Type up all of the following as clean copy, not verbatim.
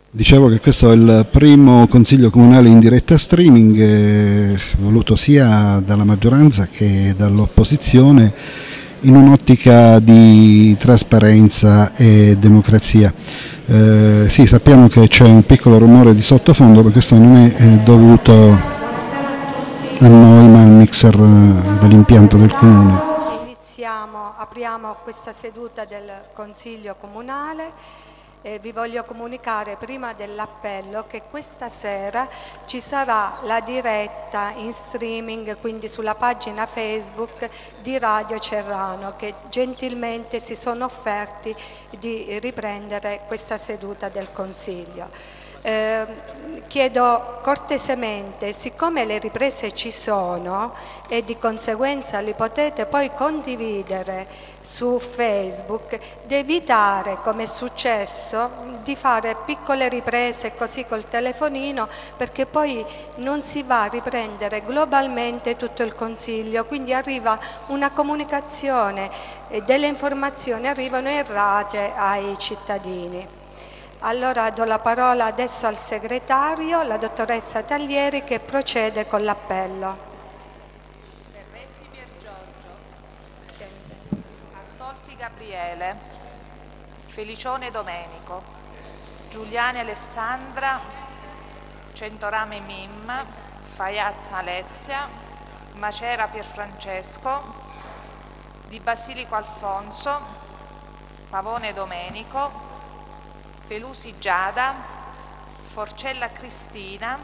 Dicevo che questo è il primo consiglio comunale in diretta streaming, voluto sia dalla maggioranza che dall'opposizione in un'ottica di trasparenza e democrazia. Sì, sappiamo che c'è un piccolo rumore di sottofondo, ma questo non è dovuto a noi, ma al mixer dell'impianto del comune. Apriamo questa seduta del Consiglio Comunale. Vi voglio comunicare prima dell'appello che questa sera ci sarà la diretta in streaming, quindi sulla pagina Facebook di Radio Cerrano, che gentilmente si sono offerti di riprendere questa seduta del Consiglio. Chiedo cortesemente, siccome le riprese ci sono e di conseguenza li potete poi condividere su Facebook, di evitare, come è successo, di fare piccole riprese così col telefonino, perché poi non si va a riprendere globalmente tutto il Consiglio, quindi arriva una comunicazione e delle informazioni arrivano errate ai cittadini. Allora do la parola adesso al segretario, la dottoressa Taglieri, che procede con l'appello. Ferretti Piergiorgio, Astolfi Gabriele, Felicione Domenico, Giuliani Alessandra, Centorame Mim, Faiazza Alessia, Macera Pierfrancesco, Di Basilico Alfonso, Pavone Domenico, Pelusi Giada, Forcella Cristina,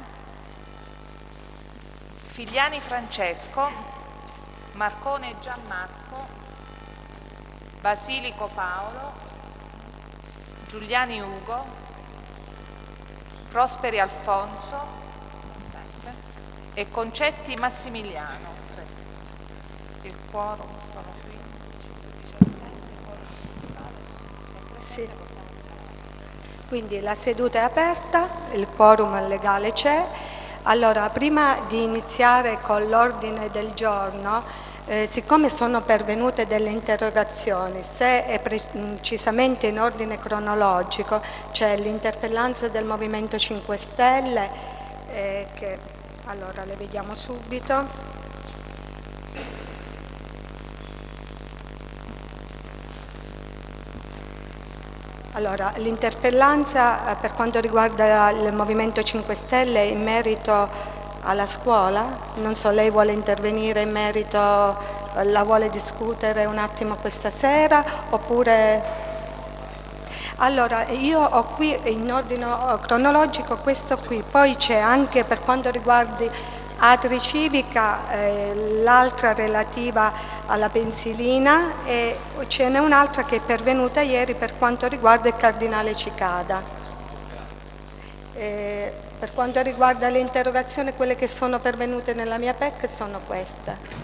Figliani Francesco, Marcone Gianmarco, Basilico Paolo, Giuliani Ugo, Prosperi Alfonso e Concetti Massimiliano. Il quorum sono 15, 17, Sì. Quindi la seduta è aperta, il quorum legale c'è. Allora, prima di iniziare con l'ordine del giorno, siccome sono pervenute delle interrogazioni, se è precisamente in ordine cronologico, c'è l'interpellanza del Movimento 5 Stelle, che allora le vediamo subito. Allora, l'interpellanza per quanto riguarda il Movimento 5 Stelle in merito alla scuola, non so, lei vuole intervenire in merito, la vuole discutere un attimo questa sera oppure... Allora, io ho qui in ordine cronologico questo qui, poi c'è anche per quanto riguarda Atri Civica, l'altra relativa alla pensilina e ce n'è un'altra che è pervenuta ieri per quanto riguarda il Cardinale Cicada. Per quanto riguarda le interrogazioni, quelle che sono pervenute nella mia PEC sono queste.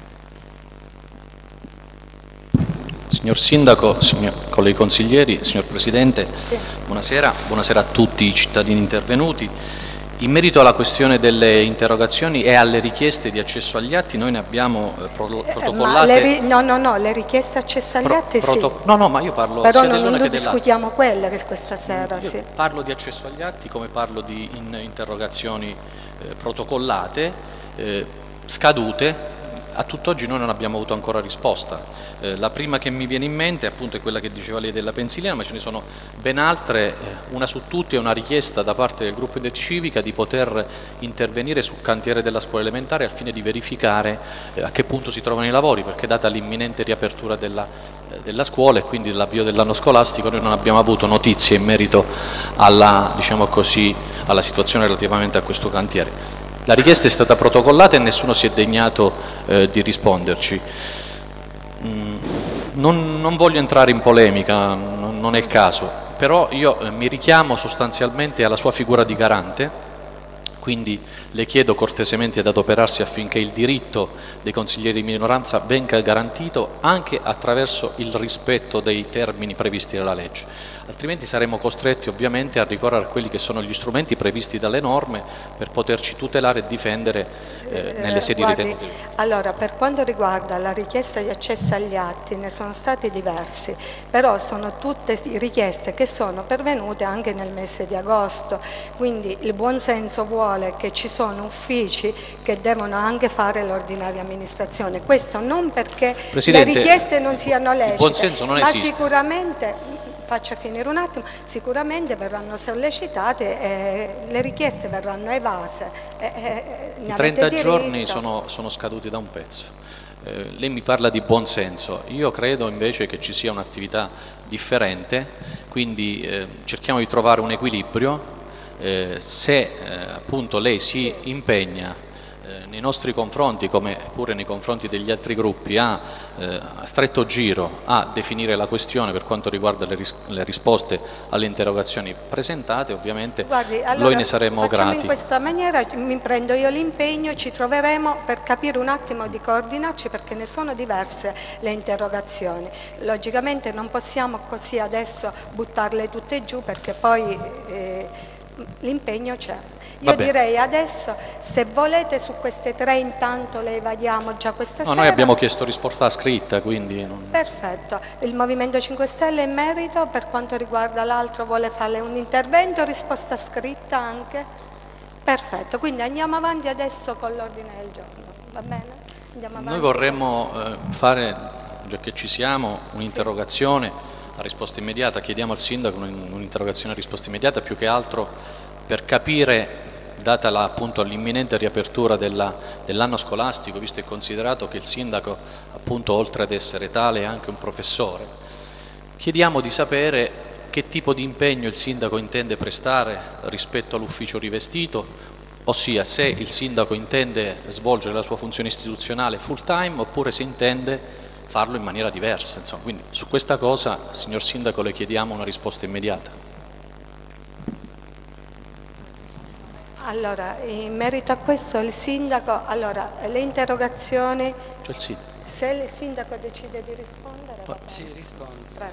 Signor Sindaco, colleghi consiglieri, signor Presidente, Sì. buonasera a tutti i cittadini intervenuti. In merito alla questione delle interrogazioni e alle richieste di accesso agli atti, noi ne abbiamo protocollate... No, le richieste accesso agli atti sì. No, ma io parlo però sia dell'una che dell'altra. Però non discutiamo quelle che questa sera, Io sì. parlo di accesso agli atti come parlo di interrogazioni protocollate, scadute. A tutt'oggi noi non abbiamo avuto ancora risposta. La prima che mi viene in mente appunto è quella che diceva lei della pensilina, ma ce ne sono ben altre. Una su tutte è una richiesta da parte del gruppo di Civica di poter intervenire sul cantiere della scuola elementare al fine di verificare a che punto si trovano i lavori, perché data l'imminente riapertura della scuola e quindi l'avvio dell'anno scolastico, noi non abbiamo avuto notizie in merito alla, diciamo così, alla situazione relativamente a questo cantiere. La richiesta è stata protocollata e nessuno si è degnato di risponderci. Non voglio entrare in polemica, non è il caso, però io mi richiamo sostanzialmente alla sua figura di garante Quindi le chiedo cortesemente di adoperarsi affinché il diritto dei consiglieri di minoranza venga garantito anche attraverso il rispetto dei termini previsti dalla legge, altrimenti saremo costretti ovviamente a ricorrere a quelli che sono gli strumenti previsti dalle norme per poterci tutelare e difendere nelle sedi ritenute. Allora, per quanto riguarda la richiesta di accesso agli atti, ne sono stati diversi, però sono tutte richieste che sono pervenute anche nel mese di agosto, quindi il buon senso vuole che ci sono uffici che devono anche fare l'ordinaria amministrazione. Questo non perché Presidente, le richieste non siano lecite, il buon senso non esiste. Sicuramente, faccia finire un attimo, sicuramente verranno sollecitate e le richieste verranno evase. I 30 giorni sono scaduti da un pezzo. Lei mi parla di buon senso, io credo invece che ci sia un'attività differente, quindi cerchiamo di trovare un equilibrio. Se appunto lei si impegna nei nostri confronti, come pure nei confronti degli altri gruppi, a stretto giro a definire la questione per quanto riguarda le risposte alle interrogazioni presentate, ovviamente noi ne saremo grati. In questa maniera mi prendo io l'impegno, ci troveremo per capire un attimo di coordinarci, perché ne sono diverse le interrogazioni. Logicamente non possiamo così adesso buttarle tutte giù, perché poi l'impegno c'è. Io direi adesso, se volete, su queste 3 intanto le evadiamo già questa sera. Noi abbiamo chiesto risposta scritta, quindi Perfetto. Il Movimento 5 Stelle in merito, per quanto riguarda l'altro, vuole fare un intervento, risposta scritta anche? Perfetto, quindi andiamo avanti adesso con l'ordine del giorno, va bene? Andiamo avanti. Noi vorremmo fare, già che ci siamo, un'interrogazione a risposta immediata. Chiediamo al Sindaco un'interrogazione a risposta immediata, più che altro per capire, data appunto l'imminente riapertura dell'anno scolastico, visto e considerato che il Sindaco, appunto, oltre ad essere tale, è anche un professore, chiediamo di sapere che tipo di impegno il Sindaco intende prestare rispetto all'ufficio rivestito, ossia se il Sindaco intende svolgere la sua funzione istituzionale full time oppure se intende farlo in maniera diversa. Insomma, quindi su questa cosa, signor Sindaco, le chiediamo una risposta immediata. Allora, in merito a questo il Sindaco, allora, le interrogazioni, C'è il Sindaco. se il Sindaco decide di rispondere, Sì, rispondo. prego.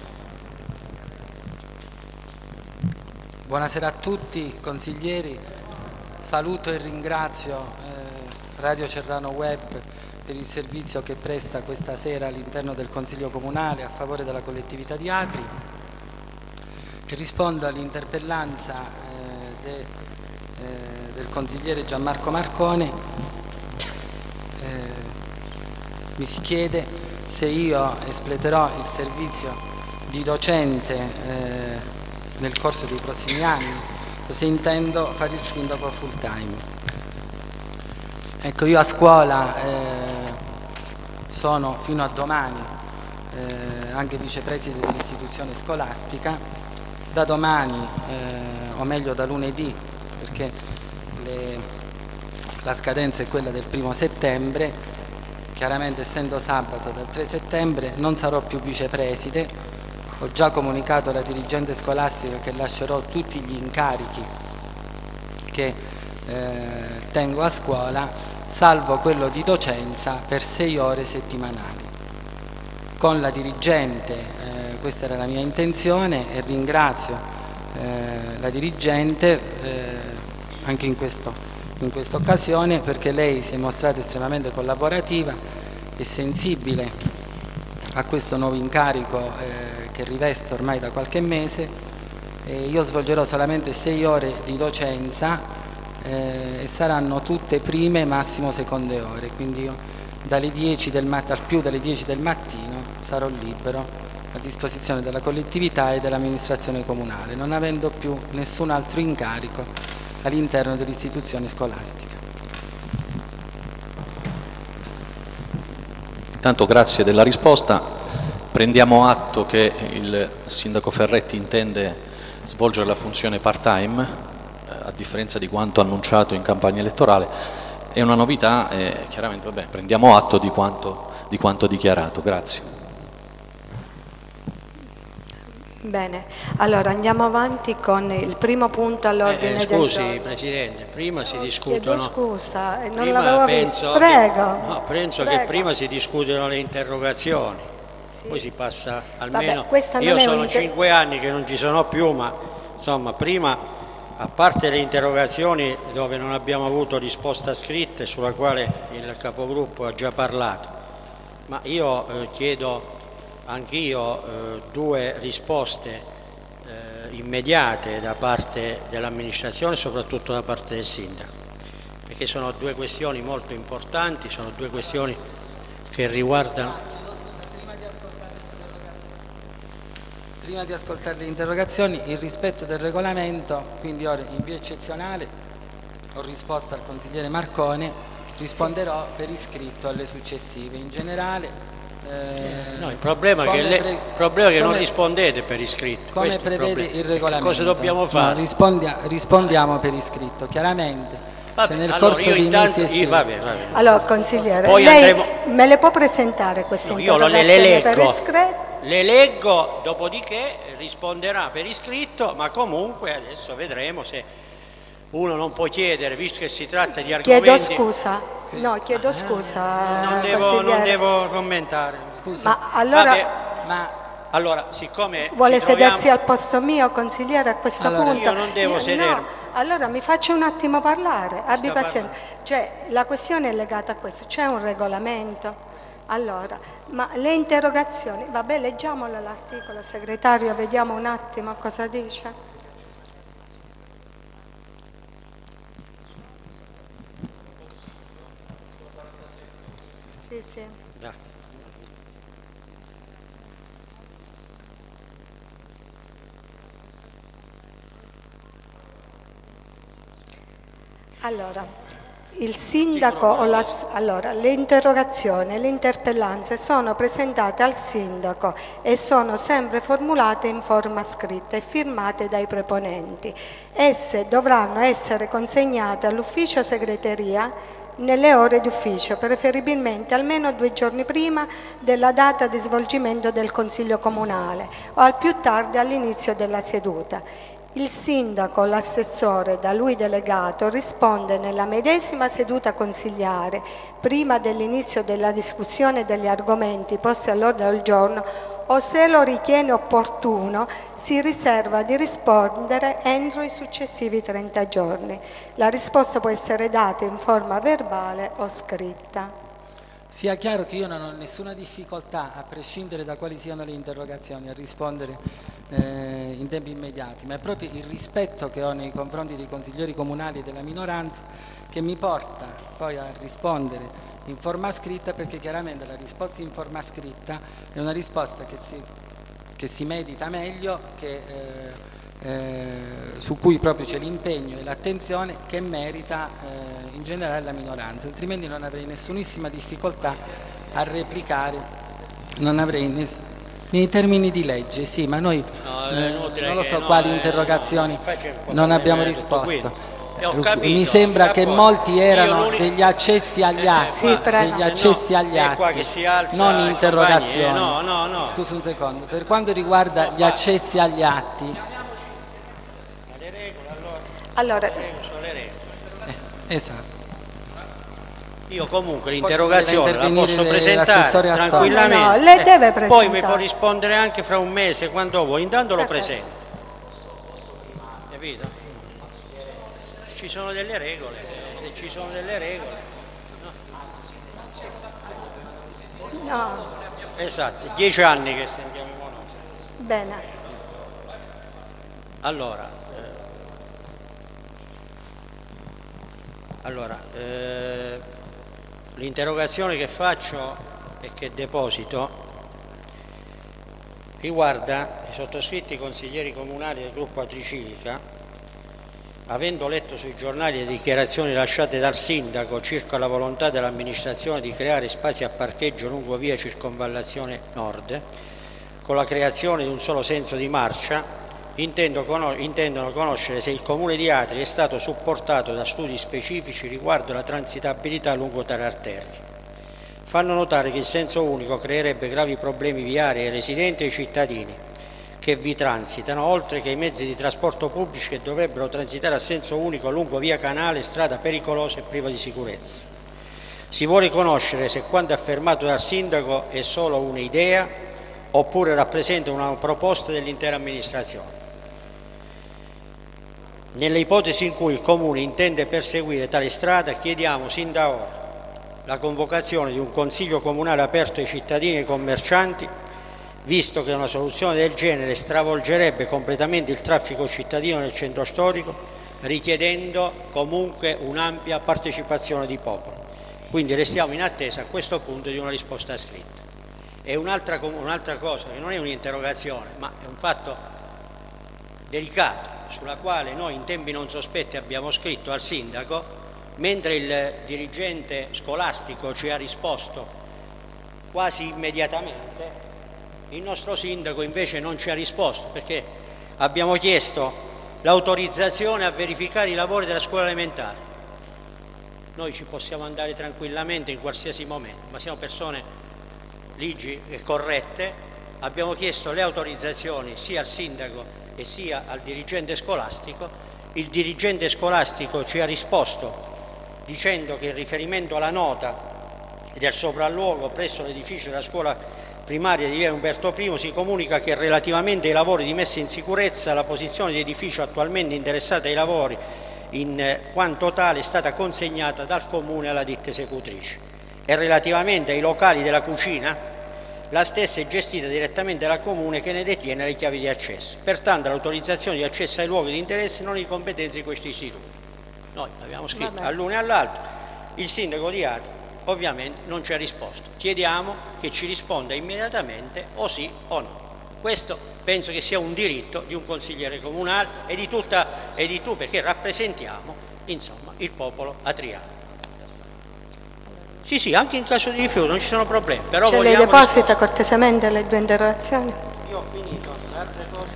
Buonasera a tutti, consiglieri. Saluto e ringrazio Radio Cerrano Web per il servizio che presta questa sera all'interno del Consiglio Comunale a favore della collettività di Atri, e rispondo all'interpellanza del consigliere Gianmarco Marcone. Mi si chiede se io espleterò il servizio di docente nel corso dei prossimi anni o se intendo fare il sindaco full time. Ecco, io a scuola sono fino a domani anche vicepresidente dell'istituzione scolastica. Da domani, o meglio da lunedì, perché la scadenza è quella del 1° settembre, chiaramente essendo sabato dal 3 settembre non sarò più vicepreside. Ho già comunicato alla dirigente scolastica che lascerò tutti gli incarichi che tengo a scuola, salvo quello di docenza per 6 ore settimanali. Con la dirigente questa era la mia intenzione, e ringrazio la dirigente anche in questa occasione, perché lei si è mostrata estremamente collaborativa e sensibile a questo nuovo incarico che rivesto ormai da qualche mese. Io svolgerò solamente 6 ore di docenza e saranno tutte prime, massimo seconde ore, quindi io dalle 10 al più dalle 10 del mattino sarò libero a disposizione della collettività e dell'amministrazione comunale, non avendo più nessun altro incarico all'interno dell'istituzione scolastica. Intanto grazie della risposta, prendiamo atto che il Sindaco Ferretti intende svolgere la funzione part-time, a differenza di quanto annunciato in campagna elettorale. È una novità e chiaramente prendiamo atto di quanto dichiarato. Grazie. Bene, allora andiamo avanti con il primo punto all'ordine del giorno. Scusi Presidente, prima si discutono... Chiedo scusa, non prima l'avevo visto. Prego. Penso che prima si discutono le interrogazioni, sì. Poi si passa almeno... Vabbè, io sono 5 anni che non ci sono più, ma insomma prima, a parte le interrogazioni dove non abbiamo avuto risposta scritta, sulla quale il capogruppo ha già parlato, ma io chiedo anch'io 2 risposte immediate da parte dell'amministrazione, soprattutto da parte del sindaco, perché sono 2 questioni molto importanti, sono 2 questioni che riguardano... Prima di ascoltare le interrogazioni, il rispetto del regolamento, quindi ora in via eccezionale ho risposto al consigliere Marcone, risponderò per iscritto alle successive. In generale... no, il problema è che non rispondete per iscritto. Come prevede il regolamento. Cosa dobbiamo fare? No, rispondiamo per iscritto, chiaramente. Vabbè, se nel allora corso dei mesi vabbè. Allora, consigliere, poi lei me le può presentare queste interrogazioni per iscritto? Le leggo, dopodiché risponderà per iscritto, ma comunque adesso vedremo se uno non può chiedere, visto che si tratta di argomenti... Chiedo scusa, chiedo scusa. Non devo commentare. Scusa. Ma allora... Vabbè, allora, siccome vuole sedersi al posto mio, consigliere, a questo punto? Io non devo sedermi. No, allora mi faccia un attimo parlare, abbi pazienza. Cioè, la questione è legata a questo, c'è un regolamento. Allora, ma le interrogazioni, vabbè, leggiamolo l'articolo, segretario, vediamo un attimo cosa dice. Sì. Allora, il sindaco le interrogazioni e le interpellanze sono presentate al sindaco e sono sempre formulate in forma scritta e firmate dai proponenti. Esse dovranno essere consegnate all'ufficio segreteria nelle ore di ufficio, preferibilmente almeno 2 giorni prima della data di svolgimento del Consiglio Comunale o al più tardi all'inizio della seduta. Il sindaco o l'assessore da lui delegato risponde nella medesima seduta consiliare, prima dell'inizio della discussione degli argomenti posti all'ordine del giorno, o se lo ritiene opportuno si riserva di rispondere entro i successivi 30 giorni. La risposta può essere data in forma verbale o scritta. Sia chiaro che io non ho nessuna difficoltà, a prescindere da quali siano le interrogazioni, a rispondere in tempi immediati, ma è proprio il rispetto che ho nei confronti dei consiglieri comunali e della minoranza che mi porta poi a rispondere in forma scritta, perché chiaramente la risposta in forma scritta è una risposta che si medita meglio, su cui proprio c'è l'impegno e l'attenzione che merita in generale la minoranza, altrimenti non avrei nessunissima difficoltà a replicare, non avrei nei termini di legge, sì, ma noi non lo so quali interrogazioni non abbiamo risposto. Mi sembra che molti erano degli accessi agli atti, non interrogazioni. No. Scusa un secondo, per quanto riguarda gli accessi agli atti, allora, esatto. Io comunque l'interrogazione la posso presentare tranquillamente. No, lei deve presentare. Poi mi può rispondere anche fra un mese, quando vuoi, intanto lo presento. Capito? Ci sono delle regole, se ci sono delle regole. No. Esatto, 10 anni che sentiamo conoscere. Bene. Allora, l'interrogazione che faccio e che deposito riguarda i sottoscritti consiglieri comunali del gruppo Atricivica, avendo letto sui giornali le dichiarazioni lasciate dal sindaco circa la volontà dell'amministrazione di creare spazi a parcheggio lungo via Circonvallazione Nord, con la creazione di un solo senso di marcia, intendono conoscere se il Comune di Atri è stato supportato da studi specifici riguardo la transitabilità lungo tale arteria. Fanno notare che il senso unico creerebbe gravi problemi viari ai residenti e ai cittadini, che vi transitano, oltre che i mezzi di trasporto pubblici che dovrebbero transitare a senso unico lungo via Canale, strada pericolosa e priva di sicurezza. Si vuole conoscere se quanto affermato dal sindaco è solo un'idea oppure rappresenta una proposta dell'intera amministrazione. Nelle ipotesi in cui il Comune intende perseguire tale strada, chiediamo sin da ora la convocazione di un Consiglio Comunale aperto ai cittadini e ai commercianti, visto che una soluzione del genere stravolgerebbe completamente il traffico cittadino nel centro storico, richiedendo comunque un'ampia partecipazione di popolo. Quindi restiamo in attesa a questo punto di una risposta scritta. E un'altra cosa, che non è un'interrogazione, ma è un fatto delicato, sulla quale noi in tempi non sospetti abbiamo scritto al sindaco, mentre il dirigente scolastico ci ha risposto quasi immediatamente, il nostro sindaco invece non ci ha risposto, perché abbiamo chiesto l'autorizzazione a verificare i lavori della scuola elementare. Noi ci possiamo andare tranquillamente in qualsiasi momento, ma siamo persone ligi e corrette, abbiamo chiesto le autorizzazioni sia al sindaco e sia al dirigente scolastico. Il dirigente scolastico ci ha risposto dicendo che in riferimento alla nota del sopralluogo presso l'edificio della scuola primaria di via Umberto I si comunica che relativamente ai lavori di messa in sicurezza la posizione di edificio attualmente interessata ai lavori in quanto tale è stata consegnata dal Comune alla ditta esecutrice e relativamente ai locali della cucina la stessa è gestita direttamente dal Comune che ne detiene le chiavi di accesso. Pertanto l'autorizzazione di accesso ai luoghi di interesse non è di competenza di questi istituti. Noi abbiamo scritto all'uno e all'altro, il sindaco di Ate ovviamente non ci ha risposto. Chiediamo che ci risponda immediatamente o sì o no. Questo penso che sia un diritto di un consigliere comunale e di tu, perché rappresentiamo insomma il popolo atriano. Sì, anche in caso di rifiuto non ci sono problemi. Però lei deposita cortesemente le due interrogazioni? Io ho finito, le altre cose.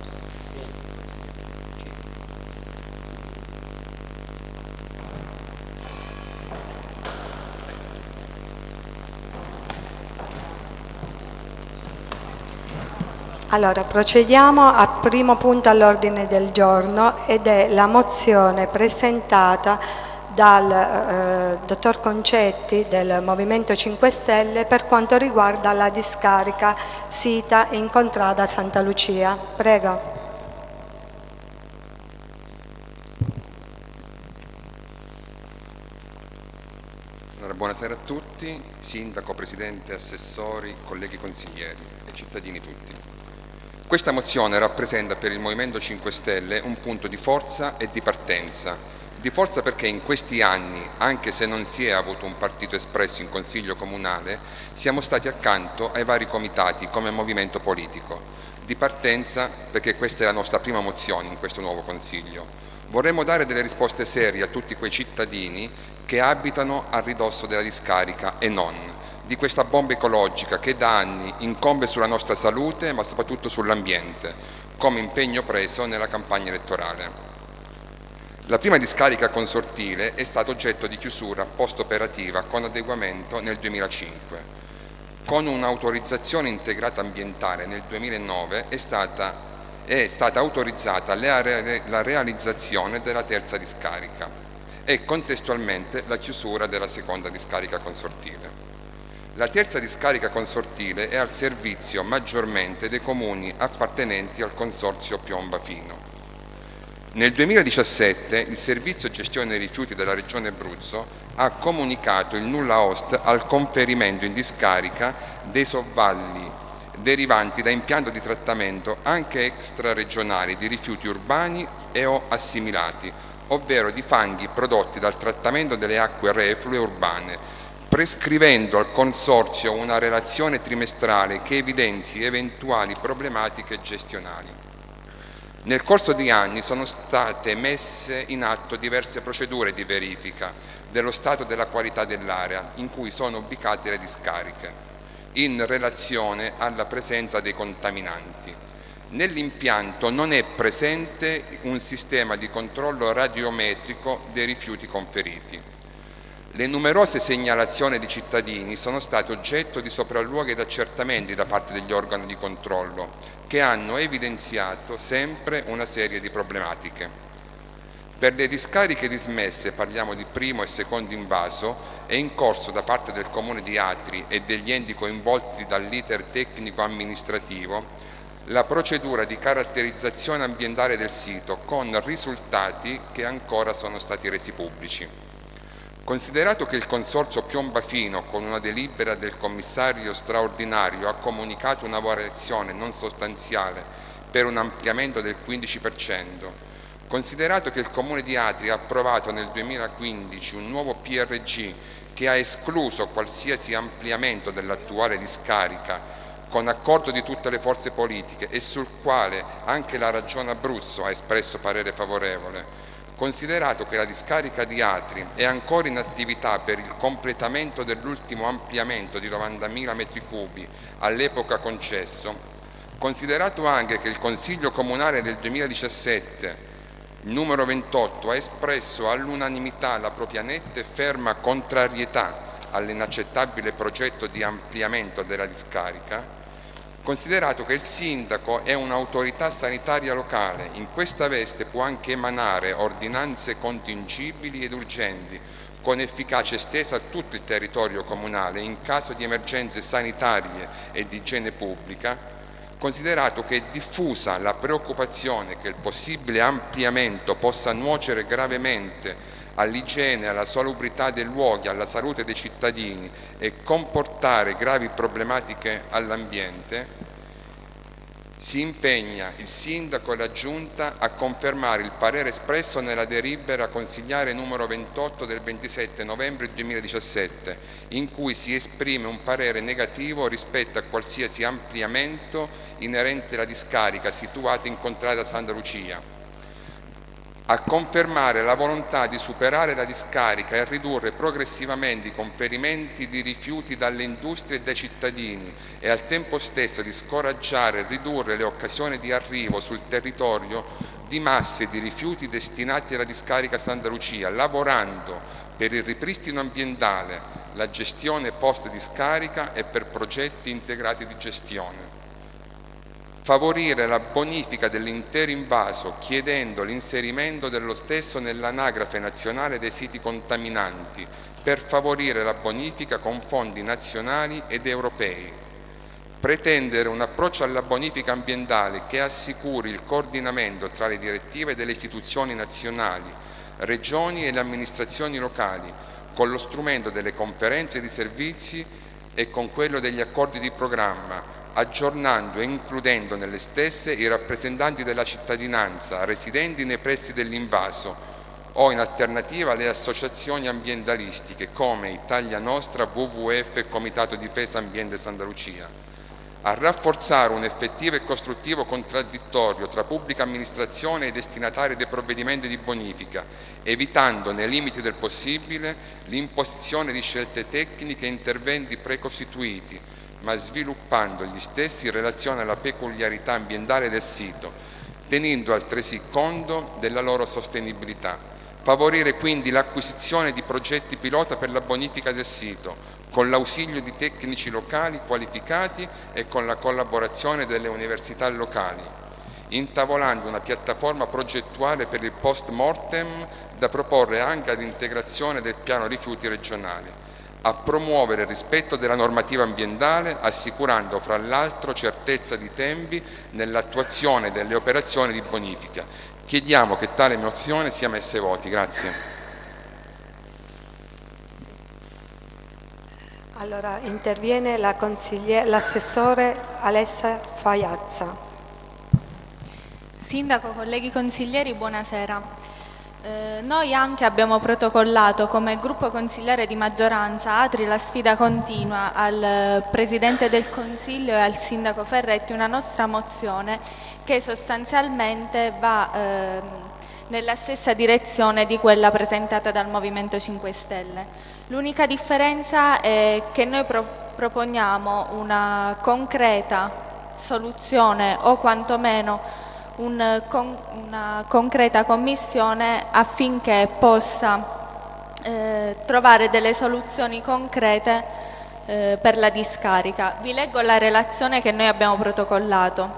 Allora, procediamo al primo punto all'ordine del giorno ed è la mozione presentata dal dottor Concetti del Movimento 5 Stelle per quanto riguarda la discarica sita in contrada Santa Lucia. Prego. Allora, buonasera a tutti, sindaco, presidente, assessori, colleghi consiglieri e cittadini tutti. Questa mozione rappresenta per il Movimento 5 Stelle un punto di forza e di partenza. Di forza perché in questi anni, anche se non si è avuto un partito espresso in Consiglio Comunale, siamo stati accanto ai vari comitati come movimento politico. Di partenza perché questa è la nostra prima mozione in questo nuovo Consiglio. Vorremmo dare delle risposte serie a tutti quei cittadini che abitano a ridosso della discarica e non, di questa bomba ecologica che da anni incombe sulla nostra salute ma soprattutto sull'ambiente, come impegno preso nella campagna elettorale. La prima discarica consortile è stata oggetto di chiusura post-operativa con adeguamento nel 2005. Con un'autorizzazione integrata ambientale nel 2009 è stata autorizzata la realizzazione della terza discarica e contestualmente la chiusura della seconda discarica consortile. La terza discarica consortile è al servizio maggiormente dei comuni appartenenti al consorzio Piomba Fino. Nel 2017 il Servizio Gestione dei Rifiuti della Regione Abruzzo ha comunicato il nulla ost al conferimento in discarica dei sovvalli derivanti da impianto di trattamento anche extraregionali di rifiuti urbani e o assimilati, ovvero di fanghi prodotti dal trattamento delle acque reflue urbane, prescrivendo al Consorzio una relazione trimestrale che evidenzi eventuali problematiche gestionali. Nel corso di anni sono state messe in atto diverse procedure di verifica dello stato della qualità dell'area in cui sono ubicate le discariche, in relazione alla presenza dei contaminanti. Nell'impianto non è presente un sistema di controllo radiometrico dei rifiuti conferiti. Le numerose segnalazioni di cittadini sono state oggetto di sopralluoghi ed accertamenti da parte degli organi di controllo, che hanno evidenziato sempre una serie di problematiche. Per le discariche dismesse, parliamo di primo e secondo invaso, è in corso da parte del Comune di Atri e degli enti coinvolti dall'iter tecnico-amministrativo la procedura di caratterizzazione ambientale del sito, con risultati che ancora sono stati resi pubblici. Considerato che il Consorzio Piombafino, con una delibera del commissario straordinario, ha comunicato una variazione non sostanziale per un ampliamento del 15%, considerato che il Comune di Atri ha approvato nel 2015 un nuovo PRG che ha escluso qualsiasi ampliamento dell'attuale discarica con accordo di tutte le forze politiche e sul quale anche la Regione Abruzzo ha espresso parere favorevole, considerato che la discarica di Atri è ancora in attività per il completamento dell'ultimo ampliamento di 90.000 m3 all'epoca concesso, considerato anche che il Consiglio Comunale del 2017 numero 28 ha espresso all'unanimità la propria netta e ferma contrarietà all'inaccettabile progetto di ampliamento della discarica, considerato che il sindaco è un'autorità sanitaria locale, in questa veste può anche emanare ordinanze contingibili ed urgenti con efficacia estesa a tutto il territorio comunale in caso di emergenze sanitarie e di igiene pubblica, considerato che è diffusa la preoccupazione che il possibile ampliamento possa nuocere gravemente all'igiene, alla salubrità dei luoghi, alla salute dei cittadini e comportare gravi problematiche all'ambiente, si impegna il sindaco e la giunta a confermare il parere espresso nella delibera consigliare numero 28 del 27 novembre 2017, in cui si esprime un parere negativo rispetto a qualsiasi ampliamento inerente alla discarica situata in contrada Santa Lucia, a confermare la volontà di superare la discarica e ridurre progressivamente i conferimenti di rifiuti dalle industrie e dai cittadini e al tempo stesso di scoraggiare e ridurre le occasioni di arrivo sul territorio di masse di rifiuti destinati alla discarica Santa Lucia, lavorando per il ripristino ambientale, la gestione post discarica e per progetti integrati di gestione. Favorire la bonifica dell'intero invaso chiedendo l'inserimento dello stesso nell'anagrafe nazionale dei siti contaminanti per favorire la bonifica con fondi nazionali ed europei. Pretendere un approccio alla bonifica ambientale che assicuri il coordinamento tra le direttive delle istituzioni nazionali, regioni e le amministrazioni locali con lo strumento delle conferenze di servizi e con quello degli accordi di programma, aggiornando e includendo nelle stesse i rappresentanti della cittadinanza residenti nei pressi dell'invaso o in alternativa le associazioni ambientalistiche come Italia Nostra, WWF e Comitato Difesa Ambiente Santa Lucia, a rafforzare un effettivo e costruttivo contraddittorio tra pubblica amministrazione e destinatari dei provvedimenti di bonifica, evitando nei limiti del possibile l'imposizione di scelte tecniche e interventi precostituiti, ma sviluppando gli stessi in relazione alla peculiarità ambientale del sito, tenendo altresì conto della loro sostenibilità. Favorire quindi l'acquisizione di progetti pilota per la bonifica del sito, con l'ausilio di tecnici locali qualificati e con la collaborazione delle università locali, intavolando una piattaforma progettuale per il post-mortem da proporre anche ad integrazione del piano rifiuti regionale, a promuovere il rispetto della normativa ambientale, assicurando fra l'altro certezza di tempi nell'attuazione delle operazioni di bonifica. Chiediamo che tale mozione sia messa ai voti. Grazie. Allora interviene l'assessore Alessia Faiazza. Sindaco, colleghi consiglieri, buonasera. Noi anche abbiamo protocollato come gruppo consigliere di maggioranza Atri la sfida continua al Presidente del Consiglio e al Sindaco Ferretti una nostra mozione che sostanzialmente va nella stessa direzione di quella presentata dal Movimento 5 Stelle. L'unica differenza è che noi proponiamo una concreta soluzione o quantomeno una concreta commissione affinché possa trovare delle soluzioni concrete per la discarica. Vi leggo la relazione che noi abbiamo protocollato.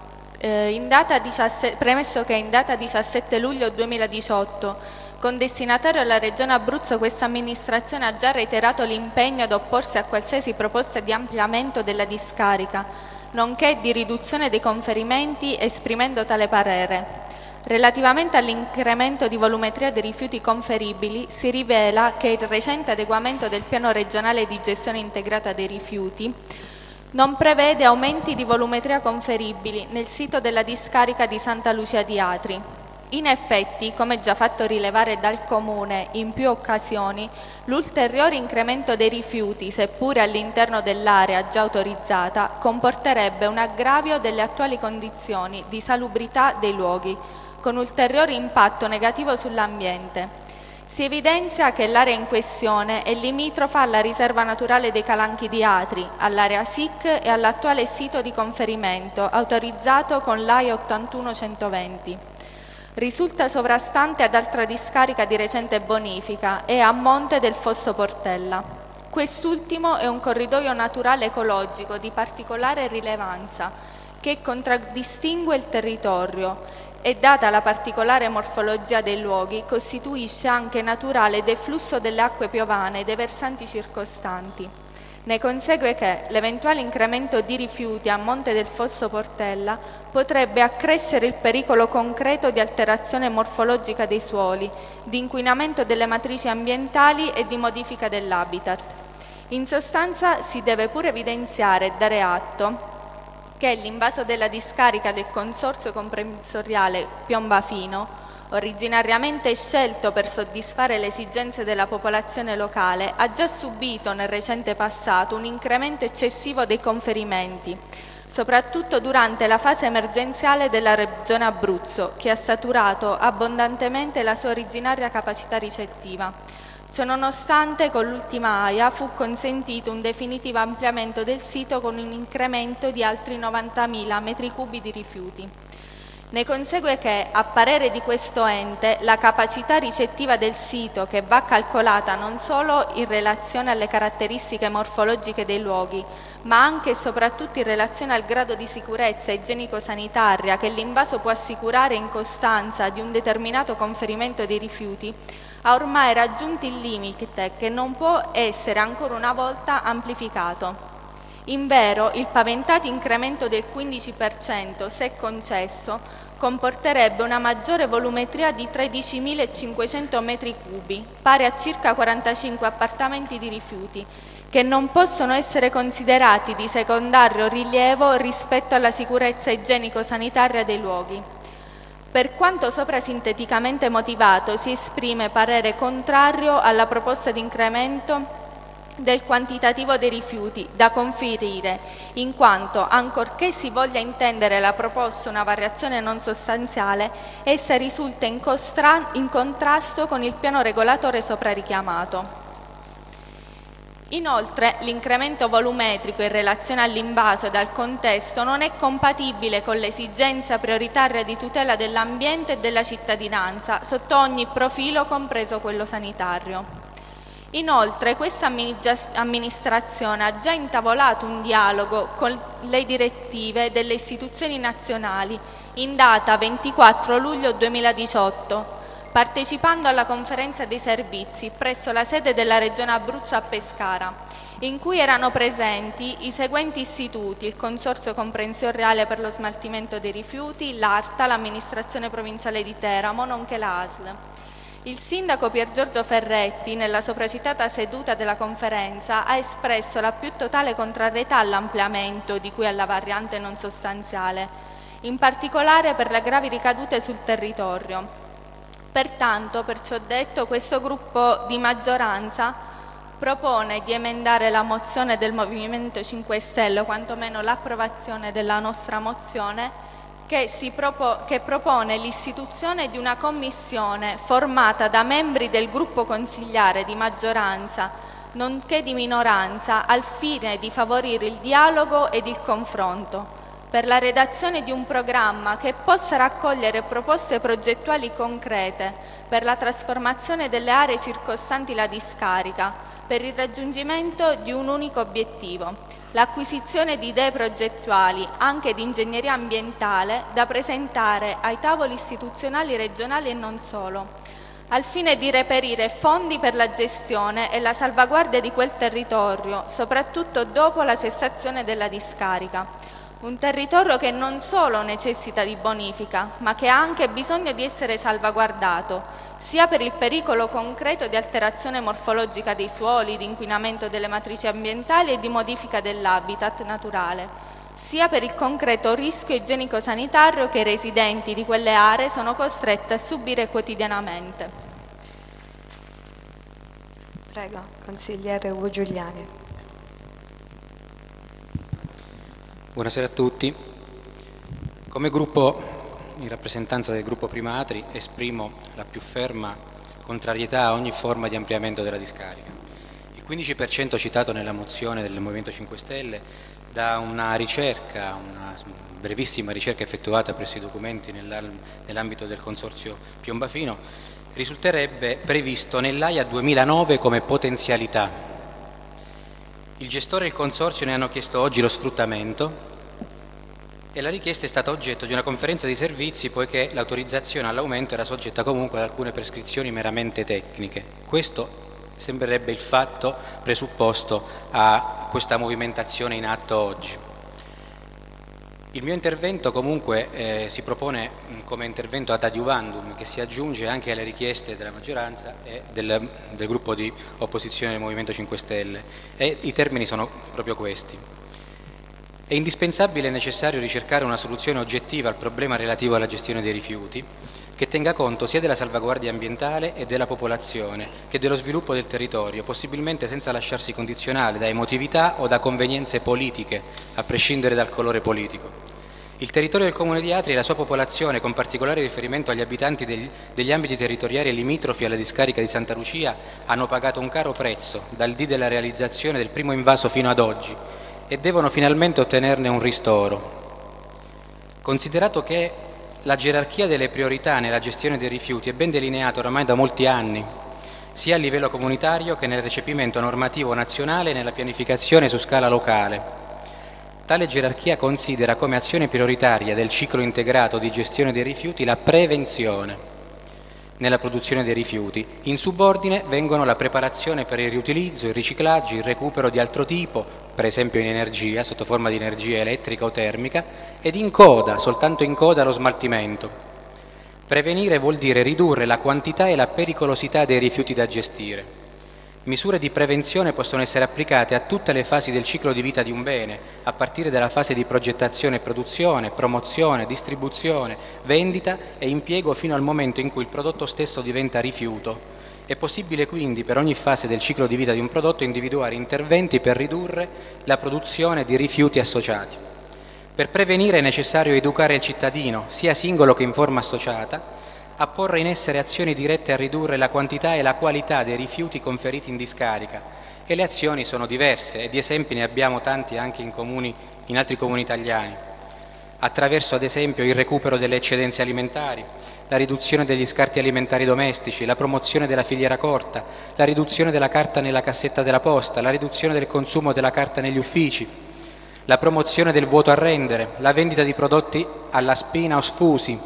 Premesso che in data 17 luglio 2018, con destinatario alla Regione Abruzzo, questa amministrazione ha già reiterato l'impegno ad opporsi a qualsiasi proposta di ampliamento della discarica, nonché di riduzione dei conferimenti, esprimendo tale parere. Relativamente all'incremento di volumetria dei rifiuti conferibili, si rivela che il recente adeguamento del piano regionale di gestione integrata dei rifiuti non prevede aumenti di volumetria conferibili nel sito della discarica di Santa Lucia di Atri. In effetti, come già fatto rilevare dal Comune in più occasioni, l'ulteriore incremento dei rifiuti, seppure all'interno dell'area già autorizzata, comporterebbe un aggravio delle attuali condizioni di salubrità dei luoghi, con ulteriore impatto negativo sull'ambiente. Si evidenzia che l'area in questione è limitrofa alla riserva naturale dei Calanchi di Atri, all'area SIC e all'attuale sito di conferimento autorizzato con l'AIA 81120. Risulta sovrastante ad altra discarica di recente bonifica e a monte del Fosso Portella. Quest'ultimo è un corridoio naturale ecologico di particolare rilevanza che contraddistingue il territorio e, data la particolare morfologia dei luoghi, costituisce anche naturale deflusso delle acque piovane dei versanti circostanti. Ne consegue che l'eventuale incremento di rifiuti a monte del Fosso Portella potrebbe accrescere il pericolo concreto di alterazione morfologica dei suoli, di inquinamento delle matrici ambientali e di modifica dell'habitat. In sostanza si deve pure evidenziare e dare atto che l'invaso della discarica del Consorzio Comprensoriale Piombafino, originariamente scelto per soddisfare le esigenze della popolazione locale, ha già subito nel recente passato un incremento eccessivo dei conferimenti, soprattutto durante la fase emergenziale della Regione Abruzzo, che ha saturato abbondantemente la sua originaria capacità ricettiva. Ciononostante, con l'ultima AIA fu consentito un definitivo ampliamento del sito con un incremento di altri 90.000 metri cubi di rifiuti. Ne consegue che, a parere di questo ente, la capacità ricettiva del sito, che va calcolata non solo in relazione alle caratteristiche morfologiche dei luoghi, ma anche e soprattutto in relazione al grado di sicurezza igienico-sanitaria che l'invaso può assicurare in costanza di un determinato conferimento dei rifiuti, ha ormai raggiunto il limite che non può essere ancora una volta amplificato. Invero, il paventato incremento del 15%, se concesso, comporterebbe una maggiore volumetria di 13.500 metri cubi, pari a circa 45 appartamenti di rifiuti, che non possono essere considerati di secondario rilievo rispetto alla sicurezza igienico-sanitaria dei luoghi. Per quanto sopra sinteticamente motivato, si esprime parere contrario alla proposta di incremento del quantitativo dei rifiuti da conferire, in quanto, ancorché si voglia intendere la proposta una variazione non sostanziale, essa risulta in contrasto con il piano regolatore sopra richiamato. Inoltre, l'incremento volumetrico in relazione all'invaso ed al contesto non è compatibile con l'esigenza prioritaria di tutela dell'ambiente e della cittadinanza, sotto ogni profilo, compreso quello sanitario. Inoltre, questa amministrazione ha già intavolato un dialogo con le direttive delle istituzioni nazionali in data 24 luglio 2018, partecipando alla conferenza dei servizi presso la sede della Regione Abruzzo a Pescara, in cui erano presenti i seguenti istituti: il Consorzio Comprensoriale per lo Smaltimento dei Rifiuti, l'ARTA, l'Amministrazione Provinciale di Teramo, nonché la ASL. Il sindaco Pier Giorgio Ferretti, nella sopracitata seduta della conferenza, ha espresso la più totale contrarietà all'ampliamento di cui alla variante non sostanziale, in particolare per le gravi ricadute sul territorio. Pertanto, per ciò detto, questo gruppo di maggioranza propone di emendare la mozione del Movimento 5 Stelle, o quantomeno l'approvazione della nostra mozione, che propone l'istituzione di una commissione formata da membri del gruppo consigliare di maggioranza nonché di minoranza al fine di favorire il dialogo ed il confronto, per la redazione di un programma che possa raccogliere proposte progettuali concrete per la trasformazione delle aree circostanti la discarica, per il raggiungimento di un unico obiettivo, l'acquisizione di idee progettuali, anche di ingegneria ambientale, da presentare ai tavoli istituzionali regionali e non solo, al fine di reperire fondi per la gestione e la salvaguardia di quel territorio, soprattutto dopo la cessazione della discarica. Un territorio che non solo necessita di bonifica, ma che ha anche bisogno di essere salvaguardato, sia per il pericolo concreto di alterazione morfologica dei suoli, di inquinamento delle matrici ambientali e di modifica dell'habitat naturale, sia per il concreto rischio igienico-sanitario che i residenti di quelle aree sono costretti a subire quotidianamente. Prego, consigliere Ugo Giuliani. Buonasera a tutti. Come gruppo, in rappresentanza del gruppo Prima Atri, esprimo la più ferma contrarietà a ogni forma di ampliamento della discarica. Il 15% citato nella mozione del Movimento 5 Stelle da una ricerca, una brevissima ricerca effettuata presso i documenti nell'ambito del consorzio Piombafino, risulterebbe previsto nell'AIA 2009 come potenzialità. Il gestore e il consorzio ne hanno chiesto oggi lo sfruttamento e la richiesta è stata oggetto di una conferenza di servizi, poiché l'autorizzazione all'aumento era soggetta comunque ad alcune prescrizioni meramente tecniche. Questo sembrerebbe il fatto presupposto a questa movimentazione in atto oggi. Il mio intervento comunque si propone come intervento ad adiuvandum, che si aggiunge anche alle richieste della maggioranza e del gruppo di opposizione del Movimento 5 Stelle, e i termini sono proprio questi. È indispensabile e necessario ricercare una soluzione oggettiva al problema relativo alla gestione dei rifiuti, che tenga conto sia della salvaguardia ambientale e della popolazione che dello sviluppo del territorio, possibilmente senza lasciarsi condizionare da emotività o da convenienze politiche, a prescindere dal colore politico. Il territorio del Comune di Atri e la sua popolazione, con particolare riferimento agli abitanti degli ambiti territoriali limitrofi alla discarica di Santa Lucia, hanno pagato un caro prezzo dal dì della realizzazione del primo invaso fino ad oggi e devono finalmente ottenerne un ristoro. Considerato che la gerarchia delle priorità nella gestione dei rifiuti è ben delineata oramai da molti anni, sia a livello comunitario che nel recepimento normativo nazionale e nella pianificazione su scala locale. Tale gerarchia considera come azione prioritaria del ciclo integrato di gestione dei rifiuti la prevenzione nella produzione dei rifiuti. In subordine vengono la preparazione per il riutilizzo, il riciclaggio, il recupero di altro tipo, per esempio in energia, sotto forma di energia elettrica o termica, ed in coda, soltanto in coda, lo smaltimento. Prevenire vuol dire ridurre la quantità e la pericolosità dei rifiuti da gestire. Misure di prevenzione possono essere applicate a tutte le fasi del ciclo di vita di un bene, a partire dalla fase di progettazione e produzione, promozione, distribuzione, vendita e impiego fino al momento in cui il prodotto stesso diventa rifiuto. È possibile quindi per ogni fase del ciclo di vita di un prodotto individuare interventi per ridurre la produzione di rifiuti associati. Per prevenire è necessario educare il cittadino, sia singolo che in forma associata, a porre in essere azioni dirette a ridurre la quantità e la qualità dei rifiuti conferiti in discarica, e le azioni sono diverse e di esempi ne abbiamo tanti anche in altri comuni italiani, attraverso ad esempio il recupero delle eccedenze alimentari, la riduzione degli scarti alimentari domestici, la promozione della filiera corta, la riduzione della carta nella cassetta della posta, la riduzione del consumo della carta negli uffici, la promozione del vuoto a rendere, la vendita di prodotti alla spina o sfusi,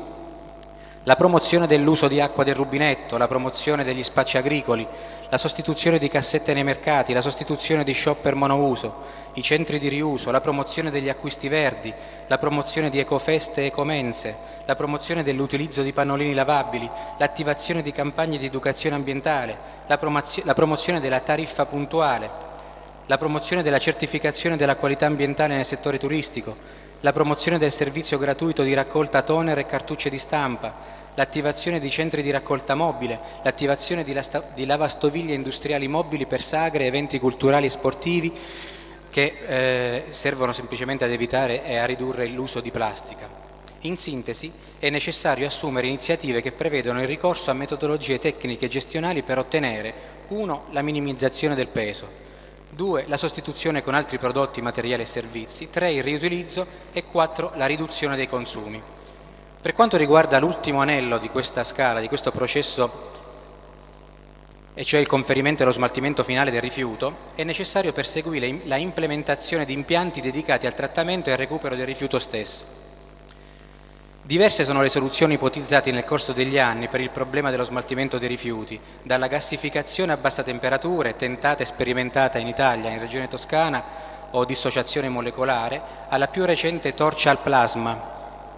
la promozione dell'uso di acqua del rubinetto, la promozione degli spacci agricoli, la sostituzione di cassette nei mercati, la sostituzione di shopper monouso, i centri di riuso, la promozione degli acquisti verdi, la promozione di ecofeste e ecomense, la promozione dell'utilizzo di pannolini lavabili, l'attivazione di campagne di educazione ambientale, la promozione della tariffa puntuale, la promozione della certificazione della qualità ambientale nel settore turistico, la promozione del servizio gratuito di raccolta toner e cartucce di stampa, l'attivazione di centri di raccolta mobile, l'attivazione di lavastoviglie industriali mobili per sagre, eventi culturali e sportivi che servono semplicemente ad evitare e a ridurre l'uso di plastica. In sintesi, è necessario assumere iniziative che prevedono il ricorso a metodologie tecniche e gestionali per ottenere 1. La minimizzazione del peso, 2. La sostituzione con altri prodotti, materiali e servizi. 3. Il riutilizzo. E 4. La riduzione dei consumi. Per quanto riguarda l'ultimo anello di questa scala, di questo processo, e cioè il conferimento e lo smaltimento finale del rifiuto, è necessario perseguire la implementazione di impianti dedicati al trattamento e al recupero del rifiuto stesso. Diverse sono le soluzioni ipotizzate nel corso degli anni per il problema dello smaltimento dei rifiuti, dalla gassificazione a bassa temperature, tentata e sperimentata in Italia, in Regione Toscana, o dissociazione molecolare, alla più recente torcia al plasma.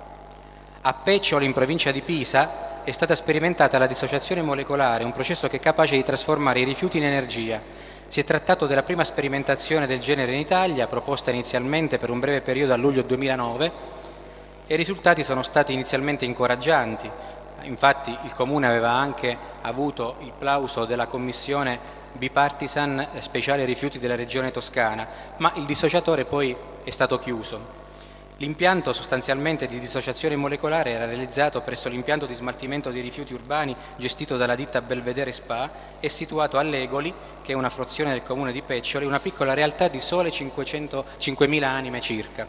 A Peccioli, in provincia di Pisa, è stata sperimentata la dissociazione molecolare, un processo che è capace di trasformare i rifiuti in energia. Si è trattato della prima sperimentazione del genere in Italia, proposta inizialmente per un breve periodo a luglio 2009, e i risultati sono stati inizialmente incoraggianti. Infatti il Comune aveva anche avuto il plauso della Commissione bipartisan speciale rifiuti della Regione Toscana, ma il dissociatore poi è stato chiuso. L'impianto sostanzialmente di dissociazione molecolare era realizzato presso l'impianto di smaltimento dei rifiuti urbani gestito dalla ditta Belvedere SpA e situato a Legoli, che è una frazione del comune di Peccioli, una piccola realtà di sole 5.000 anime circa.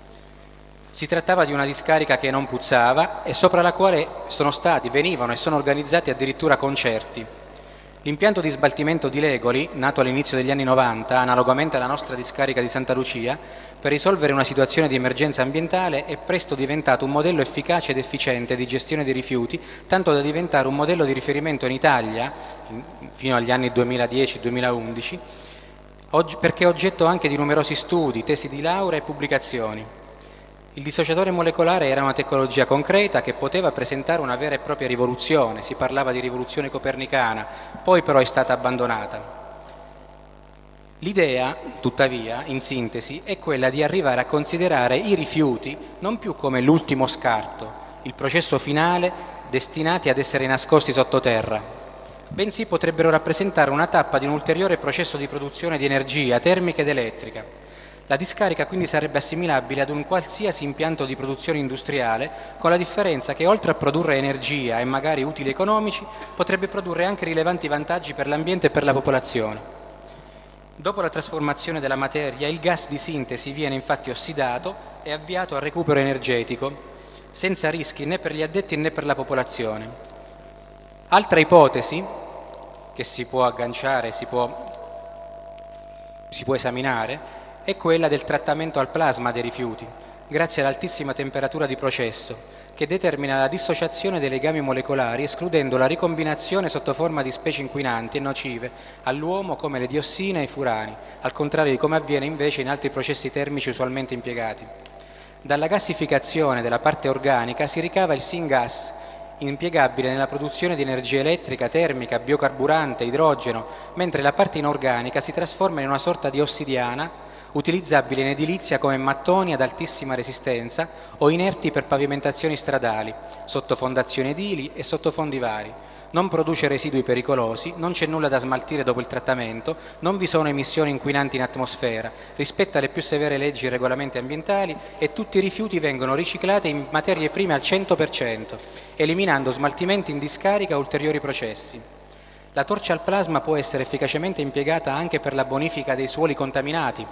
Si trattava di una discarica che non puzzava e sopra la quale venivano e sono organizzati addirittura concerti. L'impianto di smaltimento di Legoli, nato all'inizio degli anni 90, analogamente alla nostra discarica di Santa Lucia, per risolvere una situazione di emergenza ambientale è presto diventato un modello efficace ed efficiente di gestione dei rifiuti, tanto da diventare un modello di riferimento in Italia, fino agli anni 2010-2011, perché è oggetto anche di numerosi studi, tesi di laurea e pubblicazioni. Il dissociatore molecolare era una tecnologia concreta che poteva presentare una vera e propria rivoluzione, si parlava di rivoluzione copernicana, poi però è stata abbandonata. L'idea, tuttavia, in sintesi, è quella di arrivare a considerare i rifiuti non più come l'ultimo scarto, il processo finale, destinati ad essere nascosti sottoterra, bensì potrebbero rappresentare una tappa di un ulteriore processo di produzione di energia termica ed elettrica. La discarica quindi sarebbe assimilabile ad un qualsiasi impianto di produzione industriale, con la differenza che oltre a produrre energia e magari utili economici, potrebbe produrre anche rilevanti vantaggi per l'ambiente e per la popolazione. Dopo la trasformazione della materia, il gas di sintesi viene infatti ossidato e avviato al recupero energetico, senza rischi né per gli addetti né per la popolazione. Altra ipotesi che si può agganciare, si può esaminare, è quella del trattamento al plasma dei rifiuti, grazie all'altissima temperatura di processo, che determina la dissociazione dei legami molecolari, escludendo la ricombinazione sotto forma di specie inquinanti e nocive all'uomo come le diossine e i furani, al contrario di come avviene invece in altri processi termici usualmente impiegati. Dalla gassificazione della parte organica si ricava il syngas, impiegabile nella produzione di energia elettrica, termica, biocarburante, idrogeno, mentre la parte inorganica si trasforma in una sorta di ossidiana, utilizzabile in edilizia come mattoni ad altissima resistenza o inerti per pavimentazioni stradali, sottofondazioni edili e sottofondi vari. Non produce residui pericolosi, non c'è nulla da smaltire dopo il trattamento, non vi sono emissioni inquinanti in atmosfera, rispetta le più severe leggi e regolamenti ambientali e tutti i rifiuti vengono riciclati in materie prime al 100%, eliminando smaltimenti in discarica e ulteriori processi. La torcia al plasma può essere efficacemente impiegata anche per la bonifica dei suoli contaminati.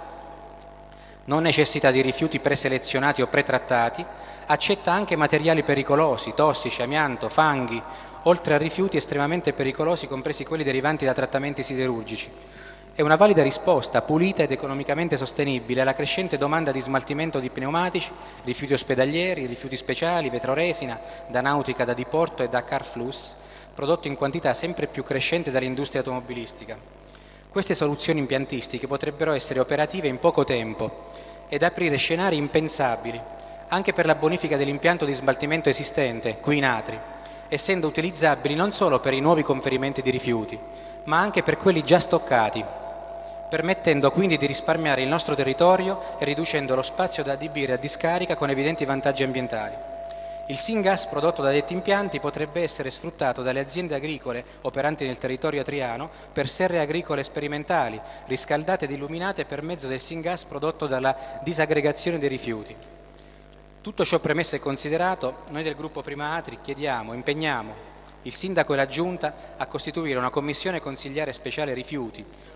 Non necessita di rifiuti preselezionati o pretrattati, accetta anche materiali pericolosi, tossici, amianto, fanghi, oltre a rifiuti estremamente pericolosi, compresi quelli derivanti da trattamenti siderurgici. È una valida risposta, pulita ed economicamente sostenibile, alla crescente domanda di smaltimento di pneumatici, rifiuti ospedalieri, rifiuti speciali, vetroresina, da nautica, da diporto e da carflux, prodotti in quantità sempre più crescente dall'industria automobilistica. Queste soluzioni impiantistiche potrebbero essere operative in poco tempo ed aprire scenari impensabili anche per la bonifica dell'impianto di smaltimento esistente, qui in Atri, essendo utilizzabili non solo per i nuovi conferimenti di rifiuti, ma anche per quelli già stoccati, permettendo quindi di risparmiare il nostro territorio e riducendo lo spazio da adibire a discarica con evidenti vantaggi ambientali. Il syngas prodotto da detti impianti potrebbe essere sfruttato dalle aziende agricole operanti nel territorio atriano per serre agricole sperimentali, riscaldate ed illuminate per mezzo del syngas prodotto dalla disaggregazione dei rifiuti. Tutto ciò premesso e considerato, noi del gruppo Prima Atri impegniamo il Sindaco e la Giunta a costituire una commissione consigliare speciale rifiuti,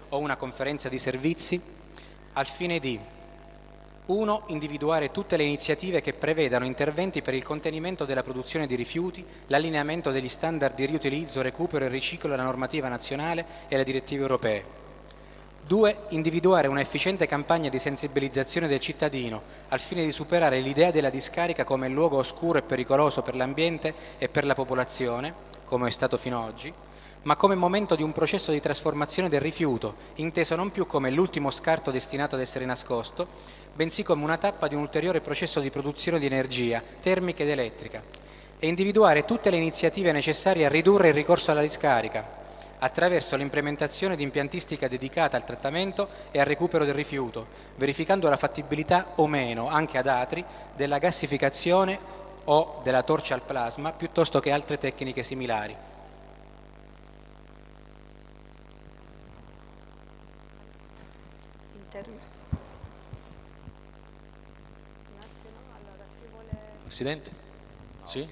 o una conferenza di servizi, al fine di 1. Individuare tutte le iniziative che prevedano interventi per il contenimento della produzione di rifiuti, l'allineamento degli standard di riutilizzo, recupero e riciclo alla normativa nazionale e alle direttive europee. 2. Individuare una efficiente campagna di sensibilizzazione del cittadino al fine di superare l'idea della discarica come luogo oscuro e pericoloso per l'ambiente e per la popolazione, come è stato fino ad oggi, ma come momento di un processo di trasformazione del rifiuto, inteso non più come l'ultimo scarto destinato ad essere nascosto, bensì come una tappa di un ulteriore processo di produzione di energia termica ed elettrica, e individuare tutte le iniziative necessarie a ridurre il ricorso alla discarica, attraverso l'implementazione di impiantistica dedicata al trattamento e al recupero del rifiuto, verificando la fattibilità o meno, anche ad Atri, della gassificazione o della torcia al plasma, piuttosto che altre tecniche similari. Presidente? Sì?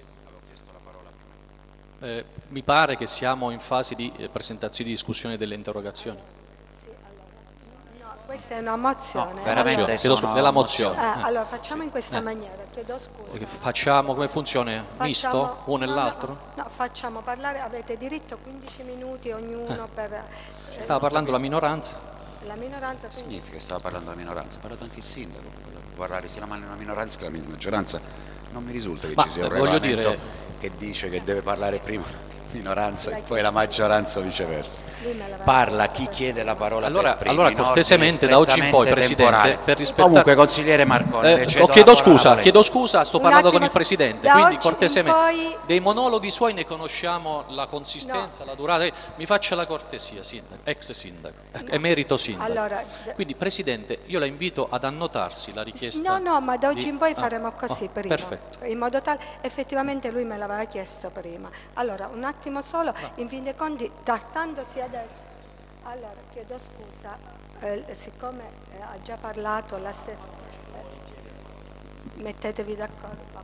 Mi pare che siamo in fase di presentazione di discussione delle interrogazioni. No, questa è una mozione. No, veramente della mozione. Allora facciamo in questa maniera, chiedo scusa. Facciamo come funziona? Misto? Uno e l'altro? No, facciamo parlare, avete diritto a 15 minuti ognuno per... Stava parlando la minoranza. La minoranza... Significa che stava parlando la minoranza, ha parlato anche il sindaco, parlare sia la minoranza che la maggioranza. Non mi risulta che ci sia un regolamento che dice che deve parlare prima la minoranza e poi la maggioranza o viceversa. Parla chi chiede la parola per primo. Allora cortesemente da oggi in poi, Presidente, per rispettare... Comunque, consigliere Marconi, chiedo scusa, sto parlando con il Presidente, quindi cortesemente, dei monologhi suoi ne conosciamo la consistenza, la durata, mi faccia la cortesia, sindaco, ex sindaco, emerito sindaco. Allora, quindi Presidente, io la invito ad annotarsi la richiesta. No, ma da oggi in poi faremo così prima, perfetto. In modo tale, effettivamente lui me l'aveva chiesto prima. Allora, un attimo solo, in fin dei conti, trattandosi adesso, allora chiedo scusa, siccome ha già parlato l'assessore, mettetevi d'accordo.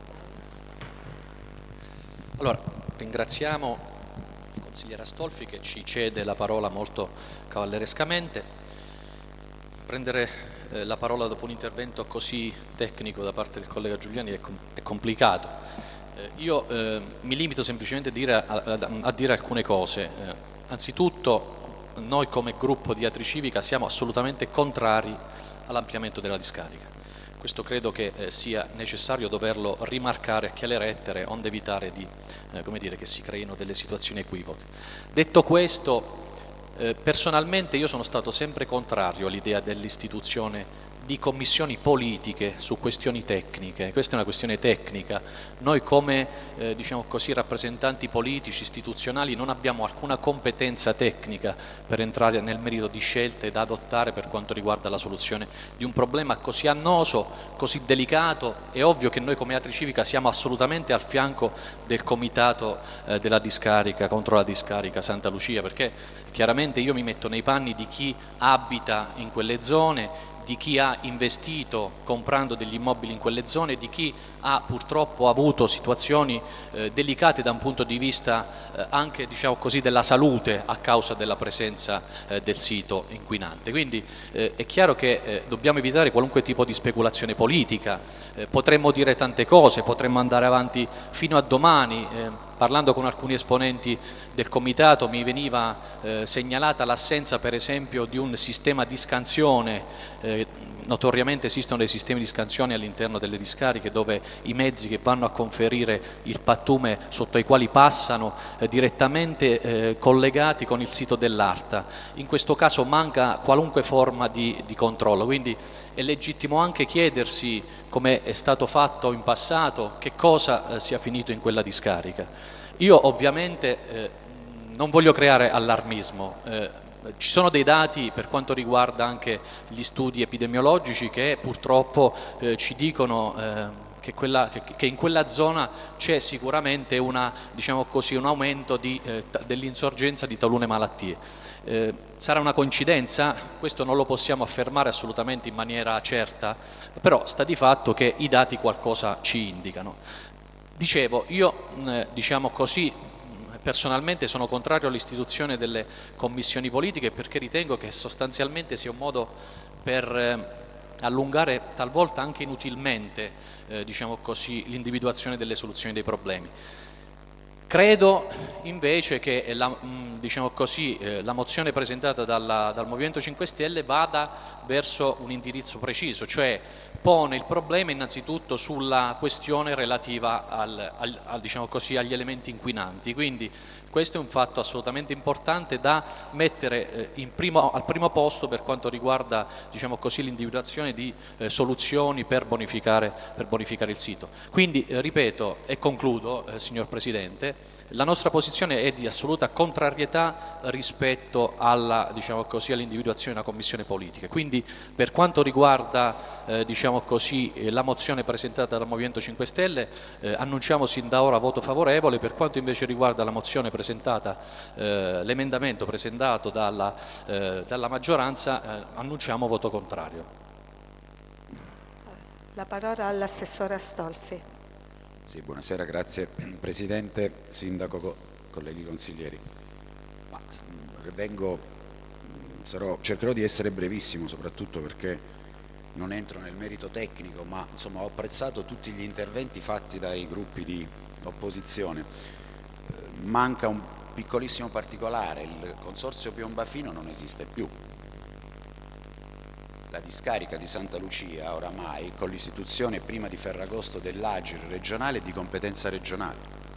Allora, ringraziamo il consigliere Astolfi che ci cede la parola molto cavallerescamente. Prendere la parola dopo un intervento così tecnico da parte del collega Giuliani è complicato. Io mi limito semplicemente a dire alcune cose. Anzitutto, noi come gruppo di Atri Civica siamo assolutamente contrari all'ampliamento della discarica. Questo credo che sia necessario doverlo rimarcare a chiare lettere, onde evitare di, che si creino delle situazioni equivoche. Detto questo, personalmente io sono stato sempre contrario all'idea dell'istituzione di commissioni politiche su questioni tecniche. Questa è una questione tecnica. Noi come rappresentanti politici, istituzionali, non abbiamo alcuna competenza tecnica per entrare nel merito di scelte da adottare per quanto riguarda la soluzione di un problema così annoso, così delicato. È ovvio che noi come Atri Civica siamo assolutamente al fianco del comitato della discarica, contro la discarica Santa Lucia, perché chiaramente io mi metto nei panni di chi abita in quelle zone, di chi ha investito comprando degli immobili in quelle zone, di chi ha purtroppo avuto situazioni delicate da un punto di vista anche della salute a causa della presenza del sito inquinante. Quindi è chiaro che dobbiamo evitare qualunque tipo di speculazione politica. Potremmo dire tante cose, potremmo andare avanti fino a domani. Parlando con alcuni esponenti del comitato mi veniva segnalata l'assenza per esempio di un sistema di scansione. Notoriamente esistono dei sistemi di scansione all'interno delle discariche dove i mezzi che vanno a conferire il pattume sotto i quali passano direttamente collegati con il sito dell'ARTA. In questo caso manca qualunque forma di controllo, quindi è legittimo anche chiedersi, come è stato fatto in passato, che cosa sia finito in quella discarica. Io ovviamente non voglio creare allarmismo. Ci sono dei dati per quanto riguarda anche gli studi epidemiologici che purtroppo ci dicono che in quella zona c'è sicuramente un aumento dell'insorgenza di talune malattie. Sarà una coincidenza? Questo non lo possiamo affermare assolutamente in maniera certa, però sta di fatto che i dati qualcosa ci indicano. Dicevo, io personalmente sono contrario all'istituzione delle commissioni politiche perché ritengo che sostanzialmente sia un modo per allungare talvolta anche inutilmente diciamo così, l'individuazione delle soluzioni dei problemi. Credo invece che diciamo così, la mozione presentata dal Movimento 5 Stelle vada verso un indirizzo preciso, cioè pone il problema innanzitutto sulla questione relativa diciamo così, agli elementi inquinanti. Quindi questo è un fatto assolutamente importante da mettere al primo posto per quanto riguarda diciamo così, l'individuazione di soluzioni per bonificare il sito. Quindi ripeto e concludo, signor Presidente, la nostra posizione è di assoluta contrarietà rispetto diciamo così, all'individuazione di una commissione politica. Quindi per quanto riguarda diciamo così, la mozione presentata dal Movimento 5 Stelle annunciamo sin da ora voto favorevole. Per quanto invece riguarda la mozione presentata, l'emendamento presentato dalla maggioranza, annunciamo voto contrario. La parola all'assessore Astolfi. Sì, buonasera, grazie Presidente, Sindaco, colleghi consiglieri. Cercherò di essere brevissimo, soprattutto perché non entro nel merito tecnico, ma insomma ho apprezzato tutti gli interventi fatti dai gruppi di opposizione. Manca un piccolissimo particolare: il Consorzio Piombafino non esiste più. La discarica di Santa Lucia oramai, con l'istituzione prima di Ferragosto dell'Agir regionale, è di competenza regionale.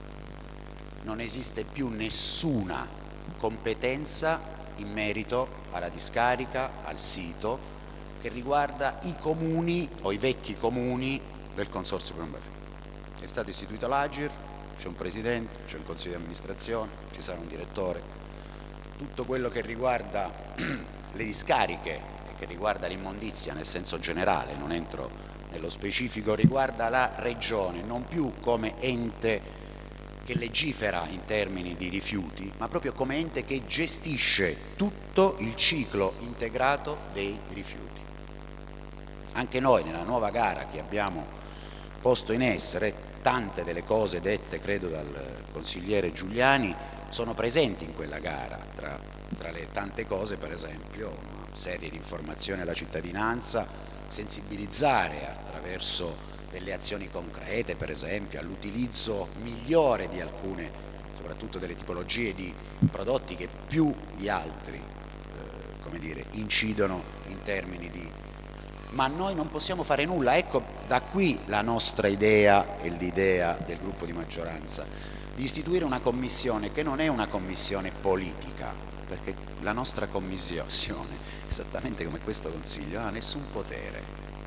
Non esiste più nessuna competenza in merito alla discarica, al sito, che riguarda i comuni o i vecchi comuni del Consorzio Piombafino. È stato istituito l'Agir, c'è un presidente, c'è un consiglio di amministrazione, ci sarà un direttore. Tutto quello che riguarda le discariche, che riguarda l'immondizia nel senso generale, non entro nello specifico, riguarda la Regione non più come ente che legifera in termini di rifiuti, ma proprio come ente che gestisce tutto il ciclo integrato dei rifiuti. Anche noi nella nuova gara che abbiamo posto in essere, tante delle cose dette credo dal consigliere Giuliani sono presenti in quella gara, tra le tante cose per esempio una serie di informazioni alla cittadinanza, sensibilizzare attraverso delle azioni concrete, per esempio all'utilizzo migliore di alcune, soprattutto delle tipologie di prodotti che più di altri come dire, incidono in termini di... Ma noi non possiamo fare nulla, ecco da qui la nostra idea e l'idea del gruppo di maggioranza di istituire una commissione che non è una commissione politica, perché la nostra commissione, esattamente come questo Consiglio, non ha nessun potere,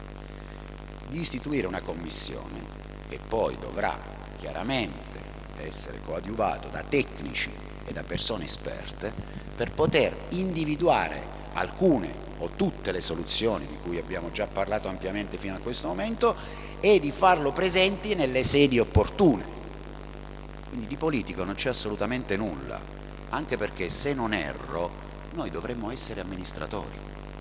di istituire una commissione che poi dovrà chiaramente essere coadiuvato da tecnici e da persone esperte per poter individuare alcune o tutte le soluzioni di cui abbiamo già parlato ampiamente fino a questo momento e di farlo presenti nelle sedi opportune. Quindi di politico non c'è assolutamente nulla, anche perché se non erro noi dovremmo essere amministratori.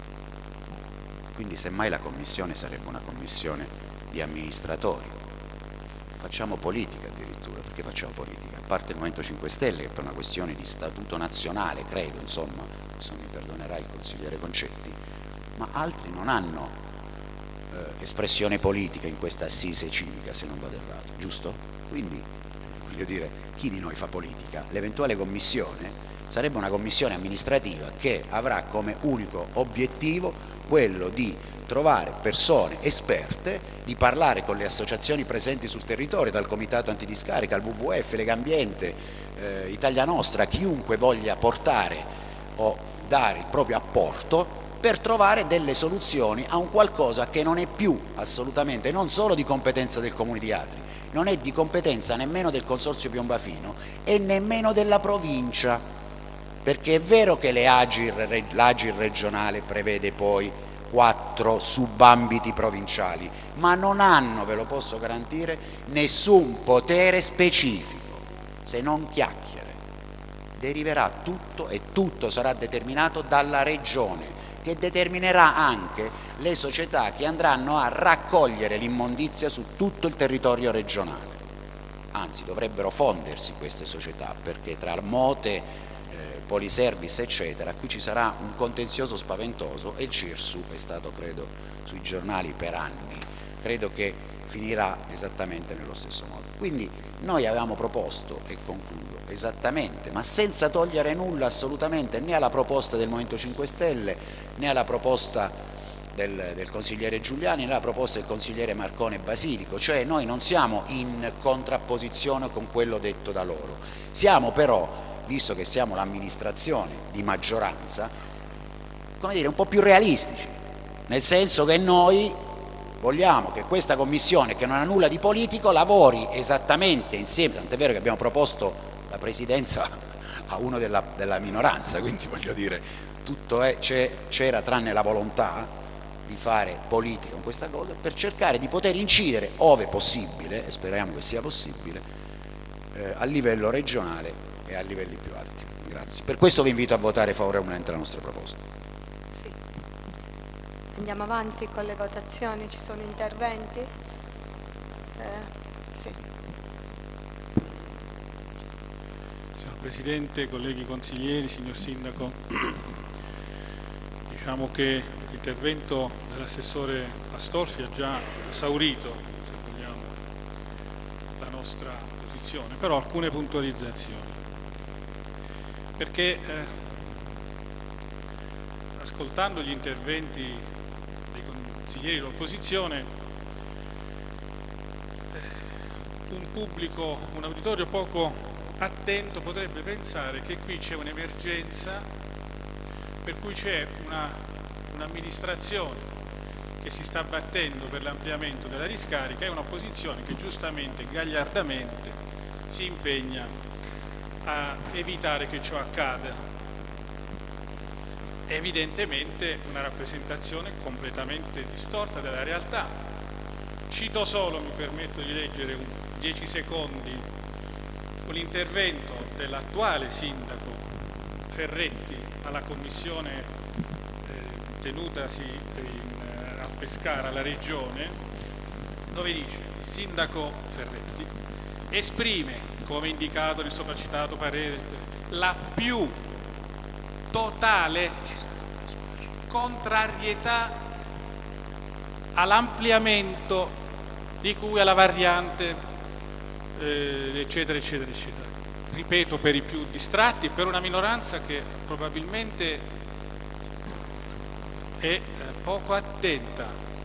Quindi semmai la commissione sarebbe una commissione di amministratori. Facciamo politica addirittura, perché facciamo politica? A parte il Movimento 5 Stelle che per una questione di statuto nazionale, credo, insomma, adesso mi perdonerà il consigliere Concetti, ma altri non hanno espressione politica in questa assise civica, se non vado errato, giusto? Quindi, voglio dire, chi di noi fa politica? L'eventuale commissione sarebbe una commissione amministrativa che avrà come unico obiettivo quello di trovare persone esperte, di parlare con le associazioni presenti sul territorio, dal Comitato Antidiscarica, al WWF, Legambiente, Italia Nostra, chiunque voglia portare o dare il proprio apporto per trovare delle soluzioni a un qualcosa che non è più assolutamente, non solo di competenza del Comune di Atri, non è di competenza nemmeno del Consorzio Piombafino e nemmeno della provincia, perché è vero che l'Agir regionale prevede poi 4 subambiti provinciali, ma non hanno, ve lo posso garantire, nessun potere specifico, se non chiacchiere. Deriverà tutto e tutto sarà determinato dalla Regione, che determinerà anche le società che andranno a raccogliere l'immondizia su tutto il territorio regionale. anzi dovrebbero fondersi queste società, perché tra Mote, Poliservice eccetera, qui ci sarà un contenzioso spaventoso e il CIRSU è stato, credo, sui giornali per anni, credo che finirà esattamente nello stesso modo. Quindi noi avevamo proposto, e concludo, esattamente, ma senza togliere nulla assolutamente né alla proposta del Movimento 5 Stelle né alla proposta del consigliere Giuliani né alla proposta del consigliere Marcone Basilico, cioè noi non siamo in contrapposizione con quello detto da loro, siamo però, visto che siamo l'amministrazione di maggioranza, come dire, un po' più realistici, nel senso che noi vogliamo che questa commissione, che non ha nulla di politico, lavori esattamente insieme, tant'è vero che abbiamo proposto la presidenza a uno della minoranza, quindi voglio dire, tutto c'era tranne la volontà di fare politica con questa cosa, per cercare di poter incidere, ove possibile, e speriamo che sia possibile, a livello regionale e a livelli più alti. Grazie. Per questo vi invito a votare favorevolmente la nostra proposta. Sì. Andiamo avanti con le votazioni, ci sono interventi? Sì. Signor Presidente, colleghi consiglieri, signor Sindaco, diciamo che l'intervento dell'assessore Astolfi ha già esaurito, se vogliamo, la nostra posizione, però alcune puntualizzazioni. Perché ascoltando gli interventi dei consiglieri dell'opposizione, un auditorio poco attento potrebbe pensare che qui c'è un'emergenza per cui c'è un'amministrazione che si sta battendo per l'ampliamento della discarica e un'opposizione che giustamente, gagliardamente, si impegna a evitare che ciò accada. È evidentemente una rappresentazione completamente distorta della realtà. Cito solo, mi permetto di leggere 10 secondi, l'intervento dell'attuale sindaco Ferretti alla commissione tenutasi a Pescara, alla regione, dove dice: il sindaco Ferretti esprime, come indicato nel sopracitato parere, la più totale contrarietà all'ampliamento di cui alla variante eccetera eccetera eccetera. Ripeto per i più distratti e per una minoranza che probabilmente è poco attenta,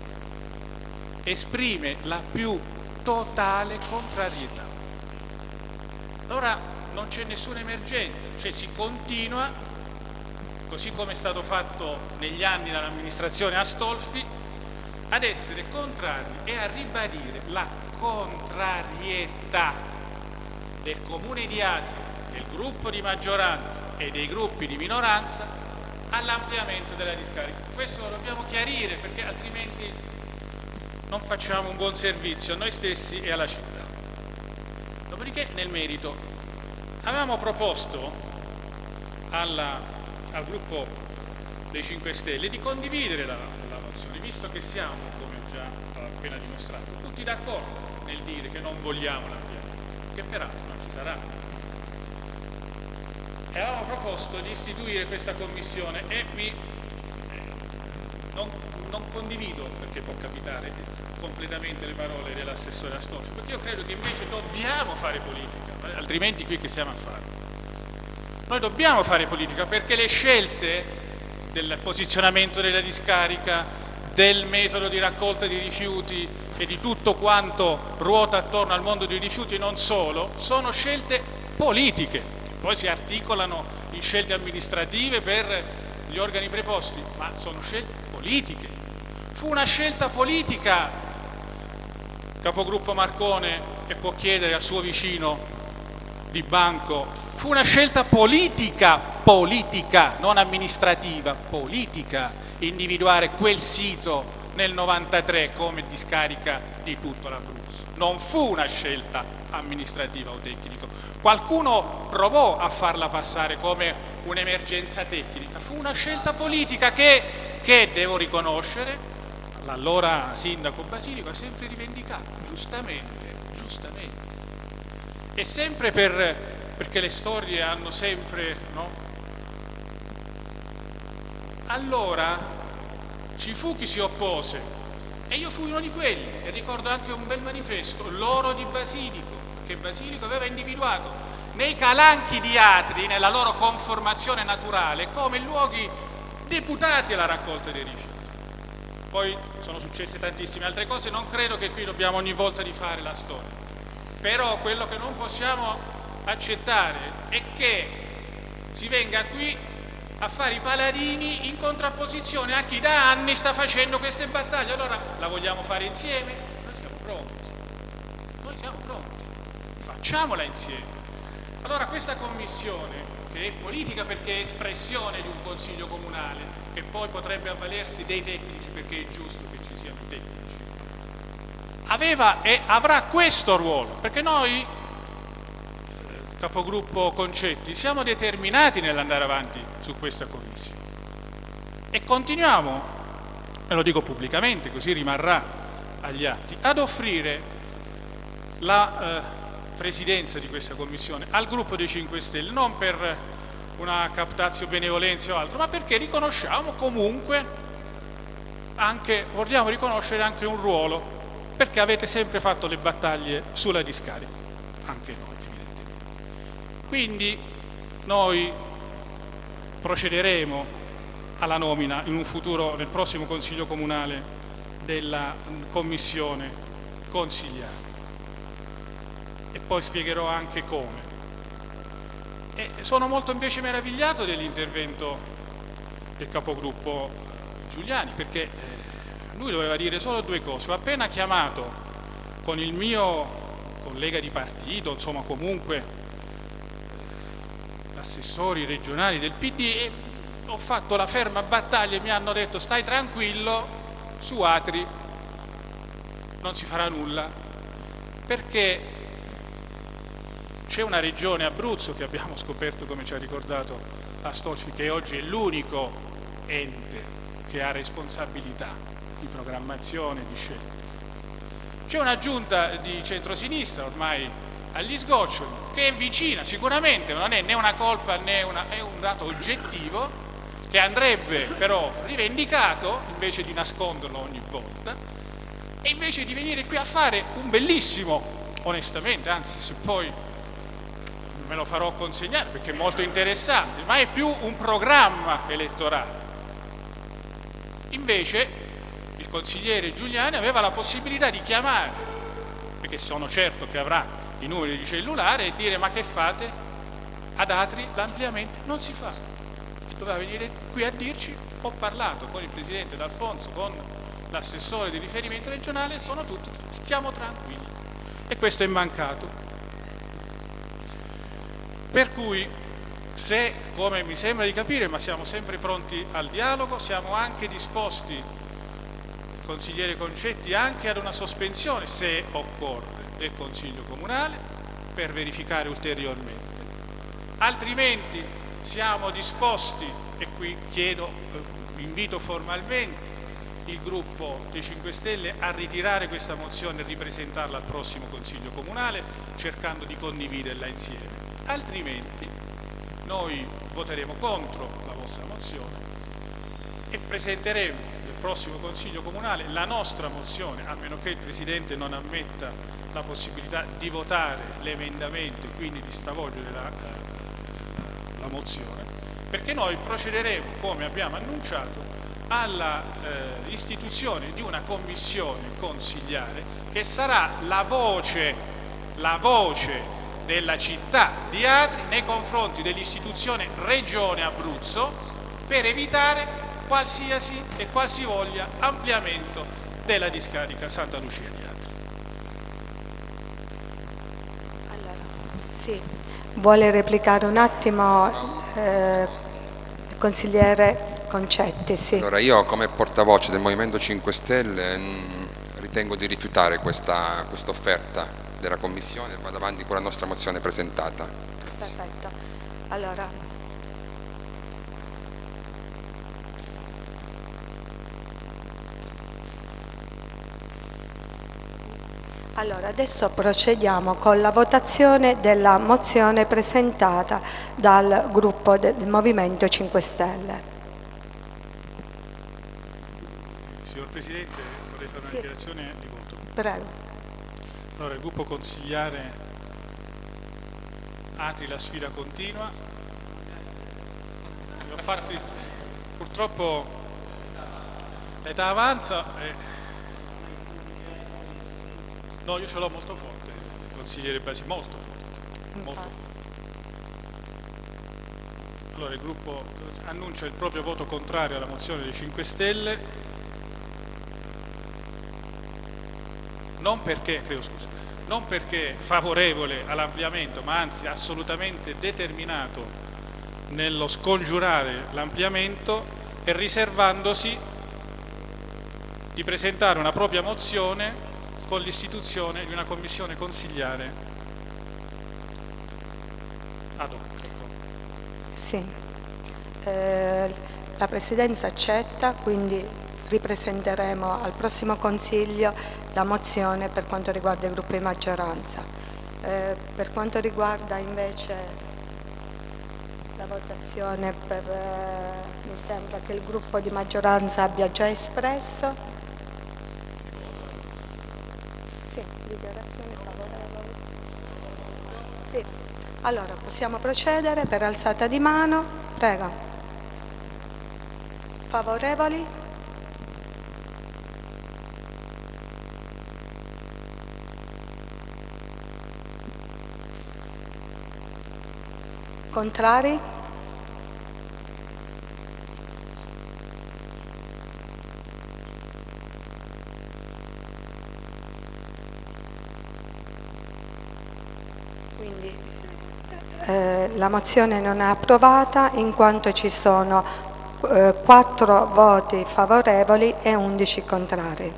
esprime la più totale contrarietà. Allora non c'è nessuna emergenza, cioè si continua, così come è stato fatto negli anni dall'amministrazione Astolfi, ad essere contrari e a ribadire la contrarietà del Comune di Atri, del gruppo di maggioranza e dei gruppi di minoranza all'ampliamento della discarica. Questo lo dobbiamo chiarire, perché altrimenti non facciamo un buon servizio a noi stessi e alla città. Dopodiché, nel merito, avevamo proposto al gruppo dei 5 Stelle di condividere la mozione, visto che siamo, come già appena dimostrato, tutti d'accordo nel dire che non vogliamo l'ampliamento, che peraltro non ci sarà. E avevamo proposto di istituire questa commissione e non condivido, perché può capitare, completamente le parole dell'assessore Astolfi, perché io credo che invece dobbiamo fare politica, altrimenti qui che siamo a fare? Noi dobbiamo fare politica, perché le scelte del posizionamento della discarica, del metodo di raccolta di rifiuti e di tutto quanto ruota attorno al mondo dei rifiuti, non solo, sono scelte politiche, che poi si articolano in scelte amministrative per gli organi preposti, ma sono scelte politiche. Fu una scelta politica, capogruppo Marcone, e può chiedere al suo vicino di banco, fu una scelta politica, non amministrativa, politica, individuare quel sito nel 93 come discarica di tutto l'Abruzzo. Non fu una scelta amministrativa o tecnica. Qualcuno provò a farla passare come un'emergenza tecnica, fu una scelta politica che devo riconoscere, l'allora sindaco Basilico ha sempre rivendicato, giustamente. E sempre perché le storie hanno sempre, no? Allora ci fu chi si oppose e io fui uno di quelli, e ricordo anche un bel manifesto, l'oro di Basilico, che Basilico aveva individuato nei calanchi di Atri, nella loro conformazione naturale, come luoghi deputati alla raccolta dei rifiuti. Poi sono successe tantissime altre cose, non credo che qui dobbiamo ogni volta rifare la storia, però quello che non possiamo accettare è che si venga qui a fare i paladini in contrapposizione a chi da anni sta facendo queste battaglie. Allora la vogliamo fare insieme? Noi siamo pronti, facciamola insieme. Allora questa commissione, che è politica perché è espressione di un consiglio comunale, che poi potrebbe avvalersi dei tecnici, perché è giusto che ci siano i tecnici, aveva e avrà questo ruolo, perché noi, capogruppo Concetti, siamo determinati nell'andare avanti su questa commissione e continuiamo, e lo dico pubblicamente così rimarrà agli atti, ad offrire la presidenza di questa commissione al gruppo dei 5 Stelle, non per una captatio benevolenza o altro, ma perché riconosciamo comunque anche, vogliamo riconoscere anche un ruolo, perché avete sempre fatto le battaglie sulla discarica, anche noi evidentemente. Quindi noi procederemo alla nomina in un futuro, nel prossimo Consiglio Comunale, della Commissione consigliare, e poi spiegherò anche come. E sono molto invece meravigliato dell'intervento del capogruppo Giuliani, perché lui doveva dire solo 2 cose. Ho appena chiamato con il mio collega di partito, insomma comunque assessori regionali del PD, e ho fatto la ferma battaglia e mi hanno detto stai tranquillo, su Atri non si farà nulla, perché c'è una regione, Abruzzo, che abbiamo scoperto, come ci ha ricordato Astolfi, che oggi è l'unico ente che ha responsabilità di programmazione, di scelta. C'è una giunta di centrosinistra ormai agli sgoccioli, che è vicina sicuramente, non è né una colpa né è un dato oggettivo che andrebbe però rivendicato invece di nasconderlo ogni volta, e invece di venire qui a fare un bellissimo, onestamente, anzi se poi me lo farò consegnare perché è molto interessante, ma è più un programma elettorale. Invece il consigliere Giuliani aveva la possibilità di chiamare, perché sono certo che avrà i numeri di cellulare, e dire ma che fate? Ad Atri l'ampliamento non si fa. E doveva venire qui a dirci ho parlato con il presidente D'Alfonso, con l'assessore di riferimento regionale, stiamo tranquilli. E questo è mancato. Per cui, se, come mi sembra di capire, ma siamo sempre pronti al dialogo, siamo anche disposti, consigliere Concetti, anche ad una sospensione, se occorre, del Consiglio Comunale, per verificare ulteriormente. Altrimenti siamo disposti, e qui invito formalmente il gruppo dei 5 Stelle a ritirare questa mozione e ripresentarla al prossimo Consiglio Comunale, cercando di condividerla insieme. Altrimenti noi voteremo contro la vostra mozione e presenteremo nel prossimo Consiglio Comunale la nostra mozione, a meno che il Presidente non ammetta la possibilità di votare l'emendamento e quindi di stravolgere la mozione, perché noi procederemo, come abbiamo annunciato, alla istituzione di una commissione consigliare che sarà la voce della città di Atri nei confronti dell'istituzione Regione Abruzzo, per evitare qualsiasi e qualsivoglia ampliamento della discarica Santa Lucia di Atri. Allora, sì, vuole replicare un attimo il consigliere Concetti? Sì. Allora, io come portavoce del Movimento 5 Stelle ritengo di rifiutare questa offerta della Commissione e vado avanti con la nostra mozione presentata. Perfetto. Allora, Allora, adesso procediamo con la votazione della mozione presentata dal gruppo del Movimento 5 Stelle. Signor Presidente, vorrei fare una dichiarazione di voto. Prego. Allora, il gruppo consigliare Atri la sfida continua. Li ho fatti, purtroppo l'età avanza e... No, io ce l'ho molto forte, consigliere Basi, molto forte, molto forte. Allora il gruppo annuncia il proprio voto contrario alla mozione dei 5 Stelle, non perché favorevole all'ampliamento, ma anzi assolutamente determinato nello scongiurare l'ampliamento e riservandosi di presentare una propria mozione con l'istituzione di una commissione consigliare ad hoc. Sì, la Presidenza accetta, quindi ripresenteremo al prossimo Consiglio la mozione per quanto riguarda il gruppo di maggioranza. Per quanto riguarda invece la votazione, mi sembra che il gruppo di maggioranza abbia già espresso. Sì, dichiarazioni favorevoli. Sì. Allora, possiamo procedere per alzata di mano. Prego. Favorevoli? Contrari? Quindi la mozione non è approvata in quanto ci sono 4 voti favorevoli e 11 contrari.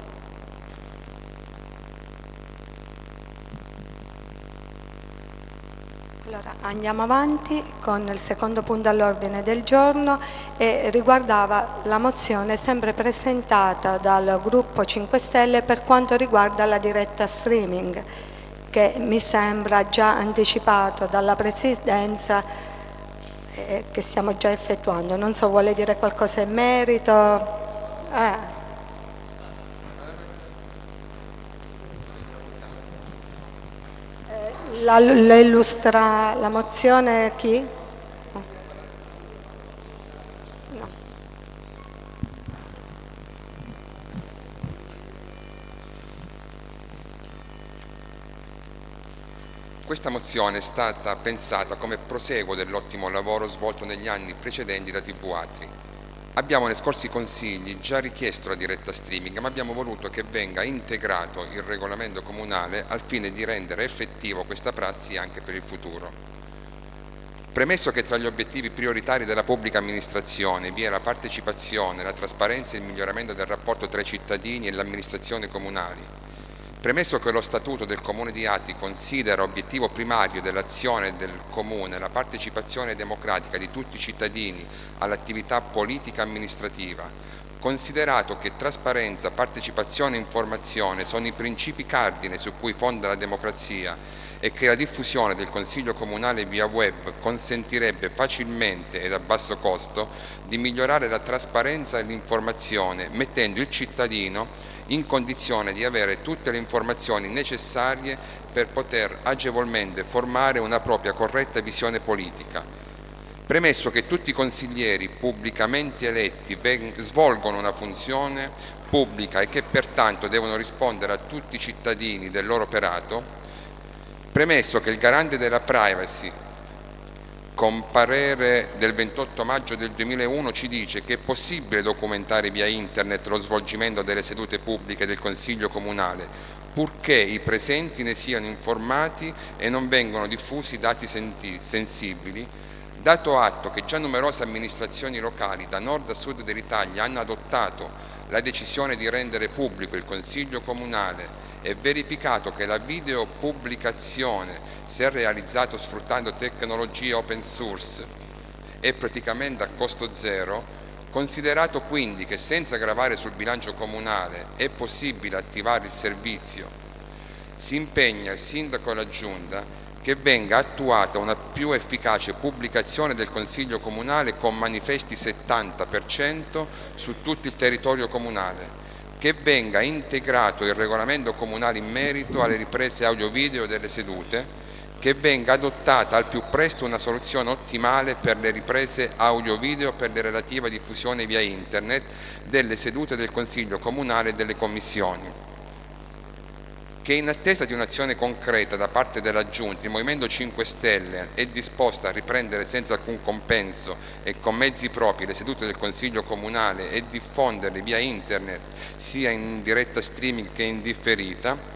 Allora, andiamo avanti con il secondo punto all'ordine del giorno e riguardava la mozione sempre presentata dal gruppo 5 Stelle per quanto riguarda la diretta streaming, che mi sembra già anticipato dalla Presidenza che stiamo già effettuando. Non so, vuole dire qualcosa in merito? La illustra la mozione chi? No. Questa mozione è stata pensata come proseguo dell'ottimo lavoro svolto negli anni precedenti da TV Atri. Abbiamo nei scorsi consigli già richiesto la diretta streaming, ma abbiamo voluto che venga integrato il regolamento comunale al fine di rendere effettivo questa prassi anche per il futuro. Premesso che tra gli obiettivi prioritari della pubblica amministrazione vi è la partecipazione, la trasparenza e il miglioramento del rapporto tra i cittadini e l'amministrazione comunali, premesso che lo Statuto del Comune di Atri considera obiettivo primario dell'azione del Comune la partecipazione democratica di tutti i cittadini all'attività politica amministrativa, considerato che trasparenza, partecipazione e informazione sono i principi cardine su cui fonda la democrazia e che la diffusione del Consiglio Comunale via web consentirebbe facilmente ed a basso costo di migliorare la trasparenza e l'informazione, mettendo il cittadino in condizione di avere tutte le informazioni necessarie per poter agevolmente formare una propria corretta visione politica. Premesso che tutti i consiglieri pubblicamente eletti svolgono una funzione pubblica e che pertanto devono rispondere a tutti i cittadini del loro operato, premesso che il garante della privacy, con parere del 28 maggio del 2001, ci dice che è possibile documentare via internet lo svolgimento delle sedute pubbliche del Consiglio Comunale, purché i presenti ne siano informati e non vengano diffusi dati sensibili, dato atto che già numerose amministrazioni locali da nord a sud dell'Italia hanno adottato la decisione di rendere pubblico il Consiglio Comunale e verificato che la videopubblicazione, se realizzato sfruttando tecnologie open source, è praticamente a costo zero, considerato quindi che senza gravare sul bilancio comunale è possibile attivare il servizio si impegna il Sindaco e la Giunta che venga attuata una più efficace pubblicazione del Consiglio Comunale con manifesti 70% su tutto il territorio comunale, che venga integrato il regolamento comunale in merito alle riprese audio-video delle sedute, che venga adottata al più presto una soluzione ottimale per le riprese audio-video per la relativa diffusione via internet delle sedute del Consiglio Comunale e delle commissioni, che in attesa di un'azione concreta da parte della Giunta il Movimento 5 Stelle è disposto a riprendere senza alcun compenso e con mezzi propri le sedute del Consiglio Comunale e diffonderle via internet sia in diretta streaming che in differita.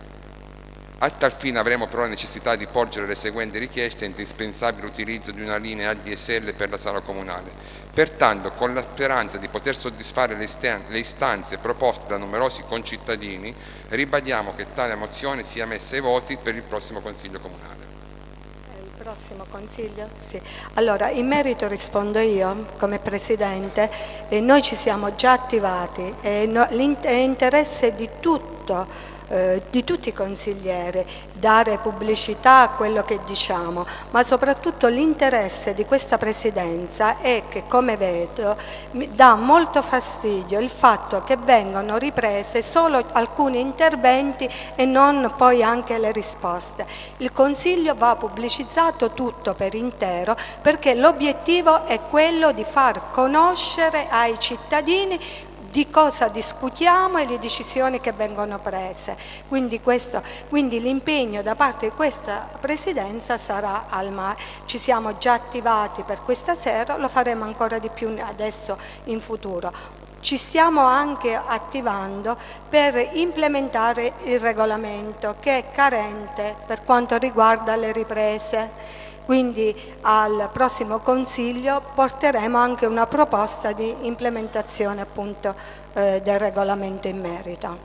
A tal fine avremo però la necessità di porgere le seguenti richieste: indispensabile utilizzo di una linea ADSL per la sala comunale. Pertanto, con la speranza di poter soddisfare le istanze proposte da numerosi concittadini, ribadiamo che tale mozione sia messa ai voti per il prossimo Consiglio Comunale. Il prossimo Consiglio? Sì. Allora, in merito rispondo io come Presidente. Noi ci siamo già attivati e è interesse di tutti i consiglieri dare pubblicità a quello che diciamo, ma soprattutto l'interesse di questa Presidenza è che, come vedo, mi dà molto fastidio il fatto che vengono riprese solo alcuni interventi e non poi anche le risposte. Il Consiglio va pubblicizzato tutto per intero, perché l'obiettivo è quello di far conoscere ai cittadini di cosa discutiamo e le decisioni che vengono prese. Quindi l'impegno da parte di questa Presidenza sarà al mare. Ci siamo già attivati per questa sera, lo faremo ancora di più adesso in futuro. Ci stiamo anche attivando per implementare il regolamento, che è carente per quanto riguarda le riprese. Quindi al prossimo Consiglio porteremo anche una proposta di implementazione appunto del regolamento in merito.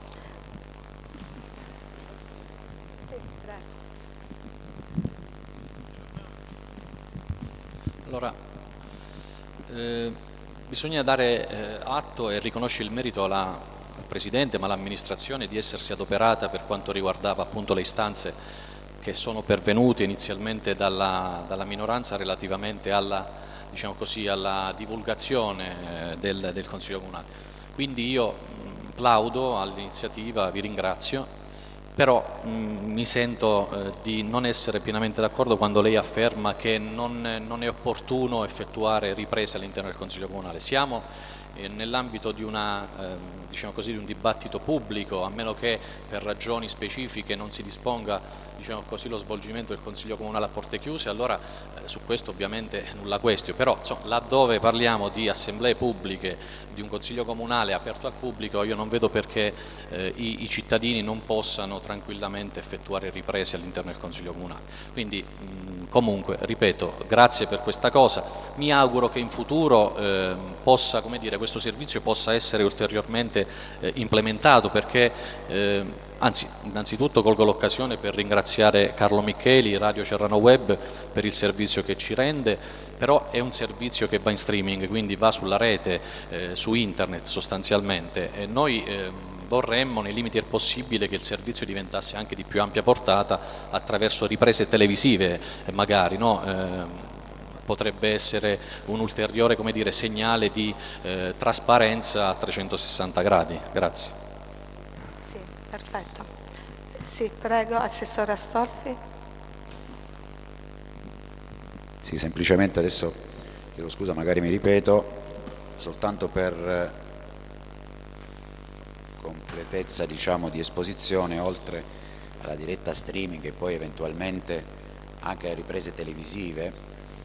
Allora, bisogna dare atto e riconoscere il merito al Presidente, ma all'amministrazione, di essersi adoperata per quanto riguardava appunto le istanze che sono pervenute inizialmente dalla minoranza relativamente alla, diciamo così, alla divulgazione del Consiglio Comunale. Quindi io plaudo all'iniziativa, vi ringrazio, però mi sento di non essere pienamente d'accordo quando lei afferma che non è opportuno effettuare riprese all'interno del Consiglio Comunale. Siamo nell'ambito di diciamo così, di un dibattito pubblico, a meno che per ragioni specifiche non si disponga, diciamo così, lo svolgimento del Consiglio Comunale a porte chiuse, allora su questo ovviamente nulla questio, però insomma, laddove parliamo di assemblee pubbliche, di un Consiglio Comunale aperto al pubblico, io non vedo perché i cittadini non possano tranquillamente effettuare riprese all'interno del Consiglio Comunale. Quindi comunque, ripeto, grazie per questa cosa, mi auguro che in futuro possa, come dire, questo servizio possa essere ulteriormente implementato, perché anzi, innanzitutto colgo l'occasione per ringraziare Carlo Micheli, Radio Cerrano Web, per il servizio che ci rende, però è un servizio che va in streaming, quindi va sulla rete, su internet sostanzialmente, e noi vorremmo, nei limiti del possibile, che il servizio diventasse anche di più ampia portata attraverso riprese televisive, magari, no? Potrebbe essere un ulteriore, come dire, segnale di trasparenza a 360 gradi. Grazie. Sì, perfetto. Sì, prego, Assessore Astolfi. Sì, semplicemente adesso, chiedo scusa, magari mi ripeto, soltanto per completezza, diciamo, di esposizione, oltre alla diretta streaming e poi eventualmente anche alle riprese televisive,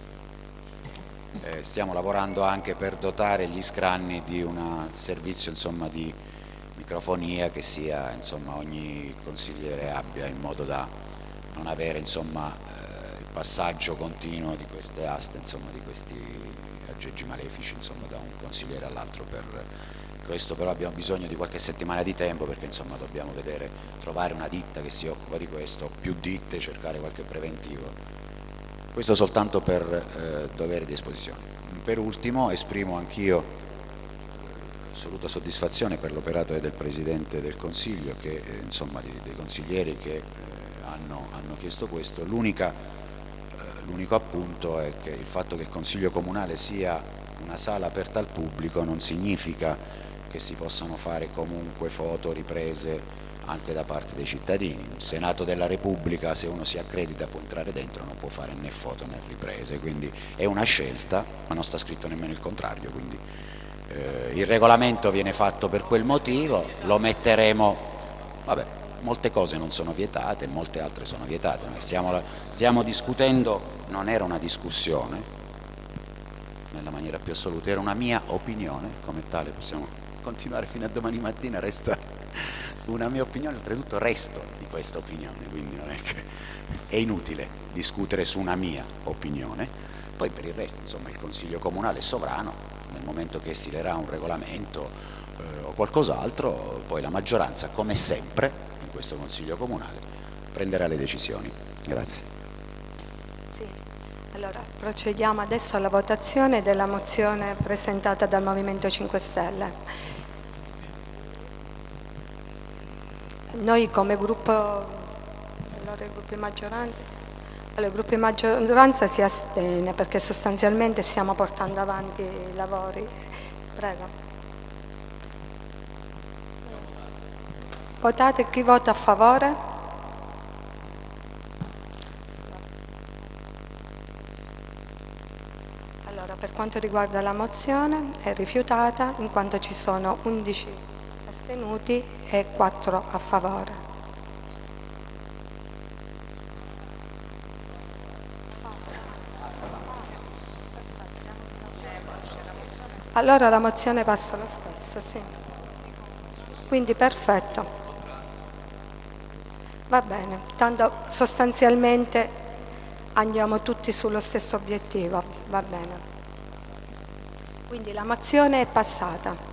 stiamo lavorando anche per dotare gli scranni di un servizio, insomma, di microfonia che sia, insomma, ogni consigliere abbia, in modo da non avere, insomma, il passaggio continuo di queste aste, insomma, di questi aggeggi malefici, insomma, da un consigliere all'altro. Per questo però abbiamo bisogno di qualche settimana di tempo, perché insomma dobbiamo vedere, trovare una ditta che si occupa di questo, più ditte, cercare qualche preventivo. Questo soltanto per dovere di esposizione. Per ultimo esprimo anch'io assoluta soddisfazione per l'operato del Presidente del Consiglio, che, insomma, dei consiglieri che hanno chiesto questo. L'unico appunto è che il fatto che il Consiglio Comunale sia una sala aperta al pubblico non significa che si possano fare comunque foto, riprese anche da parte dei cittadini. Il Senato della Repubblica, se uno si accredita, può entrare dentro, non può fare né foto né riprese, quindi è una scelta, ma non sta scritto nemmeno il contrario, quindi il regolamento viene fatto per quel motivo, lo metteremo, vabbè, molte cose non sono vietate, molte altre sono vietate. Noi stiamo discutendo, non era una discussione nella maniera più assoluta, era una mia opinione, come tale possiamo continuare fino a domani mattina, resta una mia opinione, oltretutto resto di questa opinione, quindi non è che è inutile discutere su una mia opinione. Poi per il resto, insomma, il Consiglio Comunale è sovrano, nel momento che stilerà un regolamento o qualcos'altro, poi la maggioranza, come sempre in questo Consiglio Comunale, prenderà le decisioni. Grazie. Sì. Allora, procediamo adesso alla votazione della mozione presentata dal Movimento 5 Stelle. Noi come gruppo, allora il gruppo di maggioranza si astiene perché sostanzialmente stiamo portando avanti i lavori. Prego. Votate, chi vota a favore? Allora, per quanto riguarda la mozione è rifiutata in quanto ci sono 11 astenuti e 4 a favore. Allora la mozione passa lo stesso, sì. Quindi perfetto. Va bene, tanto sostanzialmente andiamo tutti sullo stesso obiettivo, va bene. Quindi la mozione è passata.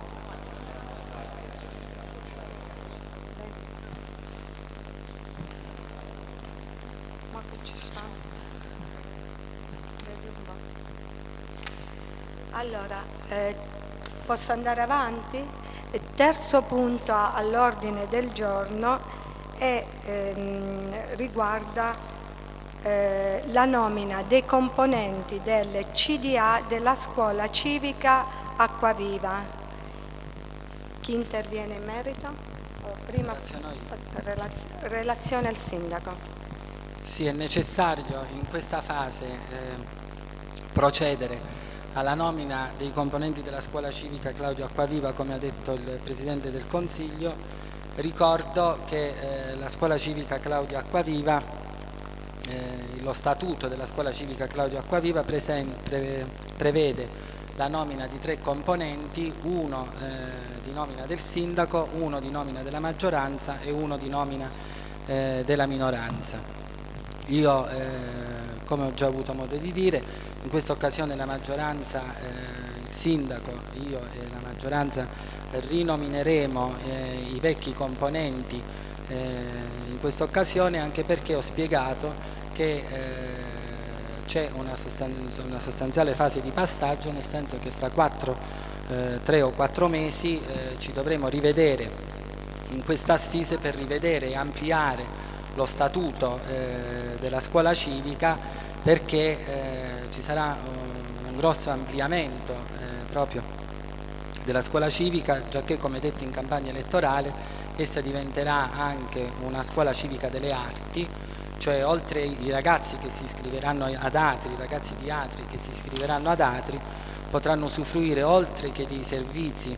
Allora, posso andare avanti? Il terzo punto all'ordine del giorno riguarda la nomina dei componenti del CDA della scuola civica Acquaviva. Chi interviene in merito? Prima relazione al sindaco. Sì, è necessario in questa fase procedere alla nomina dei componenti della scuola civica Claudio Acquaviva, come ha detto il Presidente del Consiglio. Ricordo che la scuola civica Claudio Acquaviva, lo statuto della scuola civica Claudio Acquaviva prevede la nomina di 3 componenti, uno di nomina del sindaco, uno di nomina della maggioranza e uno di nomina della minoranza. Io, come ho già avuto modo di dire, in questa occasione la maggioranza, il sindaco, io e la maggioranza rinomineremo i vecchi componenti in questa occasione, anche perché ho spiegato che c'è una sostanziale fase di passaggio, nel senso che fra 3 o 4 mesi ci dovremo rivedere in questa assise per rivedere e ampliare lo statuto della scuola civica, perché ci sarà un grosso ampliamento proprio della scuola civica, giacché, come detto in campagna elettorale, essa diventerà anche una scuola civica delle arti, cioè oltre i ragazzi che si iscriveranno ad Atri, i ragazzi di Atri che si iscriveranno ad Atri, potranno usufruire, oltre che di servizi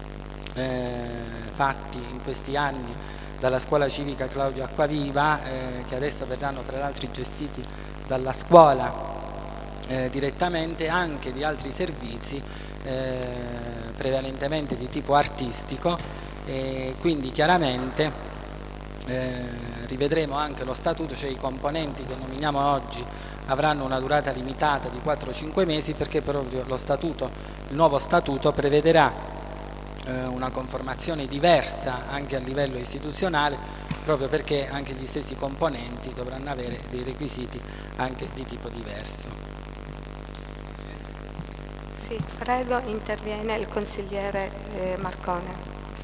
fatti in questi anni dalla scuola civica Claudio Acquaviva, che adesso verranno tra l'altro gestiti dalla scuola direttamente, anche di altri servizi prevalentemente di tipo artistico, e quindi chiaramente rivedremo anche lo statuto, cioè i componenti che nominiamo oggi avranno una durata limitata di 4-5 mesi, perché proprio il nuovo statuto prevederà una conformazione diversa anche a livello istituzionale, proprio perché anche gli stessi componenti dovranno avere dei requisiti anche di tipo diverso. Sì, prego, interviene il consigliere Marcone.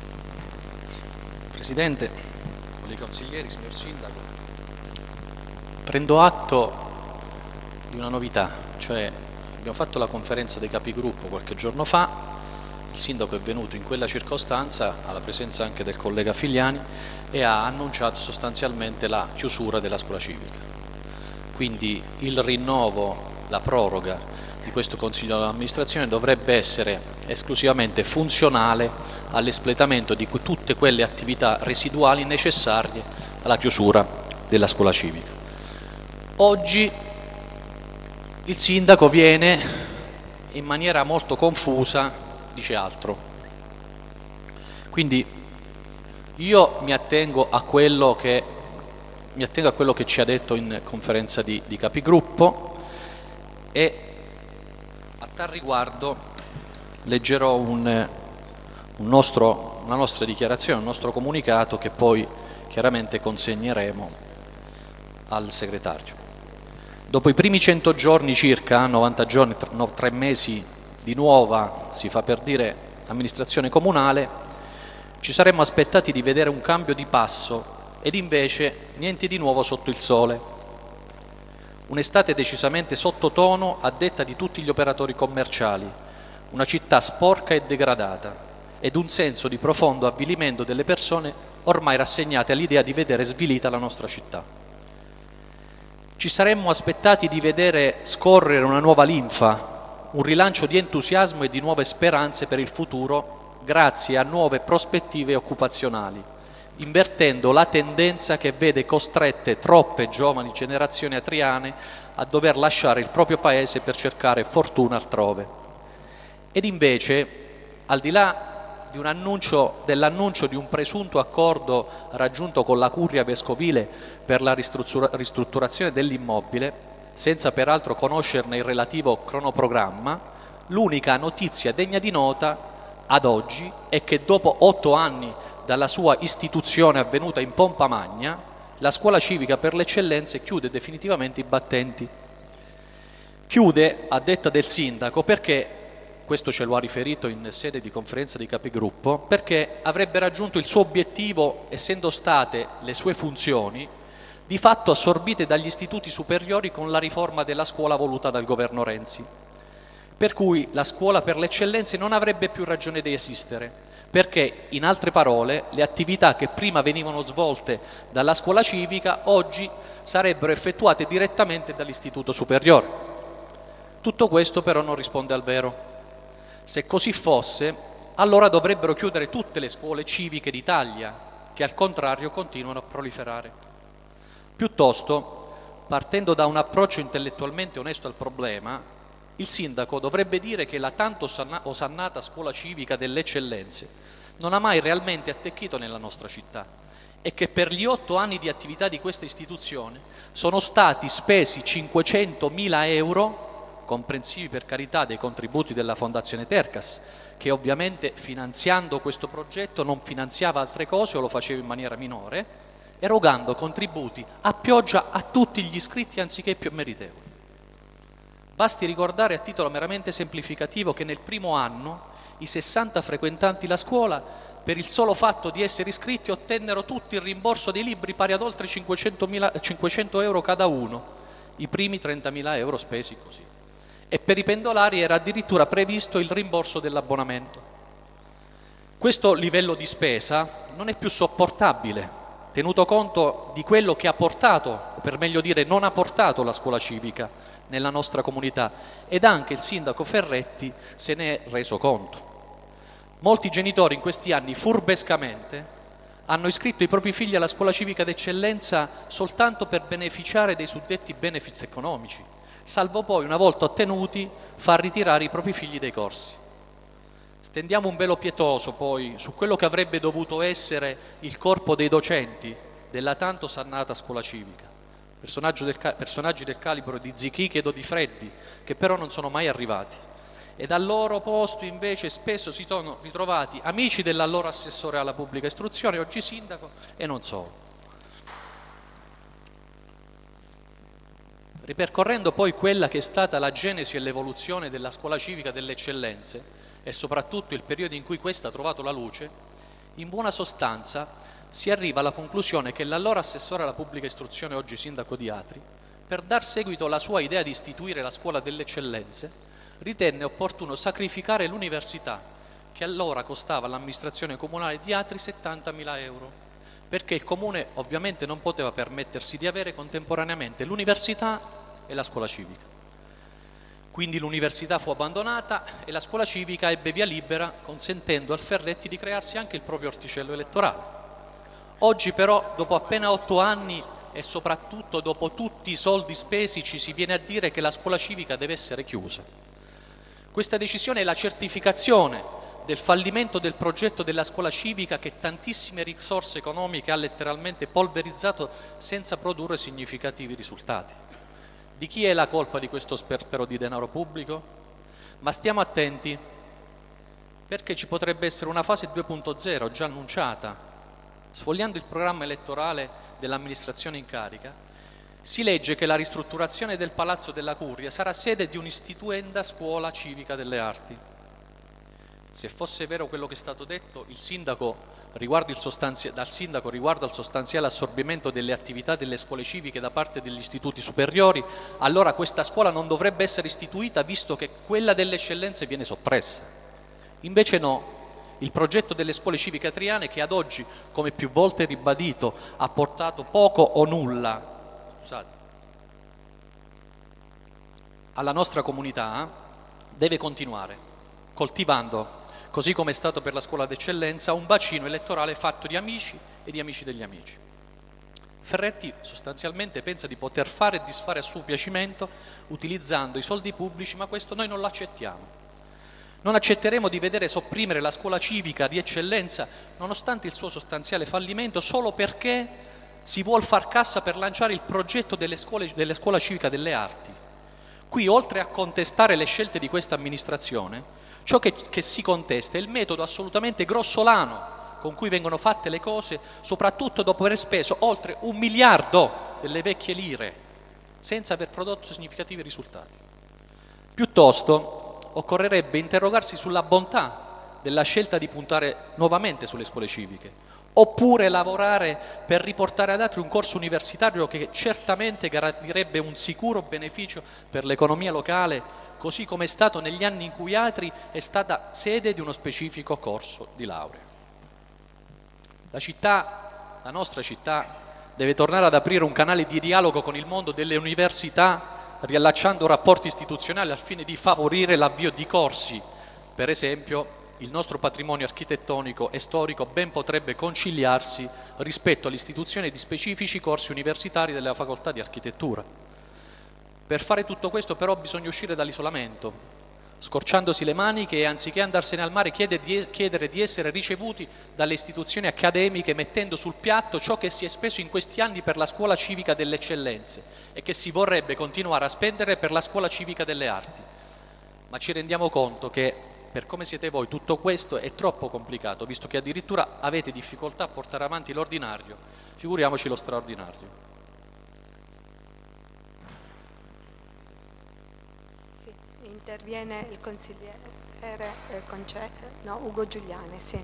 Presidente, colleghi consiglieri, signor Sindaco, prendo atto di una novità, cioè abbiamo fatto la conferenza dei capigruppo qualche giorno fa, il Sindaco è venuto in quella circostanza, alla presenza anche del collega Figliani, e ha annunciato sostanzialmente la chiusura della scuola civica. Quindi il rinnovo, la proroga di questo Consiglio di amministrazione dovrebbe essere esclusivamente funzionale all'espletamento di tutte quelle attività residuali necessarie alla chiusura della scuola civica. Oggi il Sindaco viene in maniera molto confusa, dice altro. Quindi io mi attengo a quello che ci ha detto in conferenza di capigruppo e a tal riguardo leggerò una nostra dichiarazione, un nostro comunicato che poi chiaramente consegneremo al segretario. Dopo i primi 100 giorni circa, 90 giorni, 3 mesi di nuova, si fa per dire, amministrazione comunale, ci saremmo aspettati di vedere un cambio di passo ed invece niente di nuovo sotto il sole. Un'estate decisamente sottotono a detta di tutti gli operatori commerciali, una città sporca e degradata ed un senso di profondo avvilimento delle persone ormai rassegnate all'idea di vedere svilita la nostra città. Ci saremmo aspettati di vedere scorrere una nuova linfa, un rilancio di entusiasmo e di nuove speranze per il futuro grazie a nuove prospettive occupazionali, invertendo la tendenza che vede costrette troppe giovani generazioni atriane a dover lasciare il proprio paese per cercare fortuna altrove. Ed invece, al di là dell'annuncio di un presunto accordo raggiunto con la curia vescovile per la ristrutturazione dell'immobile, senza peraltro conoscerne il relativo cronoprogramma, l'unica notizia degna di nota ad oggi è che dopo 8 anni dalla sua istituzione avvenuta in pompa magna, la scuola civica per le eccellenze chiude definitivamente i battenti. Chiude, a detta del sindaco, perché, questo ce lo ha riferito in sede di conferenza di capigruppo, perché avrebbe raggiunto il suo obiettivo essendo state le sue funzioni di fatto assorbite dagli istituti superiori con la riforma della scuola voluta dal governo Renzi. Per cui la scuola per le eccellenze non avrebbe più ragione di esistere, perché, in altre parole, le attività che prima venivano svolte dalla scuola civica oggi sarebbero effettuate direttamente dall'istituto superiore. Tutto questo però non risponde al vero. Se così fosse, allora dovrebbero chiudere tutte le scuole civiche d'Italia, che al contrario continuano a proliferare. Piuttosto, partendo da un approccio intellettualmente onesto al problema, il sindaco dovrebbe dire che la tanto osannata scuola civica delle eccellenze non ha mai realmente attecchito nella nostra città e che per gli 8 anni di attività di questa istituzione sono stati spesi 500.000 euro, comprensivi per carità dei contributi della Fondazione Tercas, che ovviamente finanziando questo progetto non finanziava altre cose o lo faceva in maniera minore, erogando contributi a pioggia a tutti gli iscritti anziché più meritevoli. Basti ricordare a titolo meramente semplificativo che nel primo anno i 60 frequentanti la scuola, per il solo fatto di essere iscritti, ottennero tutti il rimborso dei libri pari ad oltre 500 euro cada uno, i primi 30.000 euro spesi così. E per i pendolari era addirittura previsto il rimborso dell'abbonamento. Questo livello di spesa non è più sopportabile, tenuto conto di quello che ha portato, o per meglio dire non ha portato la scuola civica nella nostra comunità, ed anche il sindaco Ferretti se ne è reso conto. Molti genitori in questi anni furbescamente hanno iscritto i propri figli alla scuola civica d'eccellenza soltanto per beneficiare dei suddetti benefits economici, salvo poi, una volta ottenuti, far ritirare i propri figli dai corsi. Stendiamo un velo pietoso poi su quello che avrebbe dovuto essere il corpo dei docenti della tanto osannata scuola civica. Personaggi del calibro di Zichichi e Di Freddi, che però non sono mai arrivati. E al loro posto invece spesso si sono ritrovati amici dell'allora assessore alla pubblica istruzione, oggi sindaco, e non solo. ripercorrendo poi quella che è stata la genesi e l'evoluzione della scuola civica delle eccellenze e soprattutto il periodo in cui questa ha trovato la luce, in buona sostanza si arriva alla conclusione che l'allora assessore alla pubblica istruzione, oggi sindaco di Atri, per dar seguito alla sua idea di istituire la scuola delle eccellenze, ritenne opportuno sacrificare l'università, che allora costava all'amministrazione comunale di Atri 70.000 euro, perché il comune ovviamente non poteva permettersi di avere contemporaneamente l'università e la scuola civica. Quindi l'università fu abbandonata e la scuola civica ebbe via libera, consentendo al Ferretti di crearsi anche il proprio orticello elettorale. Oggi però, dopo appena 8 anni e soprattutto dopo tutti i soldi spesi, ci si viene a dire che la scuola civica deve essere chiusa. Questa decisione è la certificazione del fallimento del progetto della scuola civica, che tantissime risorse economiche ha letteralmente polverizzato senza produrre significativi risultati. Di chi è la colpa di questo sperpero di denaro pubblico? Ma stiamo attenti, perché ci potrebbe essere una fase 2.0 già annunciata. Sfogliando il programma elettorale dell'amministrazione in carica, si legge che la ristrutturazione del Palazzo della Curia sarà sede di un'istituenda scuola civica delle arti. Se fosse vero quello che è stato detto, dal sindaco riguardo al sostanziale assorbimento delle attività delle scuole civiche da parte degli istituti superiori, allora questa scuola non dovrebbe essere istituita, visto che quella delle eccellenze viene soppressa. Invece no, il progetto delle scuole civiche atriane, che ad oggi, come più volte ribadito, ha portato poco o nulla alla nostra comunità, deve continuare, coltivando, così come è stato per la scuola d'eccellenza, un bacino elettorale fatto di amici e di amici degli amici. Ferretti sostanzialmente pensa di poter fare e disfare a suo piacimento utilizzando i soldi pubblici, ma questo noi non lo accettiamo. Non accetteremo di vedere sopprimere la scuola civica di eccellenza, nonostante il suo sostanziale fallimento, solo perché si vuol far cassa per lanciare il progetto delle scuola civica delle arti. Qui, oltre a contestare le scelte di questa amministrazione, ciò che si contesta è il metodo assolutamente grossolano con cui vengono fatte le cose, soprattutto dopo aver speso oltre 1 miliardo delle vecchie lire, senza aver prodotto significativi risultati. Piuttosto occorrerebbe interrogarsi sulla bontà della scelta di puntare nuovamente sulle scuole civiche, oppure lavorare per riportare ad Atri un corso universitario che certamente garantirebbe un sicuro beneficio per l'economia locale, così come è stato negli anni in cui Atri è stata sede di uno specifico corso di laurea. La nostra città, deve tornare ad aprire un canale di dialogo con il mondo delle università, riallacciando rapporti istituzionali al fine di favorire l'avvio di corsi. Per esempio, il nostro patrimonio architettonico e storico ben potrebbe conciliarsi rispetto all'istituzione di specifici corsi universitari della facoltà di architettura. Per fare tutto questo però bisogna uscire dall'isolamento, scorciandosi le maniche e anziché andarsene al mare chiedere di essere ricevuti dalle istituzioni accademiche, mettendo sul piatto ciò che si è speso in questi anni per la scuola civica delle eccellenze e che si vorrebbe continuare a spendere per la scuola civica delle arti. Ma ci rendiamo conto che, per come siete voi, tutto questo è troppo complicato, visto che addirittura avete difficoltà a portare avanti l'ordinario, figuriamoci lo straordinario. Interviene il consigliere Ugo Giuliani. Sì.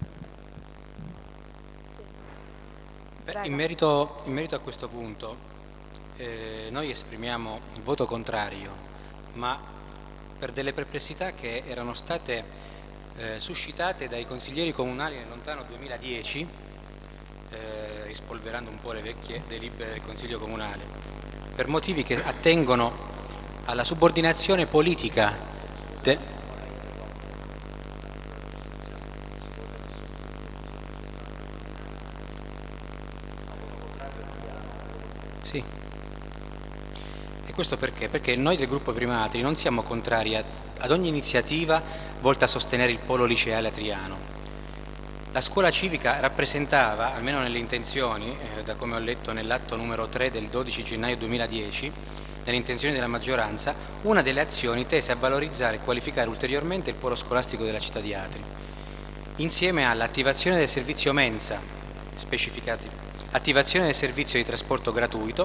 In merito a questo punto, noi esprimiamo il voto contrario, ma per delle perplessità che erano state suscitate dai consiglieri comunali nel lontano 2010, rispolverando un po' le vecchie delibere del Consiglio Comunale, per motivi che attengono alla subordinazione politica Sì. E questo perché? Perché noi del gruppo Prima Atri non siamo contrari ad ogni iniziativa volta a sostenere il polo liceale atriano. La scuola civica rappresentava, almeno nelle intenzioni, da come ho letto nell'atto numero 3 del 12 gennaio 2010, nelle intenzioni della maggioranza, una delle azioni tese a valorizzare e qualificare ulteriormente il polo scolastico della città di Atri, insieme all'attivazione del servizio mensa, specificati, attivazione del servizio di trasporto gratuito,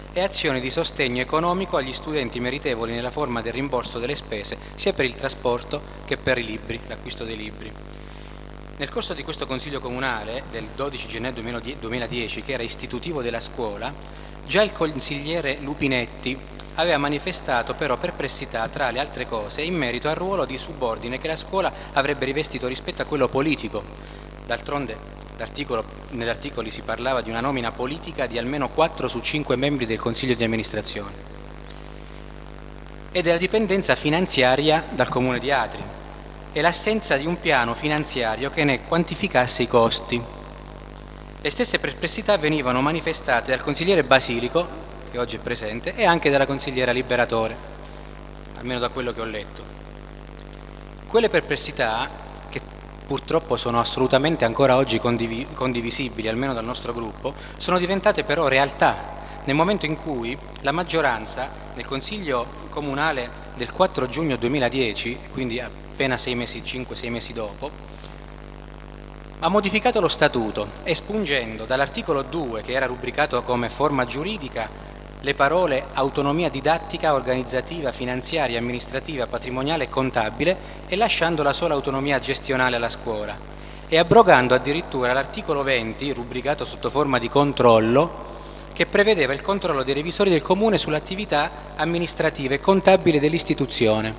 e azioni di sostegno economico agli studenti meritevoli nella forma del rimborso delle spese sia per il trasporto che per i libri, l'acquisto dei libri. Nel corso di questo Consiglio Comunale del 12 gennaio 2010, che era istitutivo della scuola, già il consigliere Lupinetti aveva manifestato però perplessità, tra le altre cose, in merito al ruolo di subordine che la scuola avrebbe rivestito rispetto a quello politico. D'altronde nell'articolo si parlava di una nomina politica di almeno 4 su 5 membri del Consiglio di amministrazione e della dipendenza finanziaria dal Comune di Atri e l'assenza di un piano finanziario che ne quantificasse i costi. Le stesse perplessità venivano manifestate dal consigliere Basilico, che oggi è presente, e anche dalla consigliera Liberatore, almeno da quello che ho letto. Quelle perplessità, che purtroppo sono assolutamente ancora oggi condivisibili, almeno dal nostro gruppo, sono diventate però realtà nel momento in cui la maggioranza nel Consiglio Comunale del 4 giugno 2010, quindi appena 5-6 mesi dopo, ha modificato lo statuto, espungendo dall'articolo 2, che era rubricato come forma giuridica, le parole autonomia didattica, organizzativa, finanziaria, amministrativa, patrimoniale e contabile e lasciando la sola autonomia gestionale alla scuola e abrogando addirittura l'articolo 20, rubricato sotto forma di controllo, che prevedeva il controllo dei revisori del Comune sull'attività amministrativa e contabile dell'istituzione.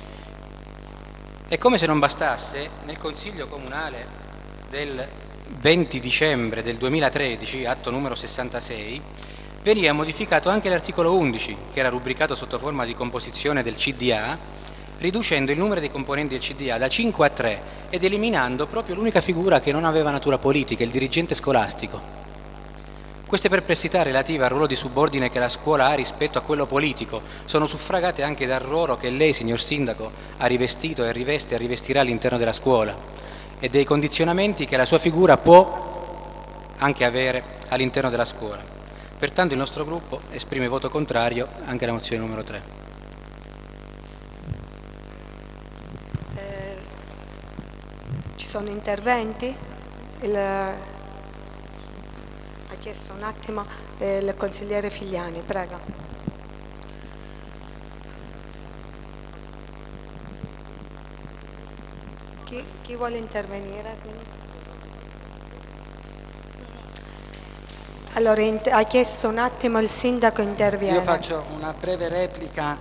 E come se non bastasse, nel Consiglio Comunale del 20 dicembre del 2013, atto numero 66, veniva modificato anche l'articolo 11, che era rubricato sotto forma di composizione del CDA, riducendo il numero dei componenti del CDA da 5 a 3 ed eliminando proprio l'unica figura che non aveva natura politica, il dirigente scolastico. Queste perplessità relative al ruolo di subordine che la scuola ha rispetto a quello politico sono suffragate anche dal ruolo che lei, signor Sindaco, ha rivestito e riveste e rivestirà all'interno della scuola e dei condizionamenti che la sua figura può anche avere all'interno della scuola. Pertanto il nostro gruppo esprime voto contrario anche alla mozione numero 3. Ci sono interventi? Ha chiesto un attimo il consigliere Figliani, prego. Chi vuole intervenire? Allora, ha chiesto un attimo il sindaco, interviene. Io faccio una breve replica,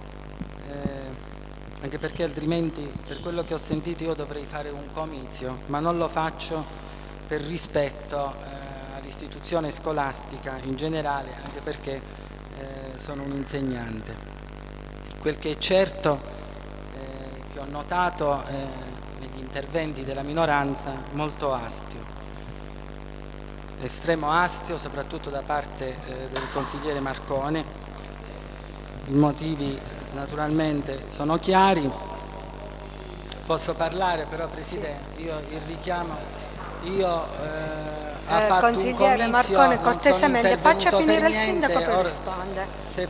anche perché altrimenti, per quello che ho sentito, io dovrei fare un comizio, ma non lo faccio per rispetto all'istituzione scolastica in generale, anche perché sono un insegnante. Quel che è certo, che ho notato negli interventi della minoranza, molto astio. Estremo astio, soprattutto da parte del consigliere Marcone. I motivi naturalmente sono chiari. Posso parlare però, Presidente, io il richiamo, ha fatto un comizio, Marcone, cortesemente faccia finire il sindaco per rispondere. Se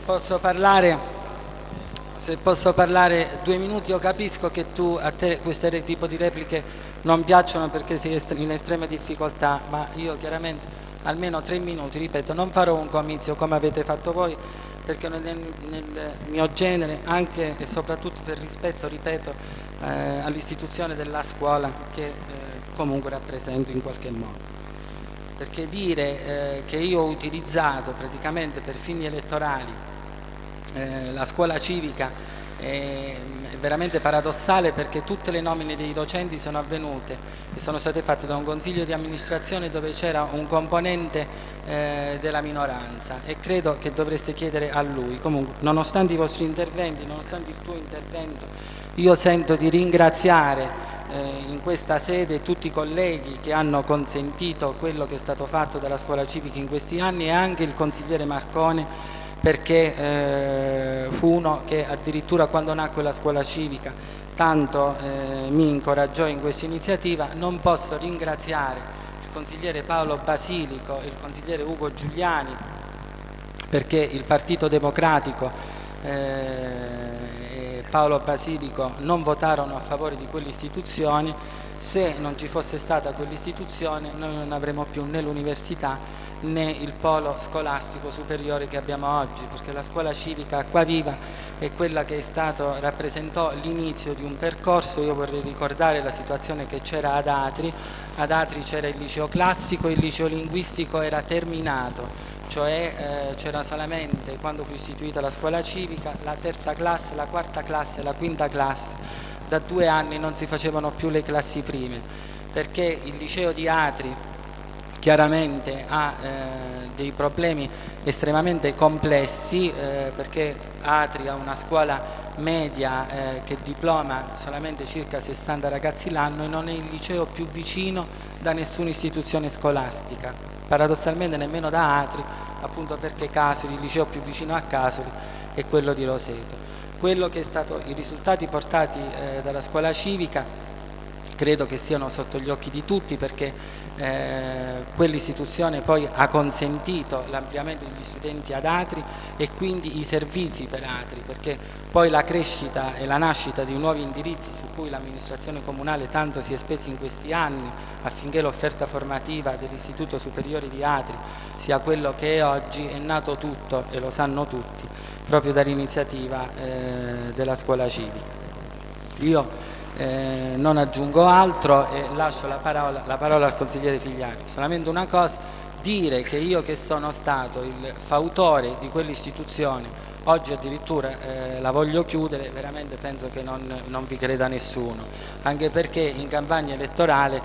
posso parlare 2 minuti, io capisco che a te questo tipo di repliche non piacciono perché sei in estrema difficoltà, ma io chiaramente almeno 3 minuti, ripeto, non farò un comizio come avete fatto voi, perché nel mio genere, anche e soprattutto per rispetto, ripeto, all'istituzione della scuola che comunque rappresento in qualche modo. Perché dire che io ho utilizzato praticamente per fini elettorali la scuola civica è veramente paradossale, perché tutte le nomine dei docenti sono avvenute e sono state fatte da un consiglio di amministrazione dove c'era un componente della minoranza, e credo che dovreste chiedere a lui. Comunque, nonostante i vostri interventi, nonostante il tuo intervento, io sento di ringraziare in questa sede tutti i colleghi che hanno consentito quello che è stato fatto dalla scuola civica in questi anni, e anche il consigliere Marcone, perché fu uno che addirittura quando nacque la scuola civica tanto mi incoraggiò in questa iniziativa. Non posso ringraziare il consigliere Paolo Basilico e il consigliere Ugo Giuliani, perché il Partito Democratico e Paolo Basilico non votarono a favore di quell'istituzione, Se non ci fosse stata quell'istituzione noi non avremmo più né l'università né il polo scolastico superiore che abbiamo oggi, perché la scuola civica Acquaviva è quella che rappresentò l'inizio di un percorso. Io vorrei ricordare la situazione che c'era ad Atri c'era il liceo classico, il liceo linguistico era terminato, cioè c'era solamente, quando fu istituita la scuola civica, la terza classe, la quarta classe, la quinta classe. Da 2 anni non si facevano più le classi prime, perché il liceo di Atri chiaramente ha dei problemi estremamente complessi, perché Atri ha una scuola media che diploma solamente circa 60 ragazzi l'anno e non è il liceo più vicino da nessuna istituzione scolastica, paradossalmente nemmeno da Atri, appunto perché Casoli, il liceo più vicino a Casoli è quello di Roseto. Quello che è stato i risultati portati dalla scuola civica credo che siano sotto gli occhi di tutti, perché quell'istituzione poi ha consentito l'ampliamento degli studenti ad Atri e quindi i servizi per Atri, perché poi la crescita e la nascita di nuovi indirizzi su cui l'amministrazione comunale tanto si è spesa in questi anni affinché l'offerta formativa dell'Istituto Superiore di Atri sia quello che è oggi, è nato tutto, e lo sanno tutti, proprio dall'iniziativa della scuola civica. Io non aggiungo altro e lascio la parola al consigliere Figliani. Solamente una cosa, dire che io, che sono stato il fautore di quell'istituzione, oggi addirittura la voglio chiudere, veramente penso che non vi creda nessuno, anche perché in campagna elettorale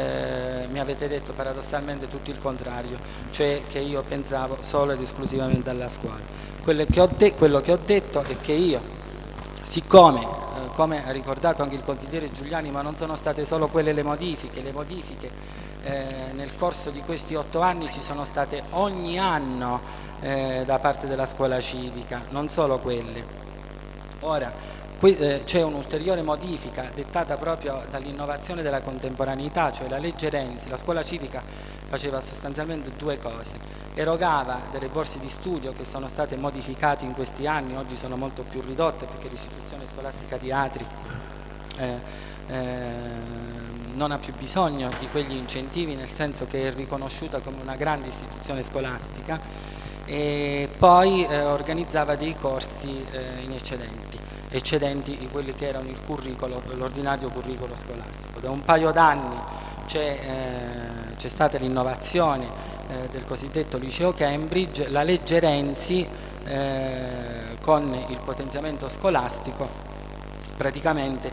mi avete detto paradossalmente tutto il contrario, cioè che io pensavo solo ed esclusivamente alla scuola. Quello che ho detto è che io, siccome come ha ricordato anche il consigliere Giuliani, ma non sono state solo quelle le modifiche nel corso di questi 8 anni ci sono state ogni anno da parte della scuola civica, non solo quelle. Ora, c'è un'ulteriore modifica dettata proprio dall'innovazione della contemporaneità, cioè la legge Renzi. La scuola civica faceva sostanzialmente 2 cose: erogava delle borse di studio che sono state modificate in questi anni, oggi sono molto più ridotte perché l'istituzione scolastica di Atri non ha più bisogno di quegli incentivi, nel senso che è riconosciuta come una grande istituzione scolastica, e poi organizzava dei corsi in eccedenti di quelli che erano l'ordinario curricolo scolastico. Da un paio d'anni c'è stata l'innovazione del cosiddetto liceo Cambridge. La legge Renzi con il potenziamento scolastico praticamente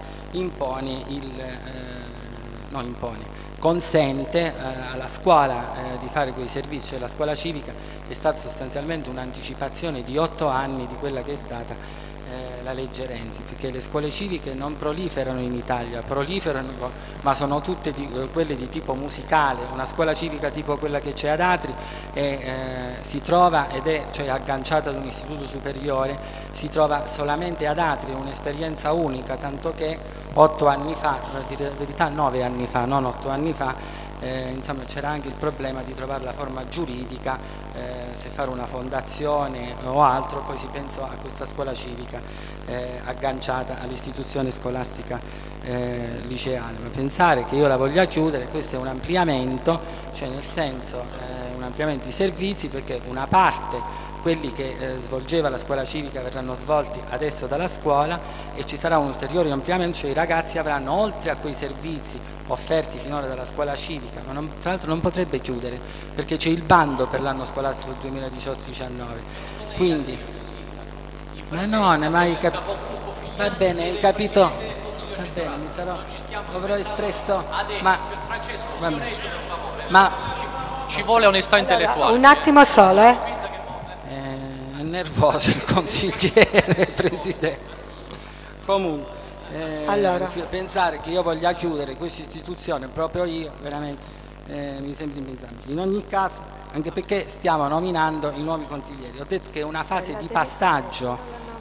consente alla scuola di fare quei servizi, cioè la scuola civica è stata sostanzialmente un'anticipazione di 8 anni di quella che è stata la legge Renzi, perché le scuole civiche non proliferano in Italia, proliferano, ma sono tutte quelle di tipo musicale. Una scuola civica tipo quella che c'è ad Atri si trova cioè agganciata ad un istituto superiore, si trova solamente ad Atri, è un'esperienza unica, tanto che 8 anni fa, per dire la verità 9 anni fa, non 8 anni fa, insomma c'era anche il problema di trovare la forma giuridica, se fare una fondazione o altro. Poi si pensò a questa scuola civica agganciata all'istituzione scolastica liceale. Ma pensare che io la voglia chiudere, questo è un ampliamento, cioè nel senso un ampliamento di servizi, perché una parte, quelli che svolgeva la scuola civica, verranno svolti adesso dalla scuola, e ci sarà un ulteriore ampliamento, cioè i ragazzi avranno, oltre a quei servizi offerti finora dalla scuola civica, ma tra l'altro non potrebbe chiudere perché c'è il bando per l'anno scolastico 2018-19, quindi ma non, ma hai capito, va bene, hai capito, va bene, mi sarò, avrò espresso, ma Francesco, va bene. onesto per favore, Ma ci vuole onestà intellettuale. Un attimo solo, è nervoso il consigliere, presidente. Comunque, allora, pensare che io voglia chiudere questa istituzione proprio io, veramente mi sembra impensabile. In ogni caso, anche perché stiamo nominando i nuovi consiglieri, ho detto che è una fase di passaggio,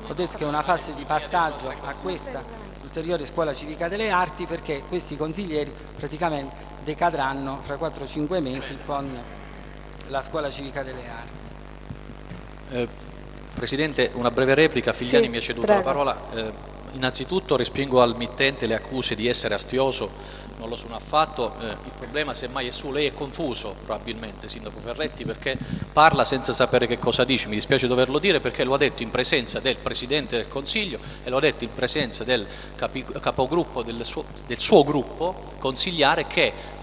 a questa ulteriore scuola civica delle arti, perché questi consiglieri praticamente decadranno fra 4-5 mesi con la scuola civica delle arti. Presidente, una breve replica. Figliani, sì, mi ha ceduto prego. la parola. Innanzitutto respingo al mittente le accuse di essere astioso non lo sono affatto, il problema semmai è suo, lei è confuso probabilmente, Sindaco Ferretti, perché parla senza sapere che cosa dice, mi dispiace doverlo dire perché lo ha detto in presenza del Presidente del Consiglio e lo ha detto in presenza del capogruppo del suo gruppo consigliare che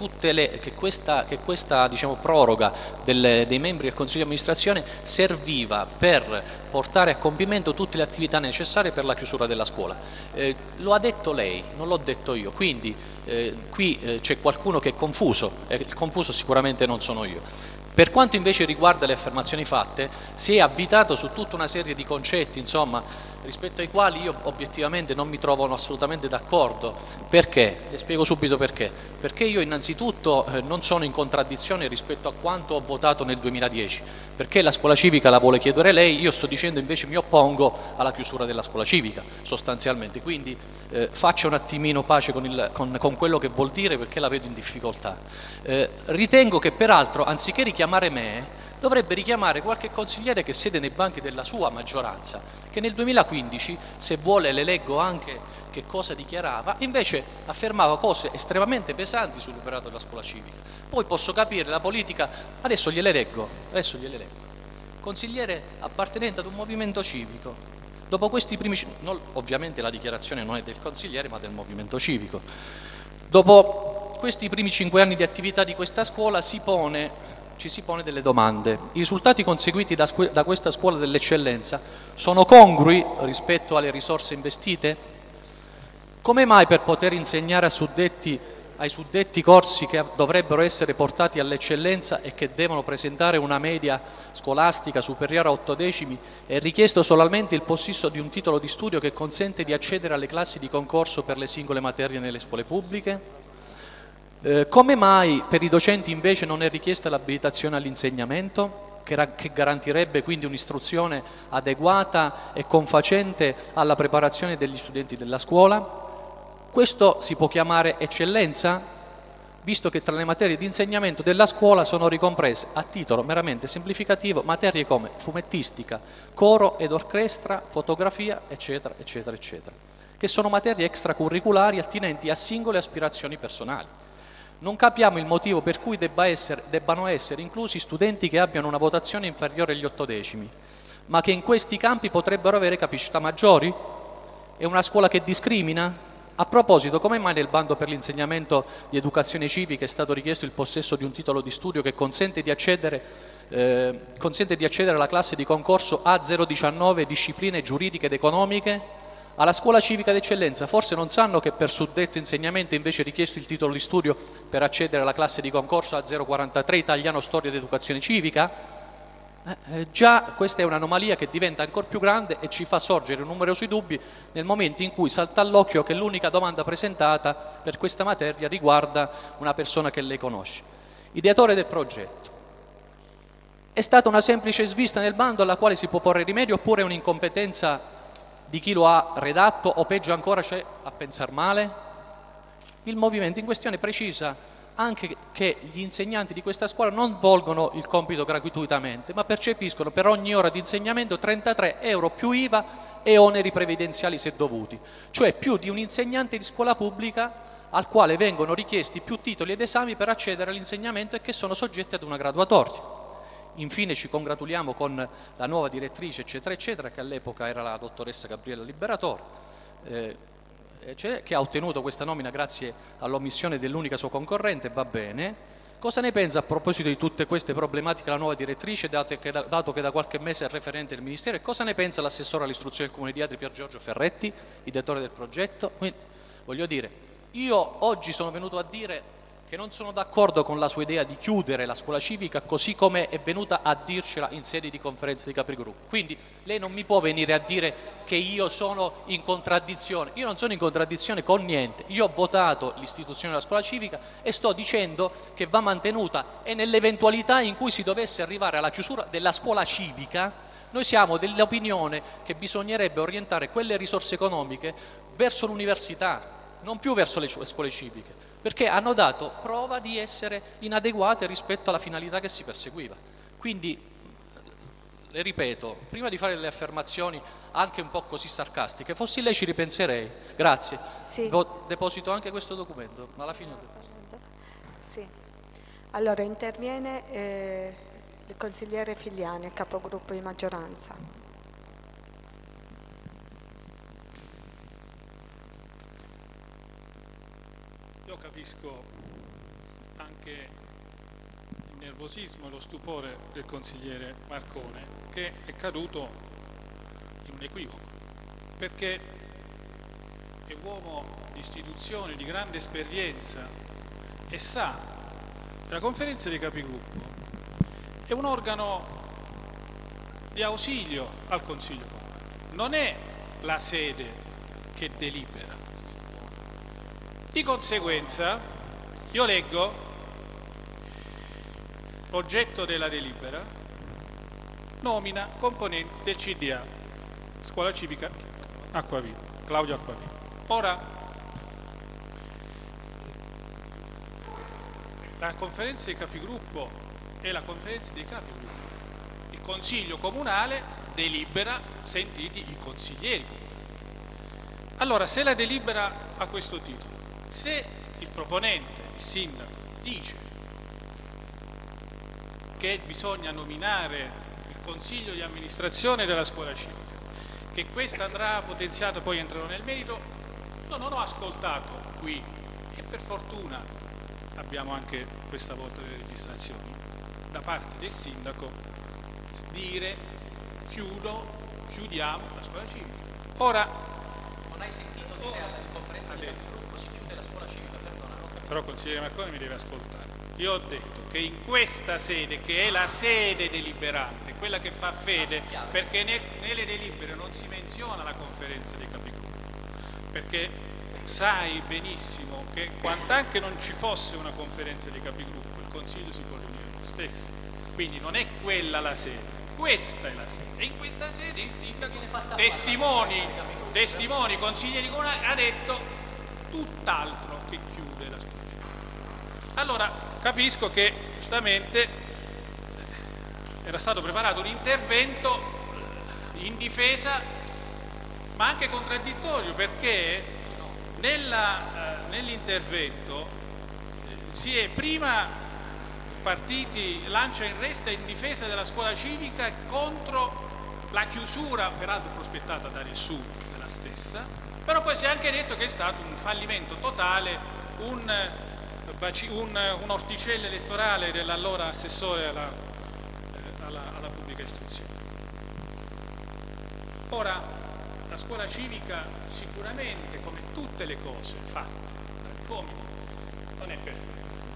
questa diciamo, proroga dei membri del Consiglio di amministrazione serviva per portare a compimento tutte le attività necessarie per la chiusura della scuola. Lo ha detto lei, non l'ho detto io, quindi qui c'è qualcuno che è confuso e il confuso sicuramente non sono io. Per quanto invece riguarda le affermazioni fatte, si è avvitato su tutta una serie di concetti, insomma, rispetto ai quali io obiettivamente non mi trovo assolutamente d'accordo. Perché? Le spiego subito perché. Perché io innanzitutto non sono in contraddizione rispetto a quanto ho votato nel 2010, perché la scuola civica la vuole chiudere lei, io sto dicendo invece mi oppongo alla chiusura della scuola civica, sostanzialmente. Quindi faccia un attimino pace con quello che vuol dire, perché la vedo in difficoltà. Ritengo che peraltro, anziché richiamare me, dovrebbe richiamare qualche consigliere che siede nei banchi della sua maggioranza, che nel 2015, se vuole le leggo anche che cosa dichiarava, invece affermava cose estremamente pesanti sull'operato della scuola civica. Poi posso capire la politica, adesso gliele leggo. Consigliere appartenente ad un movimento civico, dopo questi primi, ovviamente la dichiarazione non è del consigliere ma del movimento civico, dopo questi primi 5 anni di attività di questa scuola ci si pone delle domande. I risultati conseguiti da questa scuola dell'eccellenza sono congrui rispetto alle risorse investite? Come mai per poter insegnare ai suddetti corsi che dovrebbero essere portati all'eccellenza e che devono presentare una media scolastica superiore a 8 decimi è richiesto solamente il possesso di un titolo di studio che consente di accedere alle classi di concorso per le singole materie nelle scuole pubbliche? Come mai per i docenti invece non è richiesta l'abilitazione all'insegnamento, che garantirebbe quindi un'istruzione adeguata e confacente alla preparazione degli studenti della scuola? Questo si può chiamare eccellenza, visto che tra le materie di insegnamento della scuola sono ricomprese, a titolo meramente semplificativo, materie come fumettistica, coro ed orchestra, fotografia, eccetera, eccetera, eccetera, che sono materie extracurriculari attinenti a singole aspirazioni personali. Non capiamo il motivo per cui debbano essere inclusi studenti che abbiano una votazione inferiore agli 8 decimi, ma che in questi campi potrebbero avere capacità maggiori? È una scuola che discrimina? A proposito, come mai nel bando per l'insegnamento di educazione civica è stato richiesto il possesso di un titolo di studio che consente di accedere alla classe di concorso A019 discipline giuridiche ed economiche? Alla scuola civica d'eccellenza forse non sanno che per suddetto insegnamento è invece richiesto il titolo di studio per accedere alla classe di concorso A043 italiano storia ed educazione civica? Già questa è un'anomalia che diventa ancora più grande e ci fa sorgere numerosi dubbi nel momento in cui salta all'occhio che l'unica domanda presentata per questa materia riguarda una persona che lei conosce. Ideatore del progetto. È stata una semplice svista nel bando alla quale si può porre rimedio oppure un'incompetenza di chi lo ha redatto o peggio ancora c'è a pensar male? Il movimento in questione precisa anche che gli insegnanti di questa scuola non svolgono il compito gratuitamente, ma percepiscono per ogni ora di insegnamento 33 euro più IVA e oneri previdenziali se dovuti, cioè più di un insegnante di scuola pubblica al quale vengono richiesti più titoli ed esami per accedere all'insegnamento e che sono soggetti ad una graduatoria. Infine ci congratuliamo con la nuova direttrice, eccetera, eccetera, che all'epoca era la dottoressa Gabriella Liberatore, che ha ottenuto questa nomina grazie all'omissione dell'unica sua concorrente, va bene. Cosa ne pensa a proposito di tutte queste problematiche la nuova direttrice, dato che da qualche mese è referente del Ministero, e cosa ne pensa l'assessore all'istruzione del Comune di Atri Pier Giorgio Ferretti, ideatore del progetto? Quindi, voglio dire, io oggi sono venuto a dire che non sono d'accordo con la sua idea di chiudere la scuola civica così come è venuta a dircela in sede di conferenza di capigruppo. Quindi lei non mi può venire a dire che io sono in contraddizione. Io non sono in contraddizione con niente. Io ho votato l'istituzione della scuola civica e sto dicendo che va mantenuta, e nell'eventualità in cui si dovesse arrivare alla chiusura della scuola civica, noi siamo dell'opinione che bisognerebbe orientare quelle risorse economiche verso l'università, non più verso le scuole civiche, perché hanno dato prova di essere inadeguate rispetto alla finalità che si perseguiva. Quindi, le ripeto, prima di fare delle affermazioni anche un po' così sarcastiche, fossi lei ci ripenserei. Grazie. Sì. Deposito anche questo documento, ma alla fine... Sì. Allora interviene il consigliere Figliani, capogruppo di maggioranza. Io capisco anche il nervosismo e lo stupore del consigliere Marcone, che è caduto in un equivoco, perché è uomo di istituzioni, di grande esperienza, e sa che la conferenza dei capigruppo è un organo di ausilio al Consiglio Comunale, non è la sede che delibera. Di conseguenza, io leggo l'oggetto della delibera: nomina componenti del CDA, Scuola Civica Acquaviva, Claudio Acquaviva. Ora, la conferenza dei capigruppo è la conferenza dei capigruppo. Il Consiglio Comunale delibera sentiti i consiglieri comunali. Allora, se la delibera ha questo titolo, se il proponente, il sindaco, dice che bisogna nominare il consiglio di amministrazione della scuola civica, che questa andrà potenziata, poi entrerò nel merito, io non ho ascoltato qui, e per fortuna abbiamo anche questa volta le registrazioni, da parte del sindaco dire chiudiamo la scuola civica. Ora, non hai sentito dire alla conferenza di capogruppo si chiude la scuola civica, perdona, non capisco. Però consigliere Marcone mi deve ascoltare. Io ho detto che in questa sede, che è la sede deliberante, quella che fa fede, perché nelle delibere non si menziona la conferenza dei capigruppo, perché sai benissimo che quand'anche non ci fosse una conferenza dei capigruppo, il Consiglio si può riunire lo stesso. Quindi non è quella la sede, questa è la sede. E in questa sede il sindaco, testimoni, consiglieri comunali, ha detto tutt'altro che chiude la scuola. Allora capisco che giustamente era stato preparato un intervento in difesa, ma anche contraddittorio, perché nell'intervento si è prima partiti lancia in resta in difesa della scuola civica e contro la chiusura, peraltro prospettata da nessuno della stessa, però poi si è anche detto che è stato un fallimento totale, un orticello elettorale dell'allora assessore alla pubblica istruzione. Ora, la scuola civica sicuramente, come tutte le cose fatte dagli uomini, non è perfetta.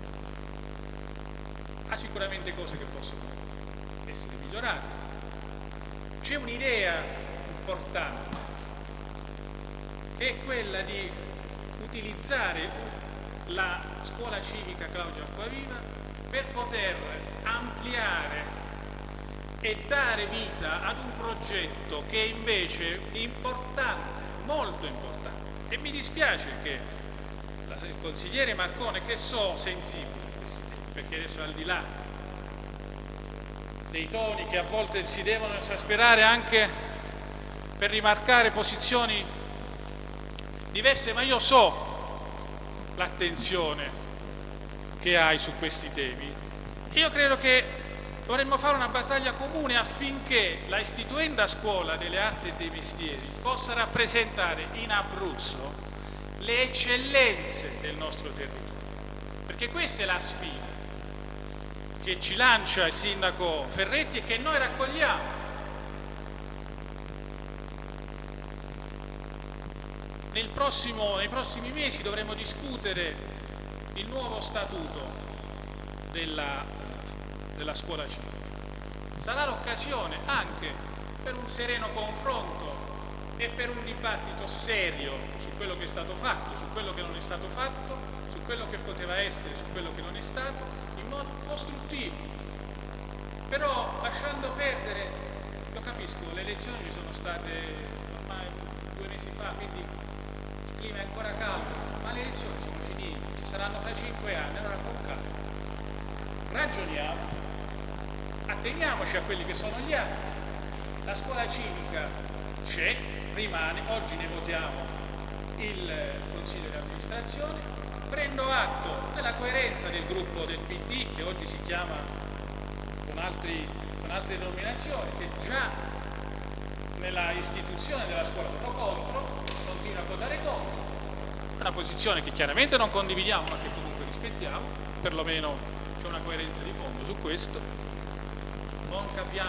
Ha sicuramente cose che possono essere migliorate. C'è un'idea importante, che è quella di utilizzare la scuola civica Claudio Acquaviva per poter ampliare e dare vita ad un progetto che è invece importante, molto importante. E mi dispiace che il consigliere Marcone, che so sensibile, perché adesso al di là dei toni che a volte si devono esasperare anche per rimarcare posizioni diverse, ma io so l'attenzione che hai su questi temi. Io credo che dovremmo fare una battaglia comune affinché la istituenda scuola delle arti e dei mestieri possa rappresentare in Abruzzo le eccellenze del nostro territorio, perché questa è la sfida che ci lancia il sindaco Ferretti e che noi raccogliamo. Nei prossimi mesi dovremo discutere il nuovo statuto della scuola civica. Sarà l'occasione anche per un sereno confronto e per un dibattito serio su quello che è stato fatto, su quello che non è stato fatto, su quello che poteva essere, su quello che non è stato, in modo costruttivo, però lasciando perdere, lo capisco, le elezioni ci sono state ormai 2 mesi fa, quindi il clima è ancora caldo, ma le elezioni sono finite, ci saranno fra 5 anni, allora con calma, ragioniamo, atteniamoci a quelli che sono gli atti, la scuola civica c'è, rimane, oggi ne votiamo il Consiglio di amministrazione, prendo atto della coerenza del gruppo del PD, che oggi si chiama con altre denominazioni, che già nella istituzione della scuola votò contro, continua a votare contro. Una posizione che chiaramente non condividiamo, ma che comunque rispettiamo, perlomeno c'è una coerenza di fondo su questo. Non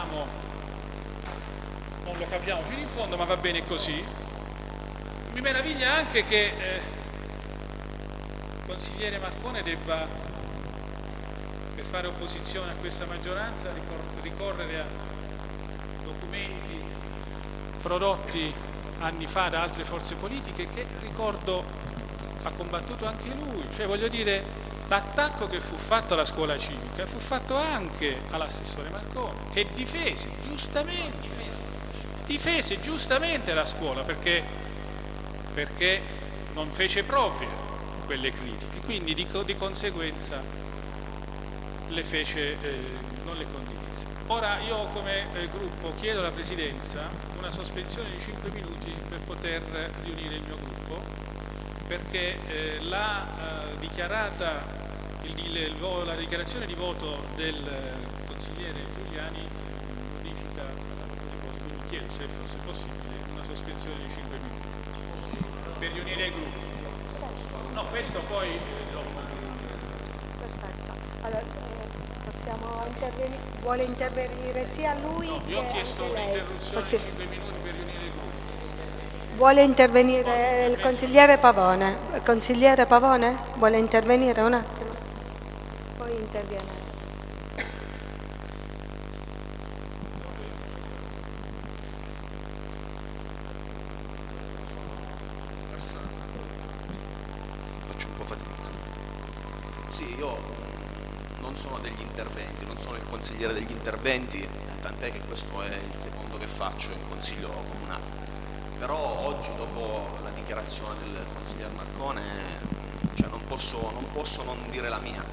lo capiamo fino in fondo, ma va bene così. Mi meraviglia anche che il consigliere Marcone debba, per fare opposizione a questa maggioranza, ricorrere a documenti prodotti anni fa da altre forze politiche che, ricordo, ha combattuto anche lui. Cioè, voglio dire, l'attacco che fu fatto alla scuola civica fu fatto anche all'assessore Marcone, che difese giustamente la scuola perché non fece proprie quelle critiche, quindi di conseguenza non le condivise. Ora io come gruppo chiedo alla Presidenza una sospensione di 5 minuti per poter riunire il mio gruppo, perché la dichiarazione di voto del consigliere Giuliani modifica il voto, quindi chiedo, se fosse possibile, una sospensione di 5 minuti per riunire il gruppo. No, questo poi Perfetto. Allora, possiamo intervenire? Vuole intervenire sia lui no, io ho chiesto un'interruzione di 5 minuti per riunire il gruppo. Vuole intervenire il consigliere Pavone? Il consigliere Pavone vuole intervenire un attimo? Poi interviene. Faccio un po' fatica. Sì, io non sono degli interventi, non sono il consigliere degli interventi, tant'è che questo è il secondo che faccio in consiglio comunale. Però oggi, dopo la dichiarazione del consigliere Marcone, cioè non posso non dire la mia.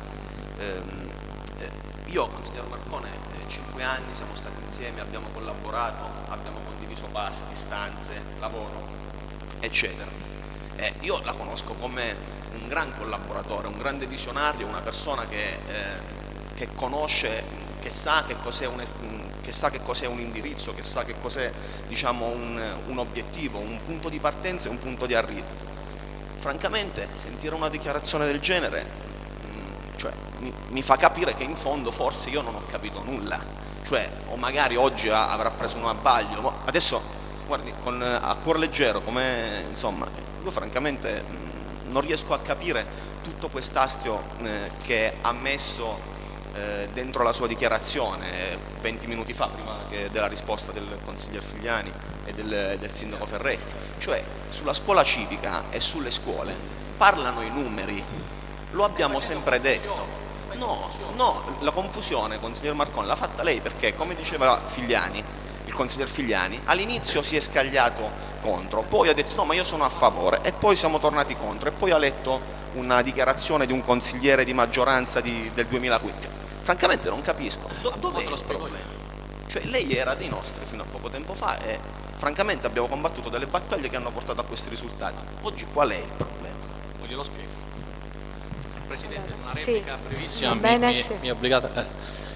Io, consigliere Marcone, 5 anni siamo stati insieme, abbiamo collaborato, abbiamo condiviso pasti, stanze, lavoro, eccetera. Io la conosco come un gran collaboratore, un grande visionario, una persona che conosce, che sa che cos'è un indirizzo, che sa che cos'è, diciamo, un obiettivo, un punto di partenza e un punto di arrivo. Francamente, sentire una dichiarazione del genere mi fa capire che in fondo forse io non ho capito nulla, cioè, o magari oggi avrà preso un abbaglio. Adesso, guardi, a cuor leggero, come, insomma, io francamente non riesco a capire tutto quest'astio che ha messo dentro la sua dichiarazione 20 minuti fa, prima della risposta del consigliere Figliani e del sindaco Ferretti. Cioè, sulla scuola civica e sulle scuole parlano i numeri, lo abbiamo sempre detto. No, la confusione, consigliere Marcone, l'ha fatta lei, perché, come diceva Figliani, il consigliere Figliani, all'inizio si è scagliato contro, poi ha detto no, ma io sono a favore, e poi siamo tornati contro, e poi ha letto una dichiarazione di un consigliere di maggioranza del 2015. Francamente non capisco, dov'è il problema? Cioè, lei era dei nostri fino a poco tempo fa e francamente abbiamo combattuto delle battaglie che hanno portato a questi risultati. Oggi qual è il problema? Non glielo spiego. Presidente, una replica brevissima, sì. mi è obbligata.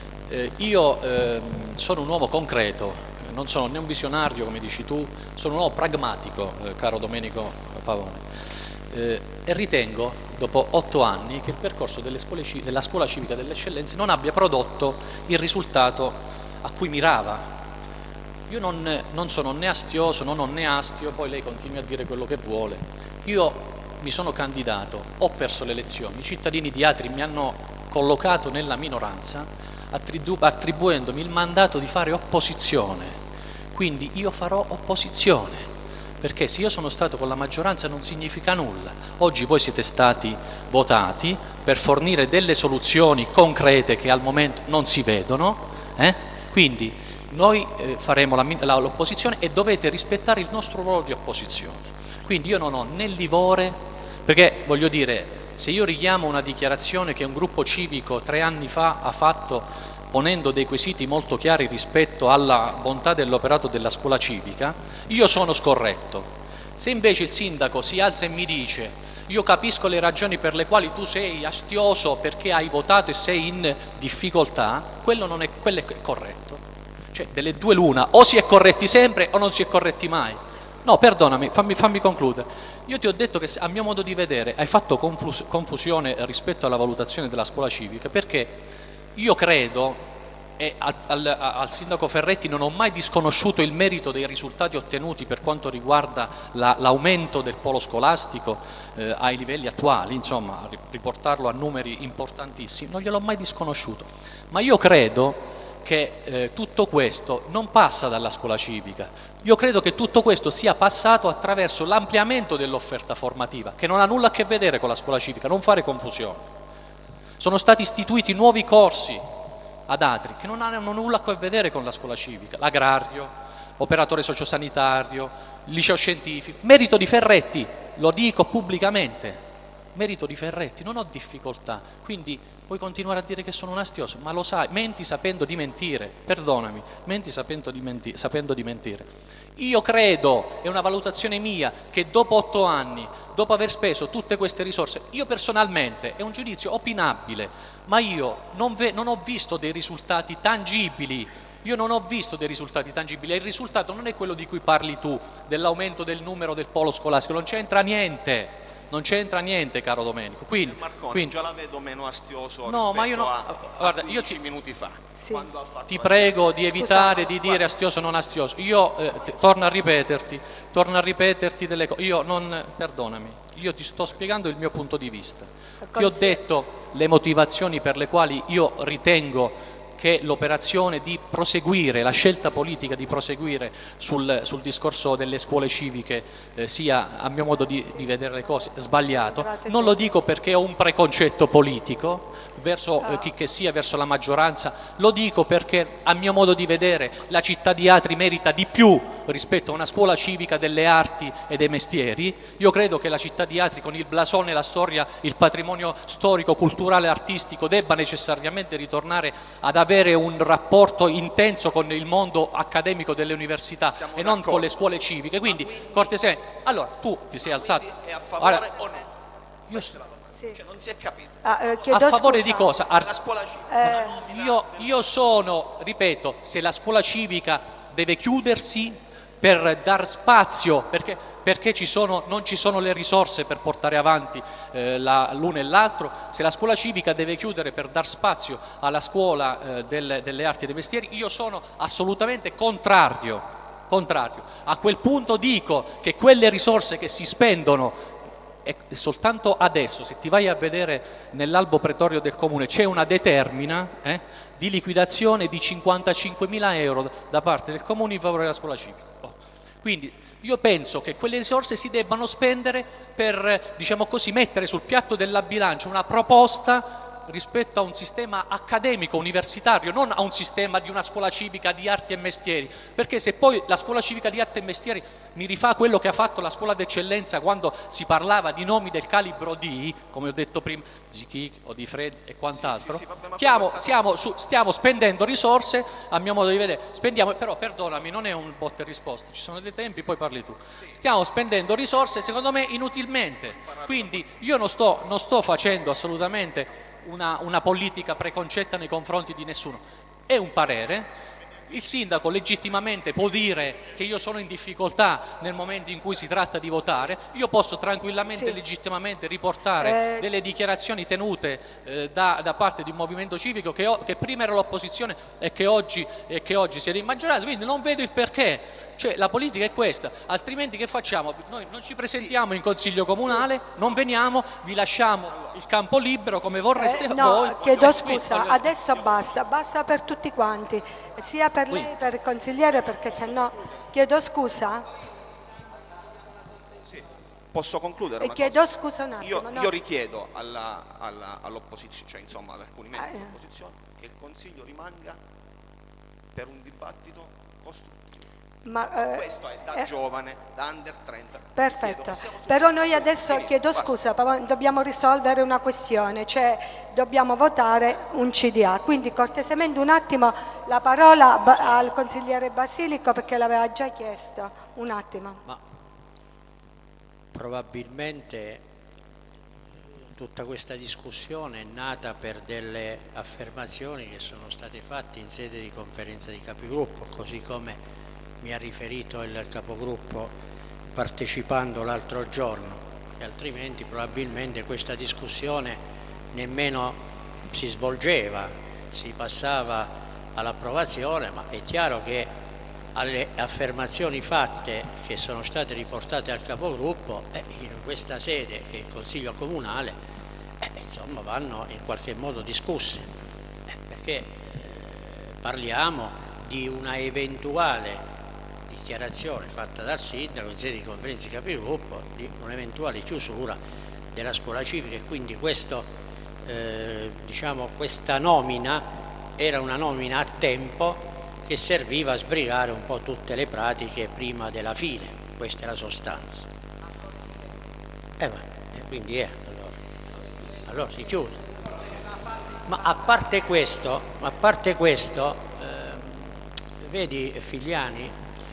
Io sono un uomo concreto, non sono né un visionario, come dici tu, sono un uomo pragmatico, caro Domenico Pavone, e ritengo, dopo 8 anni, che il percorso della scuola civica delle eccellenze non abbia prodotto il risultato a cui mirava. Io non sono né astioso, non ho né astio, poi lei continua a dire quello che vuole. Io mi sono candidato, ho perso le elezioni, i cittadini di Atri mi hanno collocato nella minoranza attribuendomi il mandato di fare opposizione, quindi io farò opposizione, perché se io sono stato con la maggioranza non significa nulla. Oggi voi siete stati votati per fornire delle soluzioni concrete che al momento non si vedono, quindi noi faremo l'opposizione e dovete rispettare il nostro ruolo di opposizione. Quindi io non ho né livore, perché voglio dire, se io richiamo una dichiarazione che un gruppo civico 3 anni fa ha fatto ponendo dei quesiti molto chiari rispetto alla bontà dell'operato della scuola civica, io sono scorretto. Se invece il sindaco si alza e mi dice: io capisco le ragioni per le quali tu sei astioso perché hai votato e sei in difficoltà, quello è corretto. Cioè, delle due l'una, o si è corretti sempre o non si è corretti mai. No, perdonami, fammi concludere. Io ti ho detto che, a mio modo di vedere, hai fatto confusione rispetto alla valutazione della scuola civica, perché io credo, e al sindaco Ferretti non ho mai disconosciuto il merito dei risultati ottenuti per quanto riguarda l'aumento del polo scolastico ai livelli attuali, insomma, riportarlo a numeri importantissimi, non gliel'ho mai disconosciuto, ma io credo che tutto questo non passa dalla scuola civica. Io credo che tutto questo sia passato attraverso l'ampliamento dell'offerta formativa, che non ha nulla a che vedere con la scuola civica, non fare confusione. Sono stati istituiti nuovi corsi ad Atri che non hanno nulla a che vedere con la scuola civica, l'agrario, operatore sociosanitario, liceo scientifico, merito di Ferretti, lo dico pubblicamente, merito di Ferretti, non ho difficoltà, quindi puoi continuare a dire che sono un astioso, ma lo sai, menti sapendo di mentire, perdonami, menti sapendo di mentire. Io credo, è una valutazione mia, che dopo 8 anni, dopo aver speso tutte queste risorse, io personalmente, è un giudizio opinabile, ma io non ho visto dei risultati tangibili. Io non ho visto dei risultati tangibili e il risultato non è quello di cui parli tu, dell'aumento del numero del polo scolastico, non c'entra niente. Non c'entra niente, caro Domenico. Quindi già la vedo meno astioso rispetto a 15 minuti fa. Sì. Quando ha fatto ti prego di evitare di dire astioso o non astioso. Io torno a ripeterti delle cose. Perdonami, io ti sto spiegando il mio punto di vista. Ti ho detto le motivazioni per le quali io ritengo che l'operazione di proseguire, la scelta politica di proseguire sul discorso delle scuole civiche sia, a mio modo di vedere le cose, sbagliato. Non lo dico perché ho un preconcetto politico verso chi che sia, verso la maggioranza, lo dico perché, a mio modo di vedere, la città di Atri merita di più rispetto a una scuola civica delle arti e dei mestieri. Io credo che la città di Atri, con il blasone, la storia, il patrimonio storico, culturale e artistico, debba necessariamente ritornare ad avere un rapporto intenso con il mondo accademico delle università e non con le scuole civiche. Quindi, cortesemente, allora tu ti sei alzato. È a favore o no? Sì. Cioè, non si è capito. A favore di cosa? La scuola civica. Io sono, ripeto, se la scuola civica deve chiudersi per dar spazio, perché non ci sono le risorse per portare avanti l'uno e l'altro, se la scuola civica deve chiudere per dar spazio alla scuola delle arti e dei mestieri, io sono assolutamente contrario. A quel punto dico che quelle risorse che si spendono, e soltanto adesso, se ti vai a vedere nell'albo pretorio del comune, c'è una determina di liquidazione di 55.000 euro da parte del comune in favore della scuola civica. Quindi io penso che quelle risorse si debbano spendere per, diciamo così, mettere sul piatto della bilancia una proposta rispetto a un sistema accademico, universitario, non a un sistema di una scuola civica di arti e mestieri, perché se poi la scuola civica di arti e mestieri mi rifà quello che ha fatto la scuola d'eccellenza quando si parlava di nomi del calibro di, come ho detto prima, Zichichi o di Fred e quant'altro, stiamo spendendo risorse, a mio modo di vedere, però perdonami, non è un botta e risposta, ci sono dei tempi, poi parli tu, stiamo spendendo risorse secondo me inutilmente, quindi io non sto facendo assolutamente una politica preconcetta nei confronti di nessuno, è un parere. Il sindaco legittimamente può dire che io sono in difficoltà nel momento in cui si tratta di votare, io posso tranquillamente, legittimamente riportare delle dichiarazioni tenute da parte di un movimento civico che prima era l'opposizione e che oggi siede in maggioranza, quindi non vedo il perché. Cioè la politica è questa, altrimenti che facciamo? Noi non ci presentiamo in consiglio comunale, non veniamo, vi lasciamo il campo libero come vorreste voi. Chiedo scusa, adesso basta per tutti quanti, sia per lei, per il consigliere, perché sennò chiedo scusa. Sì, posso concludere? Chiedo scusa un attimo. Io richiedo all'opposizione, cioè insomma ad alcuni membri dell'opposizione, che il consiglio rimanga per un dibattito costruttivo. Questo è da giovane, da under 30. Perfetto, però noi adesso, chiedo scusa, dobbiamo risolvere una questione, cioè dobbiamo votare un CDA, quindi cortesemente un attimo la parola al consigliere Basilico perché l'aveva già chiesto, un attimo. probabilmente tutta questa discussione è nata per delle affermazioni che sono state fatte in sede di conferenza di capigruppo, così come mi ha riferito il capogruppo partecipando l'altro giorno, e altrimenti probabilmente questa discussione nemmeno si svolgeva, si passava all'approvazione, ma è chiaro che alle affermazioni fatte che sono state riportate al capogruppo in questa sede, che è il Consiglio Comunale, insomma vanno in qualche modo discusse, perché parliamo di una eventuale dichiarazione fatta dal sindaco in sede di conferenza di capigruppo di un'eventuale chiusura della scuola civica, e quindi questo, diciamo, questa nomina era una nomina a tempo che serviva a sbrigare un po' tutte le pratiche prima della fine. Questa è la sostanza. Quindi allora si chiude. Ma a parte questo, vedi Figliani,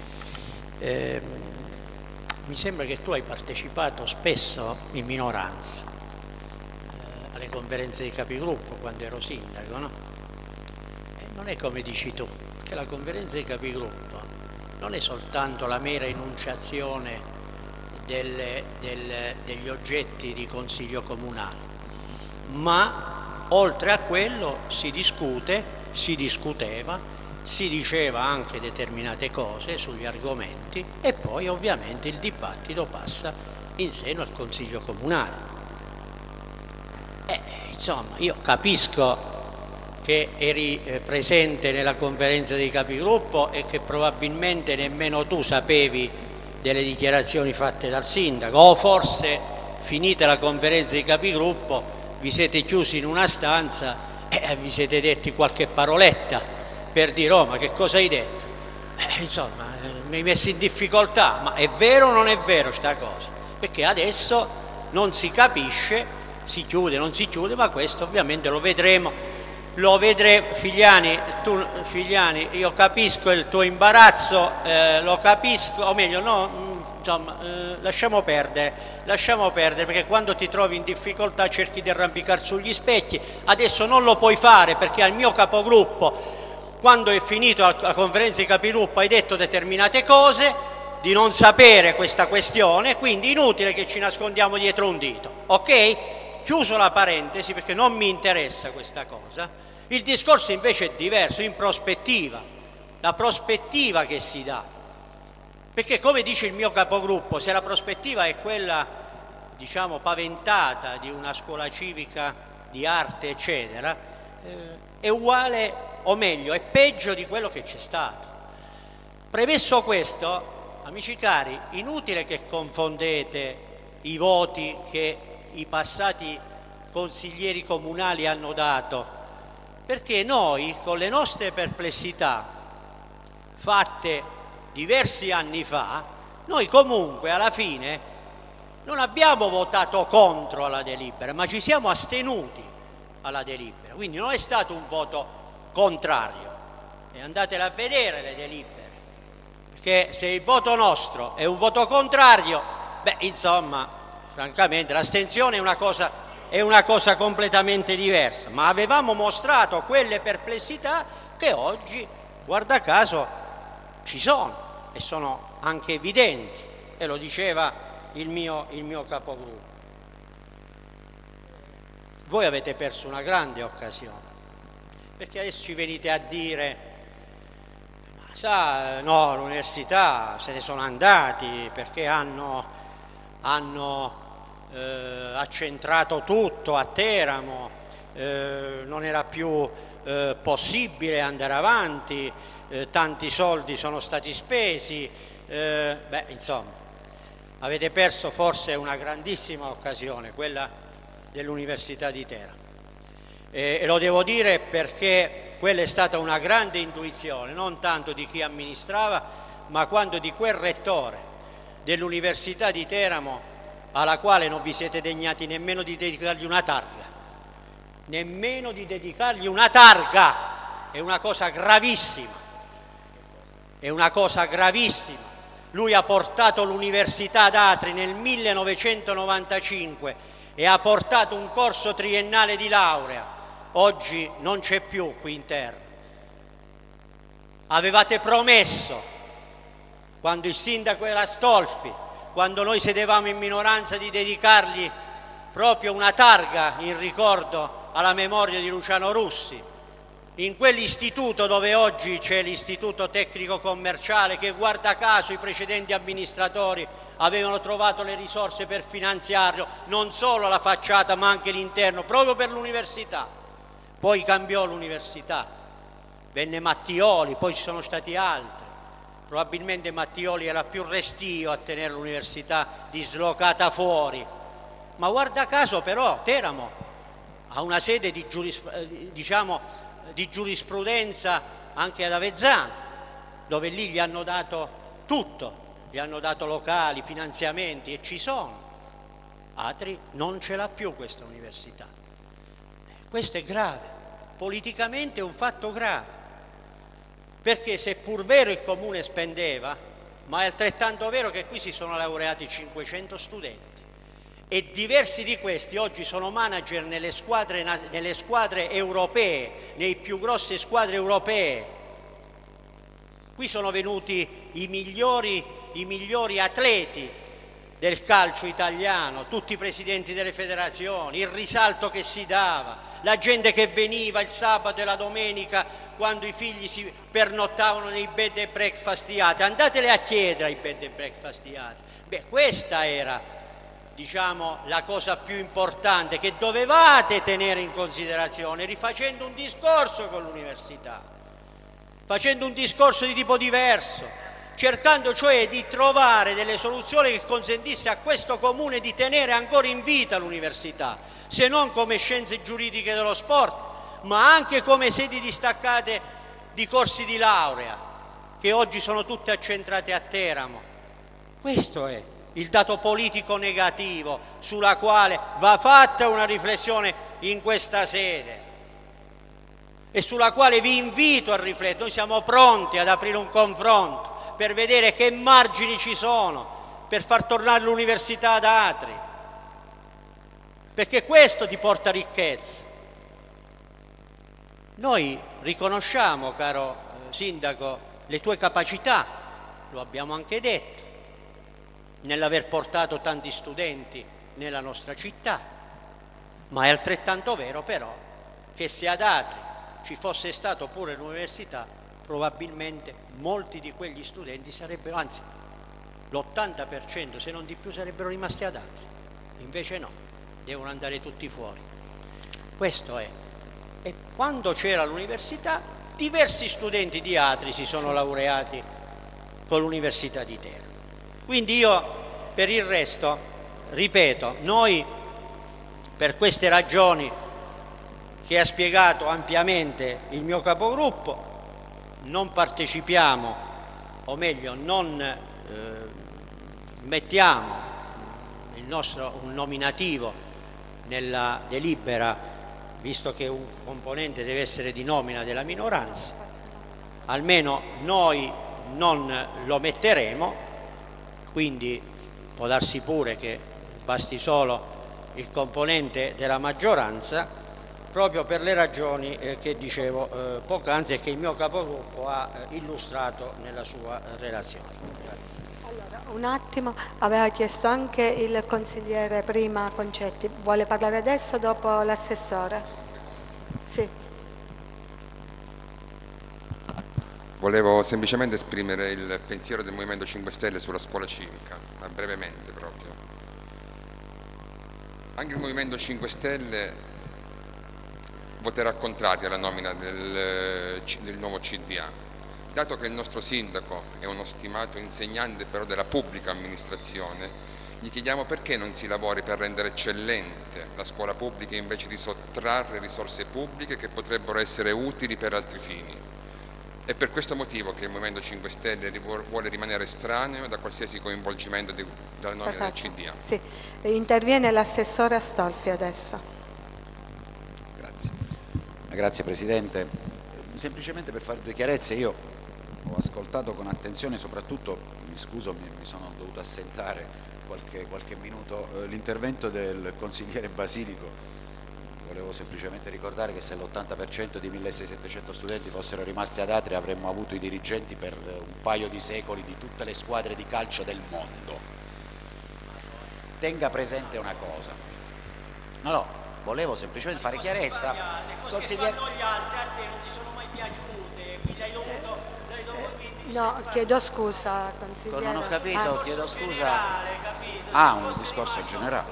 mi sembra che tu hai partecipato spesso in minoranza alle conferenze di capigruppo quando ero sindaco, no? E non è come dici tu, che la conferenza dei capigruppo non è soltanto la mera enunciazione degli oggetti di consiglio comunale, ma oltre a quello si discute, si discuteva, si diceva anche determinate cose sugli argomenti, e poi ovviamente il dibattito passa in seno al consiglio comunale. Insomma, io capisco che eri presente nella conferenza dei capigruppo e che probabilmente nemmeno tu sapevi delle dichiarazioni fatte dal sindaco, o forse finita la conferenza dei capigruppo vi siete chiusi in una stanza e vi siete detti qualche paroletta per dire: oh, ma che cosa hai detto? Insomma, mi hai messo in difficoltà. Ma è vero o non è vero sta cosa? Perché adesso non si capisce, si chiude, non si chiude, ma questo ovviamente lo vedremo. Figliani, io capisco il tuo imbarazzo, lo capisco, o meglio, no, insomma, lasciamo perdere, perché quando ti trovi in difficoltà cerchi di arrampicare sugli specchi. Adesso non lo puoi fare perché al mio capogruppo, quando è finito la conferenza di capigruppo, hai detto determinate cose, di non sapere questa questione, quindi inutile che ci nascondiamo dietro un dito, ok? Chiuso la parentesi, perché non mi interessa questa cosa. Il discorso invece è diverso, in prospettiva, la prospettiva che si dà, perché come dice il mio capogruppo, se la prospettiva è quella, diciamo, paventata di una scuola civica di arte eccetera, è uguale, o meglio è peggio di quello che c'è stato. Premesso questo, amici cari, inutile che confondete i voti che i passati consiglieri comunali hanno dato, perché noi con le nostre perplessità fatte diversi anni fa, noi comunque alla fine non abbiamo votato contro alla delibera, ma ci siamo astenuti alla delibera, quindi non è stato un voto contrario. E andatele a vedere le delibere, perché se il voto nostro è un voto contrario, insomma, francamente l'astensione è una cosa completamente diversa, ma avevamo mostrato quelle perplessità che oggi, guarda caso, ci sono e sono anche evidenti, e lo diceva il mio capogruppo. Voi avete perso una grande occasione, perché adesso ci venite a dire: ma sa, no, l'università se ne sono andati perché hanno accentrato tutto a Teramo, non era più possibile andare avanti, tanti soldi sono stati spesi, insomma, avete perso forse una grandissima occasione, quella dell'Università di Teramo, e lo devo dire perché quella è stata una grande intuizione, non tanto di chi amministrava, ma quando di quel rettore dell'Università di Teramo, alla quale non vi siete degnati nemmeno di dedicargli una targa, è una cosa gravissima, Lui ha portato l'Università ad Atri nel 1995 e ha portato un corso triennale di laurea. Oggi non c'è più qui interno. Avevate promesso, quando il sindaco era Stolfi, quando noi sedevamo in minoranza, di dedicargli proprio una targa in ricordo alla memoria di Luciano Russi, in quell'istituto dove oggi c'è l'istituto tecnico commerciale, che guarda caso i precedenti amministratori avevano trovato le risorse per finanziarlo, non solo la facciata ma anche l'interno, proprio per l'università. Poi cambiò l'università, venne Mattioli, poi ci sono stati altri. Probabilmente Mattioli era più restio a tenere l'università dislocata fuori, ma guarda caso però Teramo ha una sede di giurisprudenza anche ad Avezzano, dove lì gli hanno dato tutto, gli hanno dato locali, finanziamenti, e ci sono. Atri non ce l'ha più questa università. Questo è grave, politicamente è un fatto grave, perché seppur vero il Comune spendeva, ma è altrettanto vero che qui si sono laureati 500 studenti e diversi di questi oggi sono manager nelle squadre europee, nei più grosse squadre europee. Qui sono venuti i migliori atleti del calcio italiano, tutti i presidenti delle federazioni, il risalto che si dava, la gente che veniva il sabato e la domenica quando i figli si pernottavano nei bed and breakfast di Atri. Andatele a chiedere ai bed and breakfast di Atri. Beh, questa era, diciamo, la cosa più importante che dovevate tenere in considerazione, rifacendo un discorso con l'università, facendo un discorso di tipo diverso, cercando cioè di trovare delle soluzioni che consentisse a questo Comune di tenere ancora in vita l'università, se non come scienze giuridiche dello sport, ma anche come sedi distaccate di corsi di laurea, che oggi sono tutte accentrate a Teramo. Questo è il dato politico negativo sulla quale va fatta una riflessione in questa sede e sulla quale vi invito a riflettere. Noi siamo pronti ad aprire un confronto per vedere che margini ci sono per far tornare l'università ad Atri, perché questo ti porta ricchezza. Noi riconosciamo, caro Sindaco, le tue capacità, lo abbiamo anche detto, nell'aver portato tanti studenti nella nostra città, ma è altrettanto vero però che se ad Atri ci fosse stato pure l'università, probabilmente molti di quegli studenti sarebbero, anzi l'80% se non di più, sarebbero rimasti ad Atri. Invece no, devono andare tutti fuori. Questo è. E quando c'era l'università, diversi studenti di Atri si sono laureati con l'Università di Teramo. Quindi io, per il resto, ripeto, noi per queste ragioni che ha spiegato ampiamente il mio capogruppo non partecipiamo, o meglio non mettiamo il nostro un nominativo nella delibera, visto che un componente deve essere di nomina della minoranza. Almeno noi non lo metteremo, quindi può darsi pure che basti solo il componente della maggioranza, proprio per le ragioni che dicevo poc'anzi e che il mio capogruppo ha illustrato nella sua relazione. Grazie. Allora, un attimo, aveva chiesto anche il consigliere prima Concetti, vuole parlare adesso o dopo l'assessore? Sì. Volevo semplicemente esprimere il pensiero del Movimento 5 Stelle sulla scuola civica, ma brevemente proprio. Anche il Movimento 5 Stelle voterà contrario alla nomina del nuovo CDA. Dato che il nostro sindaco è uno stimato insegnante però della pubblica amministrazione, gli chiediamo perché non si lavori per rendere eccellente la scuola pubblica invece di sottrarre risorse pubbliche che potrebbero essere utili per altri fini. È per questo motivo che il Movimento 5 Stelle vuole rimanere estraneo da qualsiasi coinvolgimento della nomina del CDA. Sì. Interviene l'assessore Astolfi adesso. Grazie. Grazie Presidente. Semplicemente per fare due chiarezze, io ho ascoltato con attenzione soprattutto mi scuso, mi sono dovuto assentare qualche minuto. L'intervento del consigliere Basilico, volevo semplicemente ricordare che se l'80% di 1600 studenti fossero rimasti ad Atri avremmo avuto i dirigenti per un paio di secoli di tutte le squadre di calcio del mondo. Tenga presente una cosa. No, volevo semplicemente fare chiarezza. Consigliere... Gli altri a te non ti sono mai piaciute, quindi hai dovuto... No, chiedo scusa, consigliere. Non ho capito, chiedo scusa. Un discorso generale.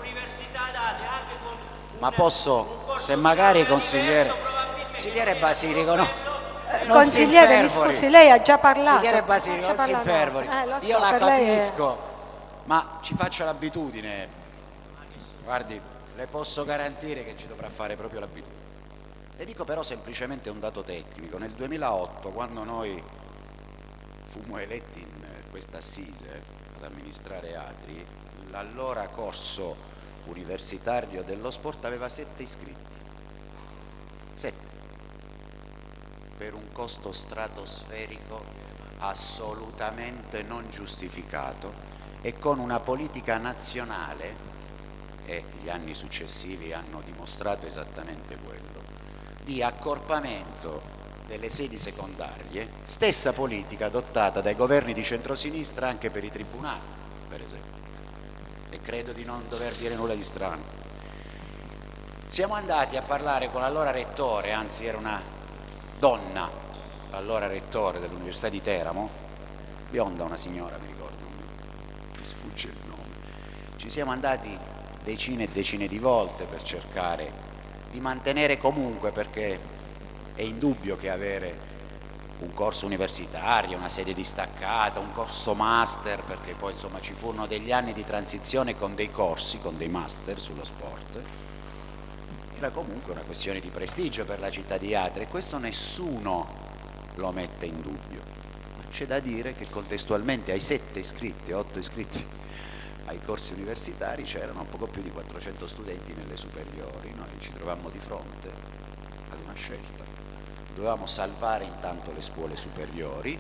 Ma posso, se magari consigliere Basilico, no? Consigliere, mi scusi, lei ha già parlato. Consigliere Basilico, non si infervoli. Io la capisco, ma ci faccio l'abitudine. Guardi, le posso garantire che ci dovrà fare proprio l'abitudine. Le dico però semplicemente un dato tecnico. Nel 2008, quando noi fummo eletti in questa assise ad amministrare Atri, l'allora corso universitario dello sport aveva 7 iscritti. 7. Per un costo stratosferico assolutamente non giustificato e con una politica nazionale, e gli anni successivi hanno dimostrato esattamente quello, di accorpamento delle sedi secondarie, stessa politica adottata dai governi di centrosinistra anche per i tribunali, per esempio, e credo di non dover dire nulla di strano. Siamo andati a parlare con l'allora rettore, anzi era una donna, l'allora rettore dell'Università di Teramo, bionda, una signora, mi ricordo, mi sfugge il nome. Ci siamo andati decine e decine di volte per cercare di mantenere comunque, perché è indubbio che avere un corso universitario, una sede distaccata, un corso master, perché poi insomma ci furono degli anni di transizione con dei corsi, con dei master sullo sport, era comunque una questione di prestigio per la città di Atri e questo nessuno lo mette in dubbio. Ma c'è da dire che contestualmente ai 7 iscritti, 8 iscritti ai corsi universitari c'erano poco più di 400 studenti nelle superiori. Noi ci trovammo di fronte ad una scelta. Dovevamo salvare intanto le scuole superiori.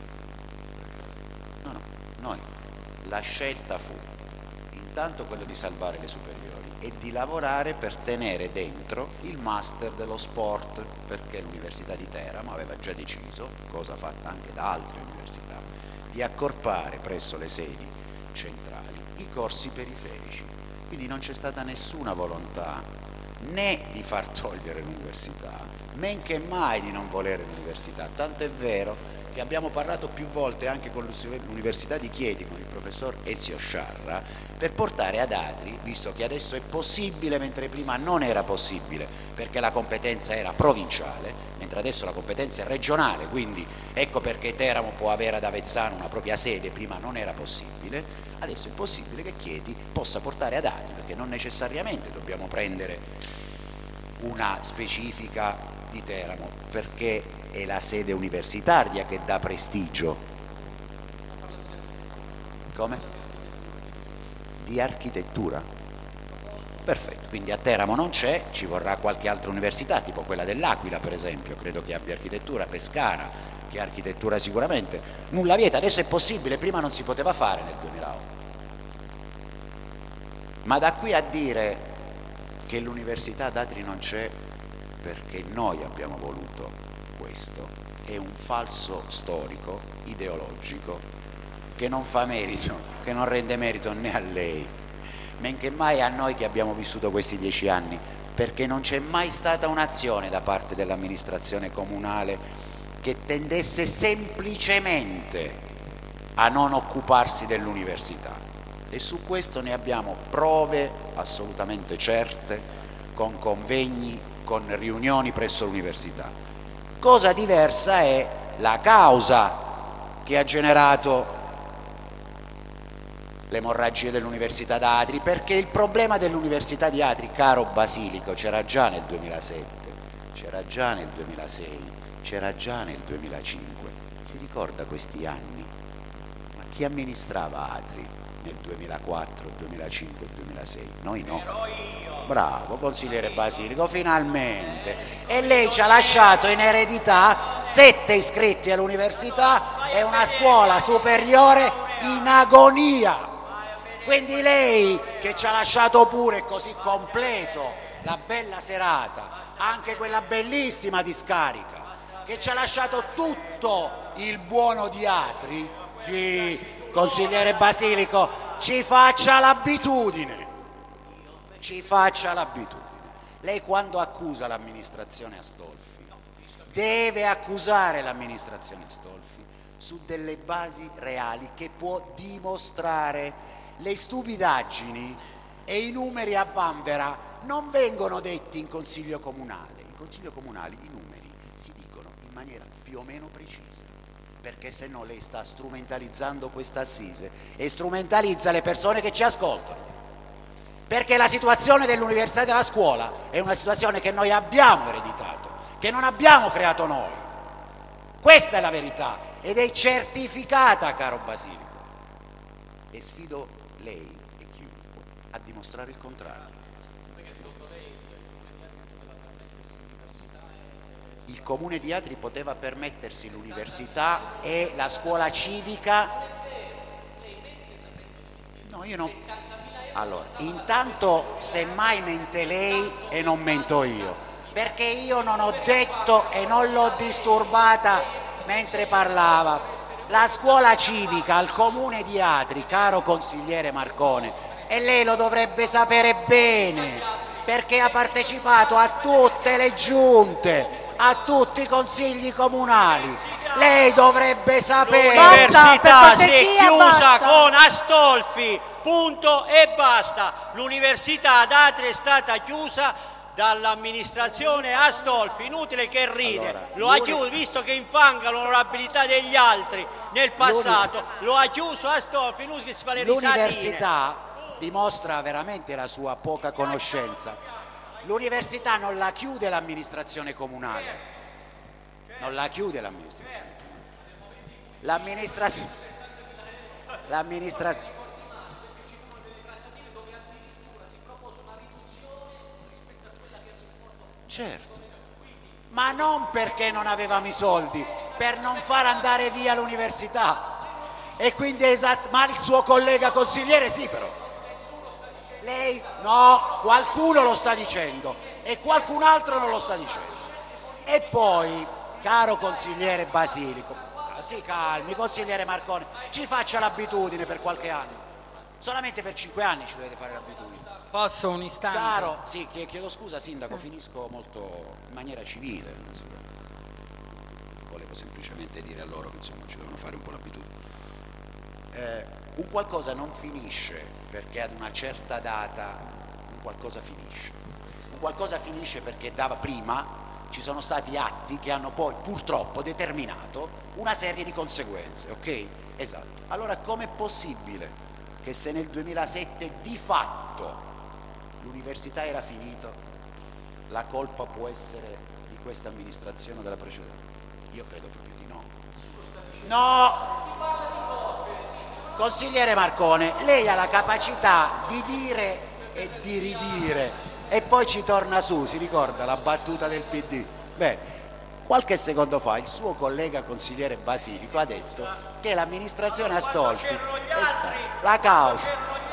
Noi la scelta fu intanto quella di salvare le superiori e di lavorare per tenere dentro il master dello sport, perché l'Università di Teramo aveva già deciso, cosa fatta anche da altre università, di accorpare presso le sedi centrali i corsi periferici. Quindi non c'è stata nessuna volontà né di far togliere l'università, men che mai di non volere l'università, tanto è vero che abbiamo parlato più volte anche con l'Università di Chieti, con il professor Ezio Sciarra, per portare ad Atri, visto che adesso è possibile mentre prima non era possibile, perché la competenza era provinciale, mentre adesso la competenza è regionale, quindi ecco perché Teramo può avere ad Avezzano una propria sede, prima non era possibile, adesso è possibile che Chieti possa portare ad Atri, perché non necessariamente dobbiamo prendere una specifica di Teramo, perché è la sede universitaria che dà prestigio. Come? Di architettura. Perfetto, quindi a Teramo non c'è, ci vorrà qualche altra università, tipo quella dell'Aquila per esempio, credo che abbia architettura, Pescara, che ha architettura sicuramente. Nulla vieta, adesso è possibile, prima non si poteva fare nel 2008. Ma da qui a dire che l'università ad Atri non c'è perché noi abbiamo voluto questo è un falso storico, ideologico, che non fa merito, che non rende merito né a lei, men che mai a noi che abbiamo vissuto questi 10 anni, perché non c'è mai stata un'azione da parte dell'amministrazione comunale che tendesse semplicemente a non occuparsi dell'università. E su questo ne abbiamo prove assolutamente certe, con convegni, con riunioni presso l'università. Cosa diversa è la causa che ha generato l'emorragia dell'Università d'Atri, perché il problema dell'Università di Atri, caro Basilico, c'era già nel 2007, c'era già nel 2006, c'era già nel 2005. Si ricorda questi anni? Ma chi amministrava Atri nel 2004, 2005 e 2006? Noi no. Bravo, consigliere Basilico, finalmente. E lei ci ha lasciato in eredità 7 iscritti all'università e una scuola superiore in agonia. Quindi lei, che ci ha lasciato pure così completo la bella serata, anche quella bellissima discarica, che ci ha lasciato tutto il buono di Atri, sì, consigliere Basilico, ci faccia l'abitudine. Lei quando accusa l'amministrazione Astolfi deve accusare l'amministrazione Astolfi su delle basi reali che può dimostrare. Le stupidaggini e i numeri a vanvera non vengono detti in consiglio comunale. In consiglio comunale i numeri si dicono in maniera più o meno precisa, perché se no lei sta strumentalizzando questa assise e strumentalizza le persone che ci ascoltano, perché la situazione dell'università e della scuola è una situazione che noi abbiamo ereditato, che non abbiamo creato noi. Questa è la verità ed è certificata, caro Basilico, e sfido lei e chiunque a dimostrare il contrario. Il comune di Atri poteva permettersi l'università e la scuola civica. No, io non. Allora, intanto semmai mente lei e non mento io, perché io non ho detto e non l'ho disturbata mentre parlava. La scuola civica al comune di Atri, caro consigliere Marcone, e lei lo dovrebbe sapere bene, perché ha partecipato a tutte le giunte, a tutti i consigli comunali. Lei dovrebbe sapere. L'università si è chiusa con Astolfi, punto e basta. L'università ad Atri è stata chiusa dall'amministrazione Astolfi, inutile che ride, allora, lo ha chiuso, visto che infanga l'onorabilità degli altri nel passato, lo ha chiuso Astolfi, inutile che si fa le risatine. L'università dimostra veramente la sua poca conoscenza. L'università non la chiude l'amministrazione comunale, non la chiude l'amministrazione comunale. L'amministrazione certo, ma non perché non avevamo i soldi, per non far andare via l'università. E quindi ma il suo collega consigliere sì, però lei no, qualcuno lo sta dicendo e qualcun altro non lo sta dicendo. E poi, caro consigliere Basilico, si calmi, consigliere Marcone, ci faccia l'abitudine per qualche anno, solamente per 5 anni ci dovete fare l'abitudine. Posso un istante? Caro, sì, chiedo scusa sindaco, finisco molto in maniera civile. Volevo semplicemente dire a loro che insomma ci devono fare un po' l'abitudine. Un qualcosa non finisce perché ad una certa data un qualcosa finisce. Un qualcosa finisce perché prima ci sono stati atti che hanno poi purtroppo determinato una serie di conseguenze, ok? Esatto. Allora com'è possibile che se nel 2007 di fatto l'università era finito, la colpa può essere di questa amministrazione o della precedente? Io credo proprio di no. No! Consigliere Marcone, lei ha la capacità di dire e di ridire e poi ci torna su, si ricorda la battuta del PD? Bene, qualche secondo fa il suo collega consigliere Basilico ha detto che l'amministrazione Astolfi è stata la causa.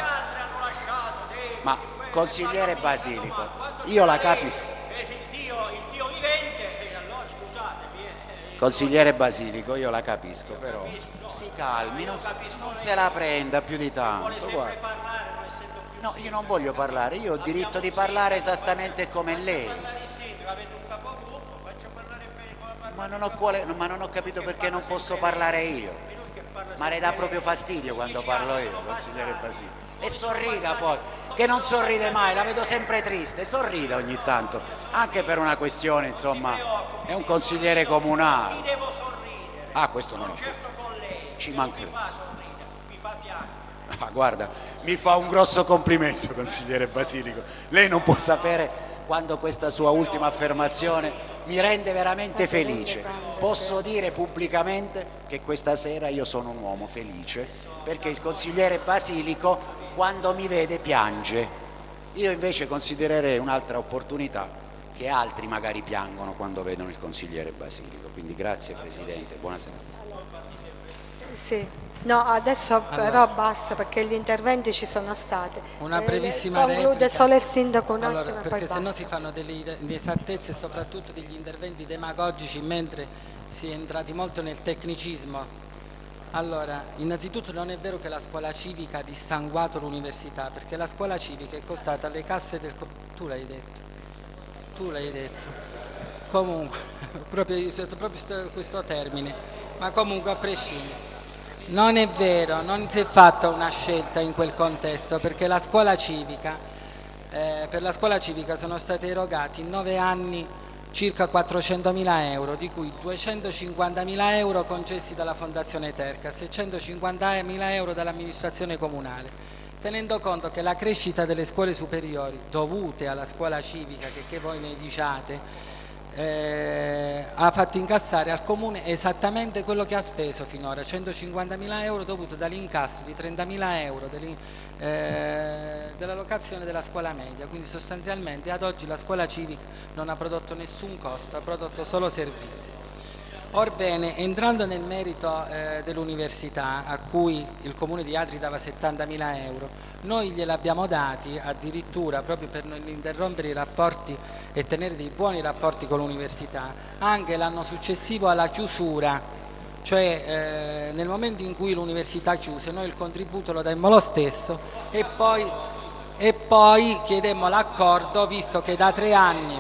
Ma consigliere Basilico, io la capisco. Consigliere Basilico, io la capisco, però si calmi, non se la prenda più di tanto. Guarda. No, io non voglio parlare, io ho diritto di parlare esattamente come lei. Ma non ho capito perché non posso parlare io. Ma le dà proprio fastidio quando parlo io, consigliere Basilico. E sorrida poi, che non sorride mai, la vedo sempre triste, sorrida ogni tanto, anche per una questione, insomma, è un consigliere comunale. Ah, questo non lo so. Ci mancherebbe. Ah, guarda, mi fa un grosso complimento, consigliere Basilico. Lei non può sapere quando questa sua ultima affermazione mi rende veramente felice. Posso dire pubblicamente che questa sera io sono un uomo felice, perché il consigliere Basilico quando mi vede piange. Io invece considererei un'altra opportunità che altri magari piangono quando vedono il consigliere Basilico. Quindi grazie Presidente, buonasera. Sì. No, adesso però basta perché gli interventi ci sono stati. Una brevissima conclude replica. solo il sindaco un allora, attimo. Perché poi se no basta. si fanno delle inesattezze e soprattutto degli interventi demagogici mentre si è entrati molto nel tecnicismo. Allora, innanzitutto non è vero che la scuola civica ha dissanguato l'università, perché la scuola civica è costata alle casse del... Tu l'hai detto. Comunque, proprio questo termine, ma comunque a prescindere. Non è vero, non si è fatta una scelta in quel contesto, perché la scuola civica, per la scuola civica sono stati erogati in 9 anni circa 400.000 euro, di cui 250.000 euro concessi dalla Fondazione Tercas e 150.000 euro dall'amministrazione comunale, tenendo conto che la crescita delle scuole superiori dovute alla scuola civica, che voi ne diciate, ha fatto incassare al comune esattamente quello che ha speso finora, 150.000 euro dovuto dall'incasso di 30.000 euro della locazione della scuola media. Quindi sostanzialmente ad oggi la scuola civica non ha prodotto nessun costo, ha prodotto solo servizi. Orbene, entrando nel merito dell'università, a cui il comune di Atri dava 70.000 euro, noi gliel'abbiamo dati addirittura proprio per non interrompere i rapporti e tenere dei buoni rapporti con l'università, anche l'anno successivo alla chiusura, cioè nel momento in cui l'università chiuse, noi il contributo lo daemmo lo stesso e poi chiedemmo l'accordo, visto che da 3 anni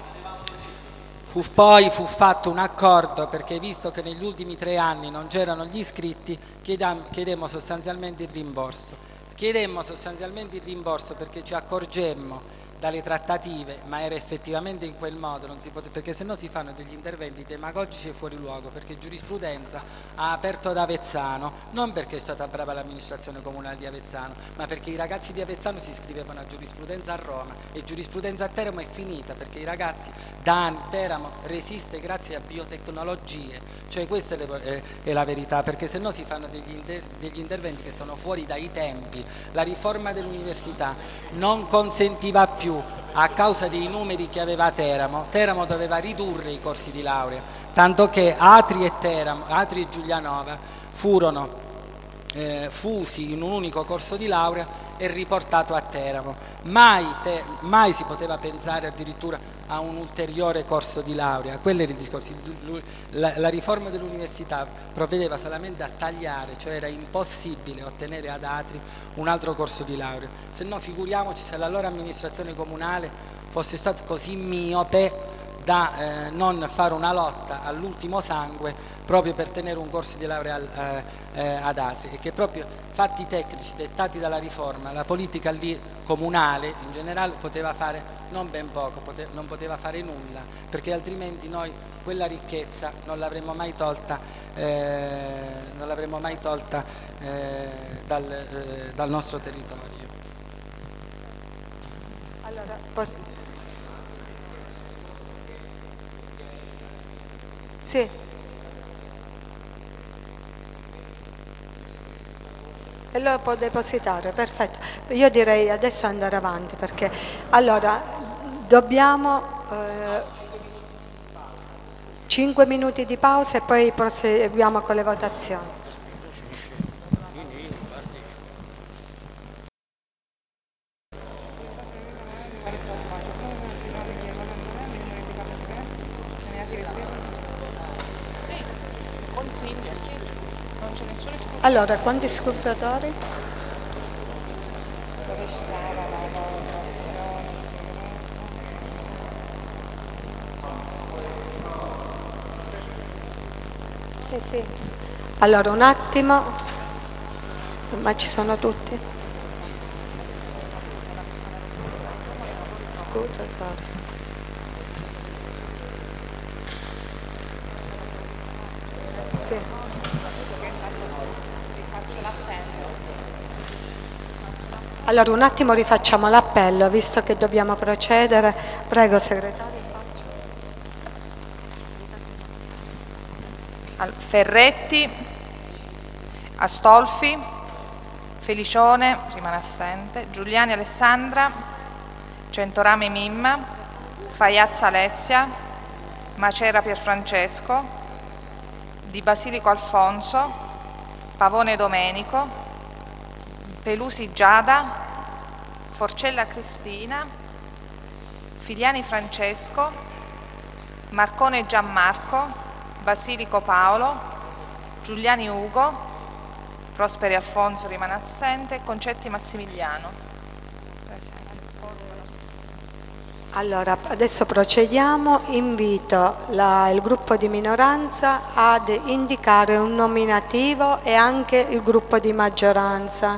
poi fu fatto un accordo, perché visto che negli ultimi 3 anni non c'erano gli iscritti, chiedemmo sostanzialmente il rimborso. Chiedemmo sostanzialmente il rimborso perché ci accorgemmo dalle trattative, ma era effettivamente in quel modo, non si perché se no si fanno degli interventi demagogici e fuori luogo, perché giurisprudenza ha aperto ad Avezzano, non perché è stata brava l'amministrazione comunale di Avezzano, ma perché i ragazzi di Avezzano si iscrivevano a giurisprudenza a Roma e giurisprudenza a Teramo è finita, perché i ragazzi da anni Teramo resiste grazie a biotecnologie, cioè questa è la verità, perché se no si fanno degli interventi che sono fuori dai tempi. La riforma dell'università non consentiva più, a causa dei numeri che aveva Teramo doveva ridurre i corsi di laurea, tanto che Atri e Giulianova furono fusi in un unico corso di laurea e riportato a Teramo. Mai si poteva pensare addirittura a un ulteriore corso di laurea. Quello era il discorso. La riforma dell'università provvedeva solamente a tagliare, cioè era impossibile ottenere ad Atri un altro corso di laurea. Se no figuriamoci se la loro amministrazione comunale fosse stata così miope da non fare una lotta all'ultimo sangue proprio per tenere un corso di laurea ad Atri, e che proprio fatti tecnici dettati dalla riforma la politica lì comunale in generale poteva fare non ben poco, non poteva fare nulla, perché altrimenti noi quella ricchezza non l'avremmo mai tolta, dal nostro territorio. Allora, sì. E lo può depositare, perfetto. Io direi adesso andare avanti, perché allora dobbiamo 5 minuti di pausa e poi proseguiamo con le votazioni. Allora, quanti scrutatori? Dove stava la votazione? Sì. Allora, un attimo. Ma ci sono tutti? Scrutatori. Sì. Allora un attimo rifacciamo l'appello, visto che dobbiamo procedere. Prego, segretario. Ferretti, Astolfi, Felicione, rimane assente, Giuliani Alessandra, Centorame Mimma, Faiazza Alessia, Macera Pierfrancesco, Di Basilico Alfonso, Pavone Domenico, Pelusi Giada, Forcella Cristina, Filiani Francesco, Marcone Gianmarco, Basilico Paolo, Giuliani Ugo, Prosperi Alfonso rimane assente, Concetti Massimiliano. Allora, adesso procediamo, invito il gruppo di minoranza ad indicare un nominativo e anche il gruppo di maggioranza.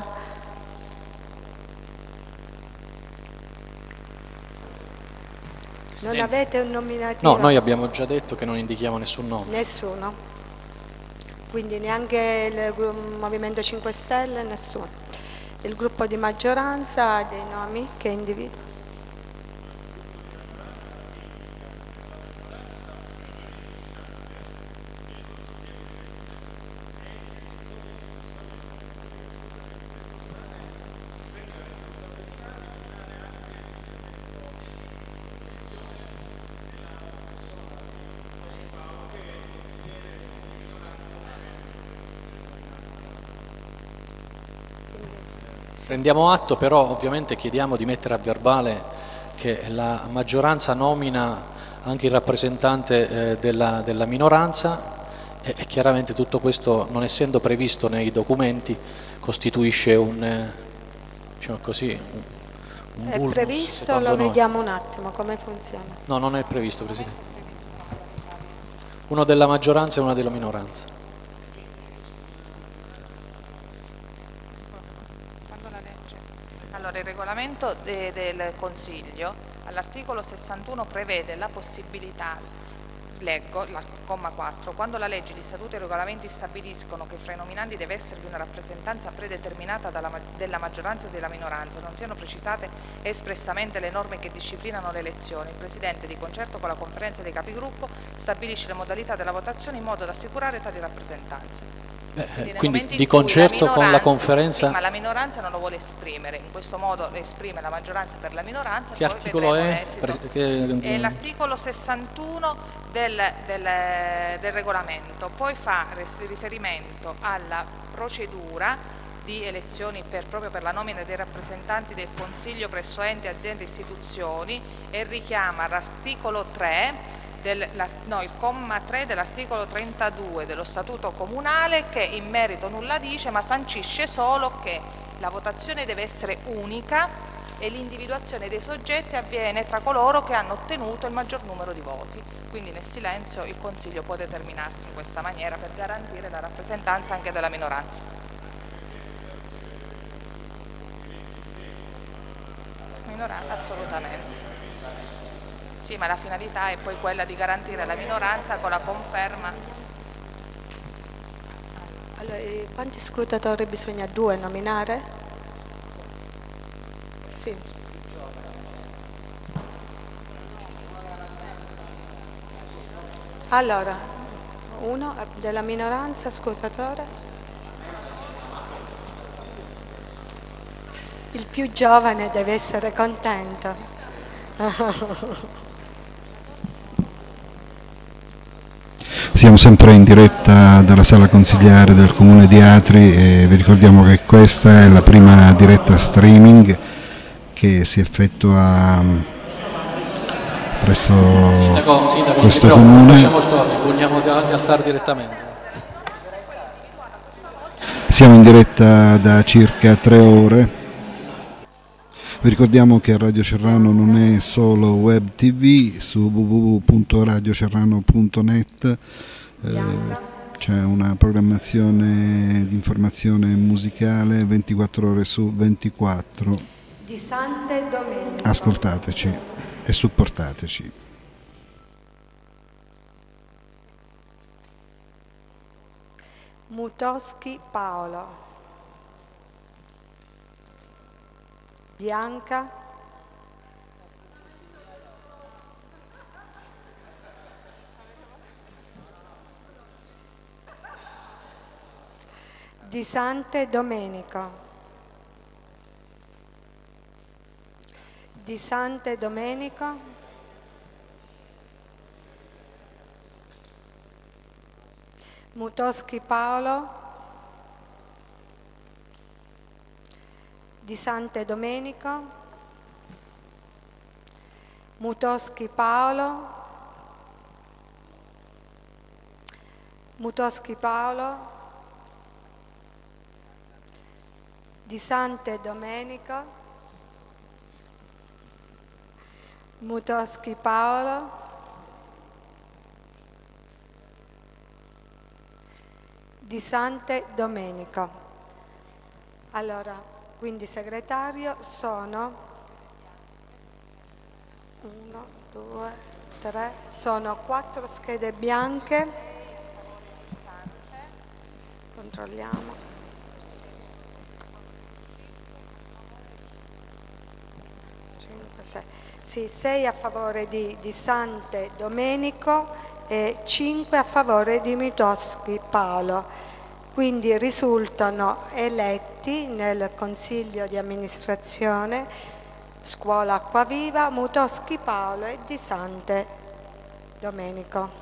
Presidente. Non avete un nominativo? No, noi abbiamo già detto che non indichiamo nessun nome. Nessuno. Quindi neanche il Movimento 5 Stelle, nessuno. Il gruppo di maggioranza ha dei nomi che individua. Prendiamo atto, però ovviamente chiediamo di mettere a verbale che la maggioranza nomina anche il rappresentante della minoranza e chiaramente tutto questo, non essendo previsto nei documenti, costituisce un, diciamo così, un È vulnus, previsto, lo secondo noi. vediamo un attimo come funziona. No, non è previsto, Presidente. Uno della maggioranza e una della minoranza. Allora, il regolamento del Consiglio all'articolo 61 prevede la possibilità, leggo, comma 4, quando la legge, gli statuti e i regolamenti stabiliscono che fra i nominandi deve esservi una rappresentanza predeterminata della maggioranza e della minoranza, non siano precisate espressamente le norme che disciplinano le elezioni, il Presidente, di concerto con la conferenza dei capigruppo, stabilisce le modalità della votazione in modo da assicurare tali rappresentanze. Quindi di concerto con la conferenza... Sì, ma la minoranza non lo vuole esprimere, in questo modo esprime la maggioranza per la minoranza. Che articolo è? È l'articolo 61 del regolamento, poi fa riferimento alla procedura di elezioni proprio per la nomina dei rappresentanti del Consiglio presso enti, aziende e istituzioni e richiama l'articolo 3 il comma 3 dell'articolo 32 dello Statuto Comunale, che in merito nulla dice, ma sancisce solo che la votazione deve essere unica e l'individuazione dei soggetti avviene tra coloro che hanno ottenuto il maggior numero di voti. Quindi nel silenzio il Consiglio può determinarsi in questa maniera per garantire la rappresentanza anche della minoranza. Assolutamente. Sì, ma la finalità è poi quella di garantire la minoranza con la conferma. Allora, quanti scrutatori bisogna? 2 nominare? Sì. Allora, 1 della minoranza, scrutatore. Il più giovane deve essere contento. Siamo sempre in diretta dalla sala consigliare del Comune di Atri e vi ricordiamo che questa è la prima diretta streaming che si effettua presso questo Comune. Lasciamo storni, vogliamo altare direttamente. Siamo in diretta da circa 3 ore. Vi ricordiamo che Radio Cerrano non è solo web tv, su www.radiocerrano.net c'è una programmazione di informazione musicale 24 ore su 24. Di Sante Domenica. Ascoltateci e supportateci. Mutoschi Paolo. Bianca. Di Sante Domenico. Di Sante Domenico. Mutoschi Paolo. Di Sante Domenico, Mutoschi Paolo, Di Sante Domenico, Mutoschi Paolo, Di Sante Domenico. Allora, quindi segretario sono 1, 2, 3, sono 4 schede bianche. Controlliamo. Sì, 6 a favore di Sante Domenico e 5 a favore di Mutoschi Paolo. Quindi risultano eletti nel Consiglio di amministrazione Scuola Acquaviva Mutoschi Paolo e Di Sante Domenico.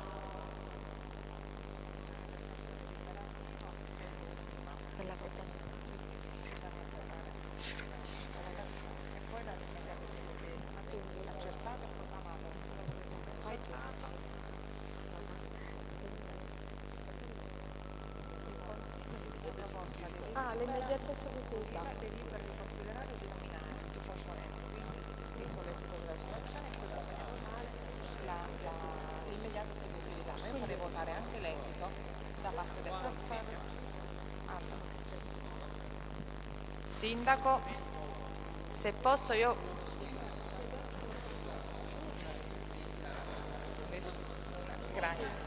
L'immediata esecutività. Per riconsiderare di nominare più facilmente, quindi visto l'esito della situazione e cosa bisogna votare l'immediata esecutività. Io farei votare anche l'esito da parte del Consiglio. Sindaco, se posso io... Grazie.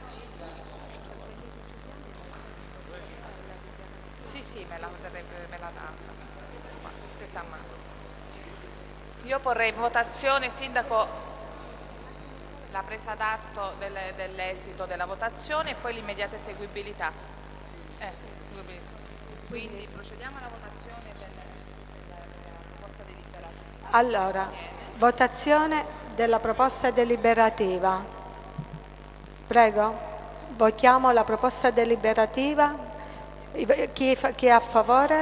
Sì, me la dà, scritta a mano. Io porrei in votazione, Sindaco, la presa d'atto dell'esito della votazione e poi l'immediata eseguibilità. Quindi procediamo alla votazione della proposta deliberativa. Allora, votazione della proposta deliberativa. Prego, votiamo la proposta deliberativa. Chi è a favore?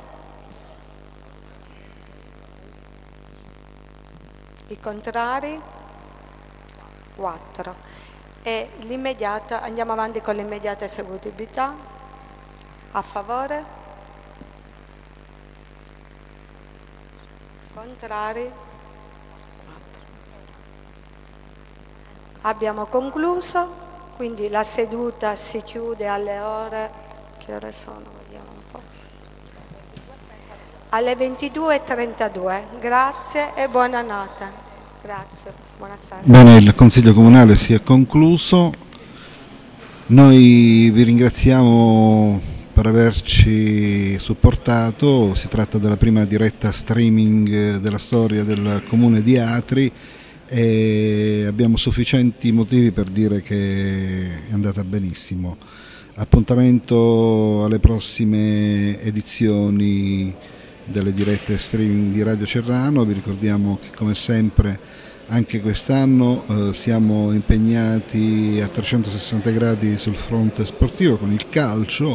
I contrari? 4. E l'immediata, andiamo avanti con l'immediata eseguibilità. A favore? Contrari? 4. Abbiamo concluso, quindi la seduta si chiude alle ore... Che ore sono? Vediamo un po'. Alle 22:32. Grazie e buonanotte. Grazie, buonasera. Bene, il Consiglio Comunale si è concluso. Noi vi ringraziamo per averci supportato. Si tratta della prima diretta streaming della storia del Comune di Atri e abbiamo sufficienti motivi per dire che è andata benissimo. Appuntamento alle prossime edizioni delle dirette streaming di Radio Cerrano. Vi ricordiamo che come sempre anche quest'anno siamo impegnati a 360 gradi sul fronte sportivo con il calcio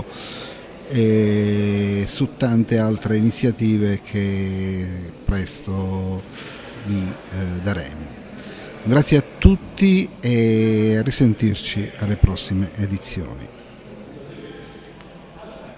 e su tante altre iniziative che presto vi daremo. Grazie a tutti e a risentirci alle prossime edizioni.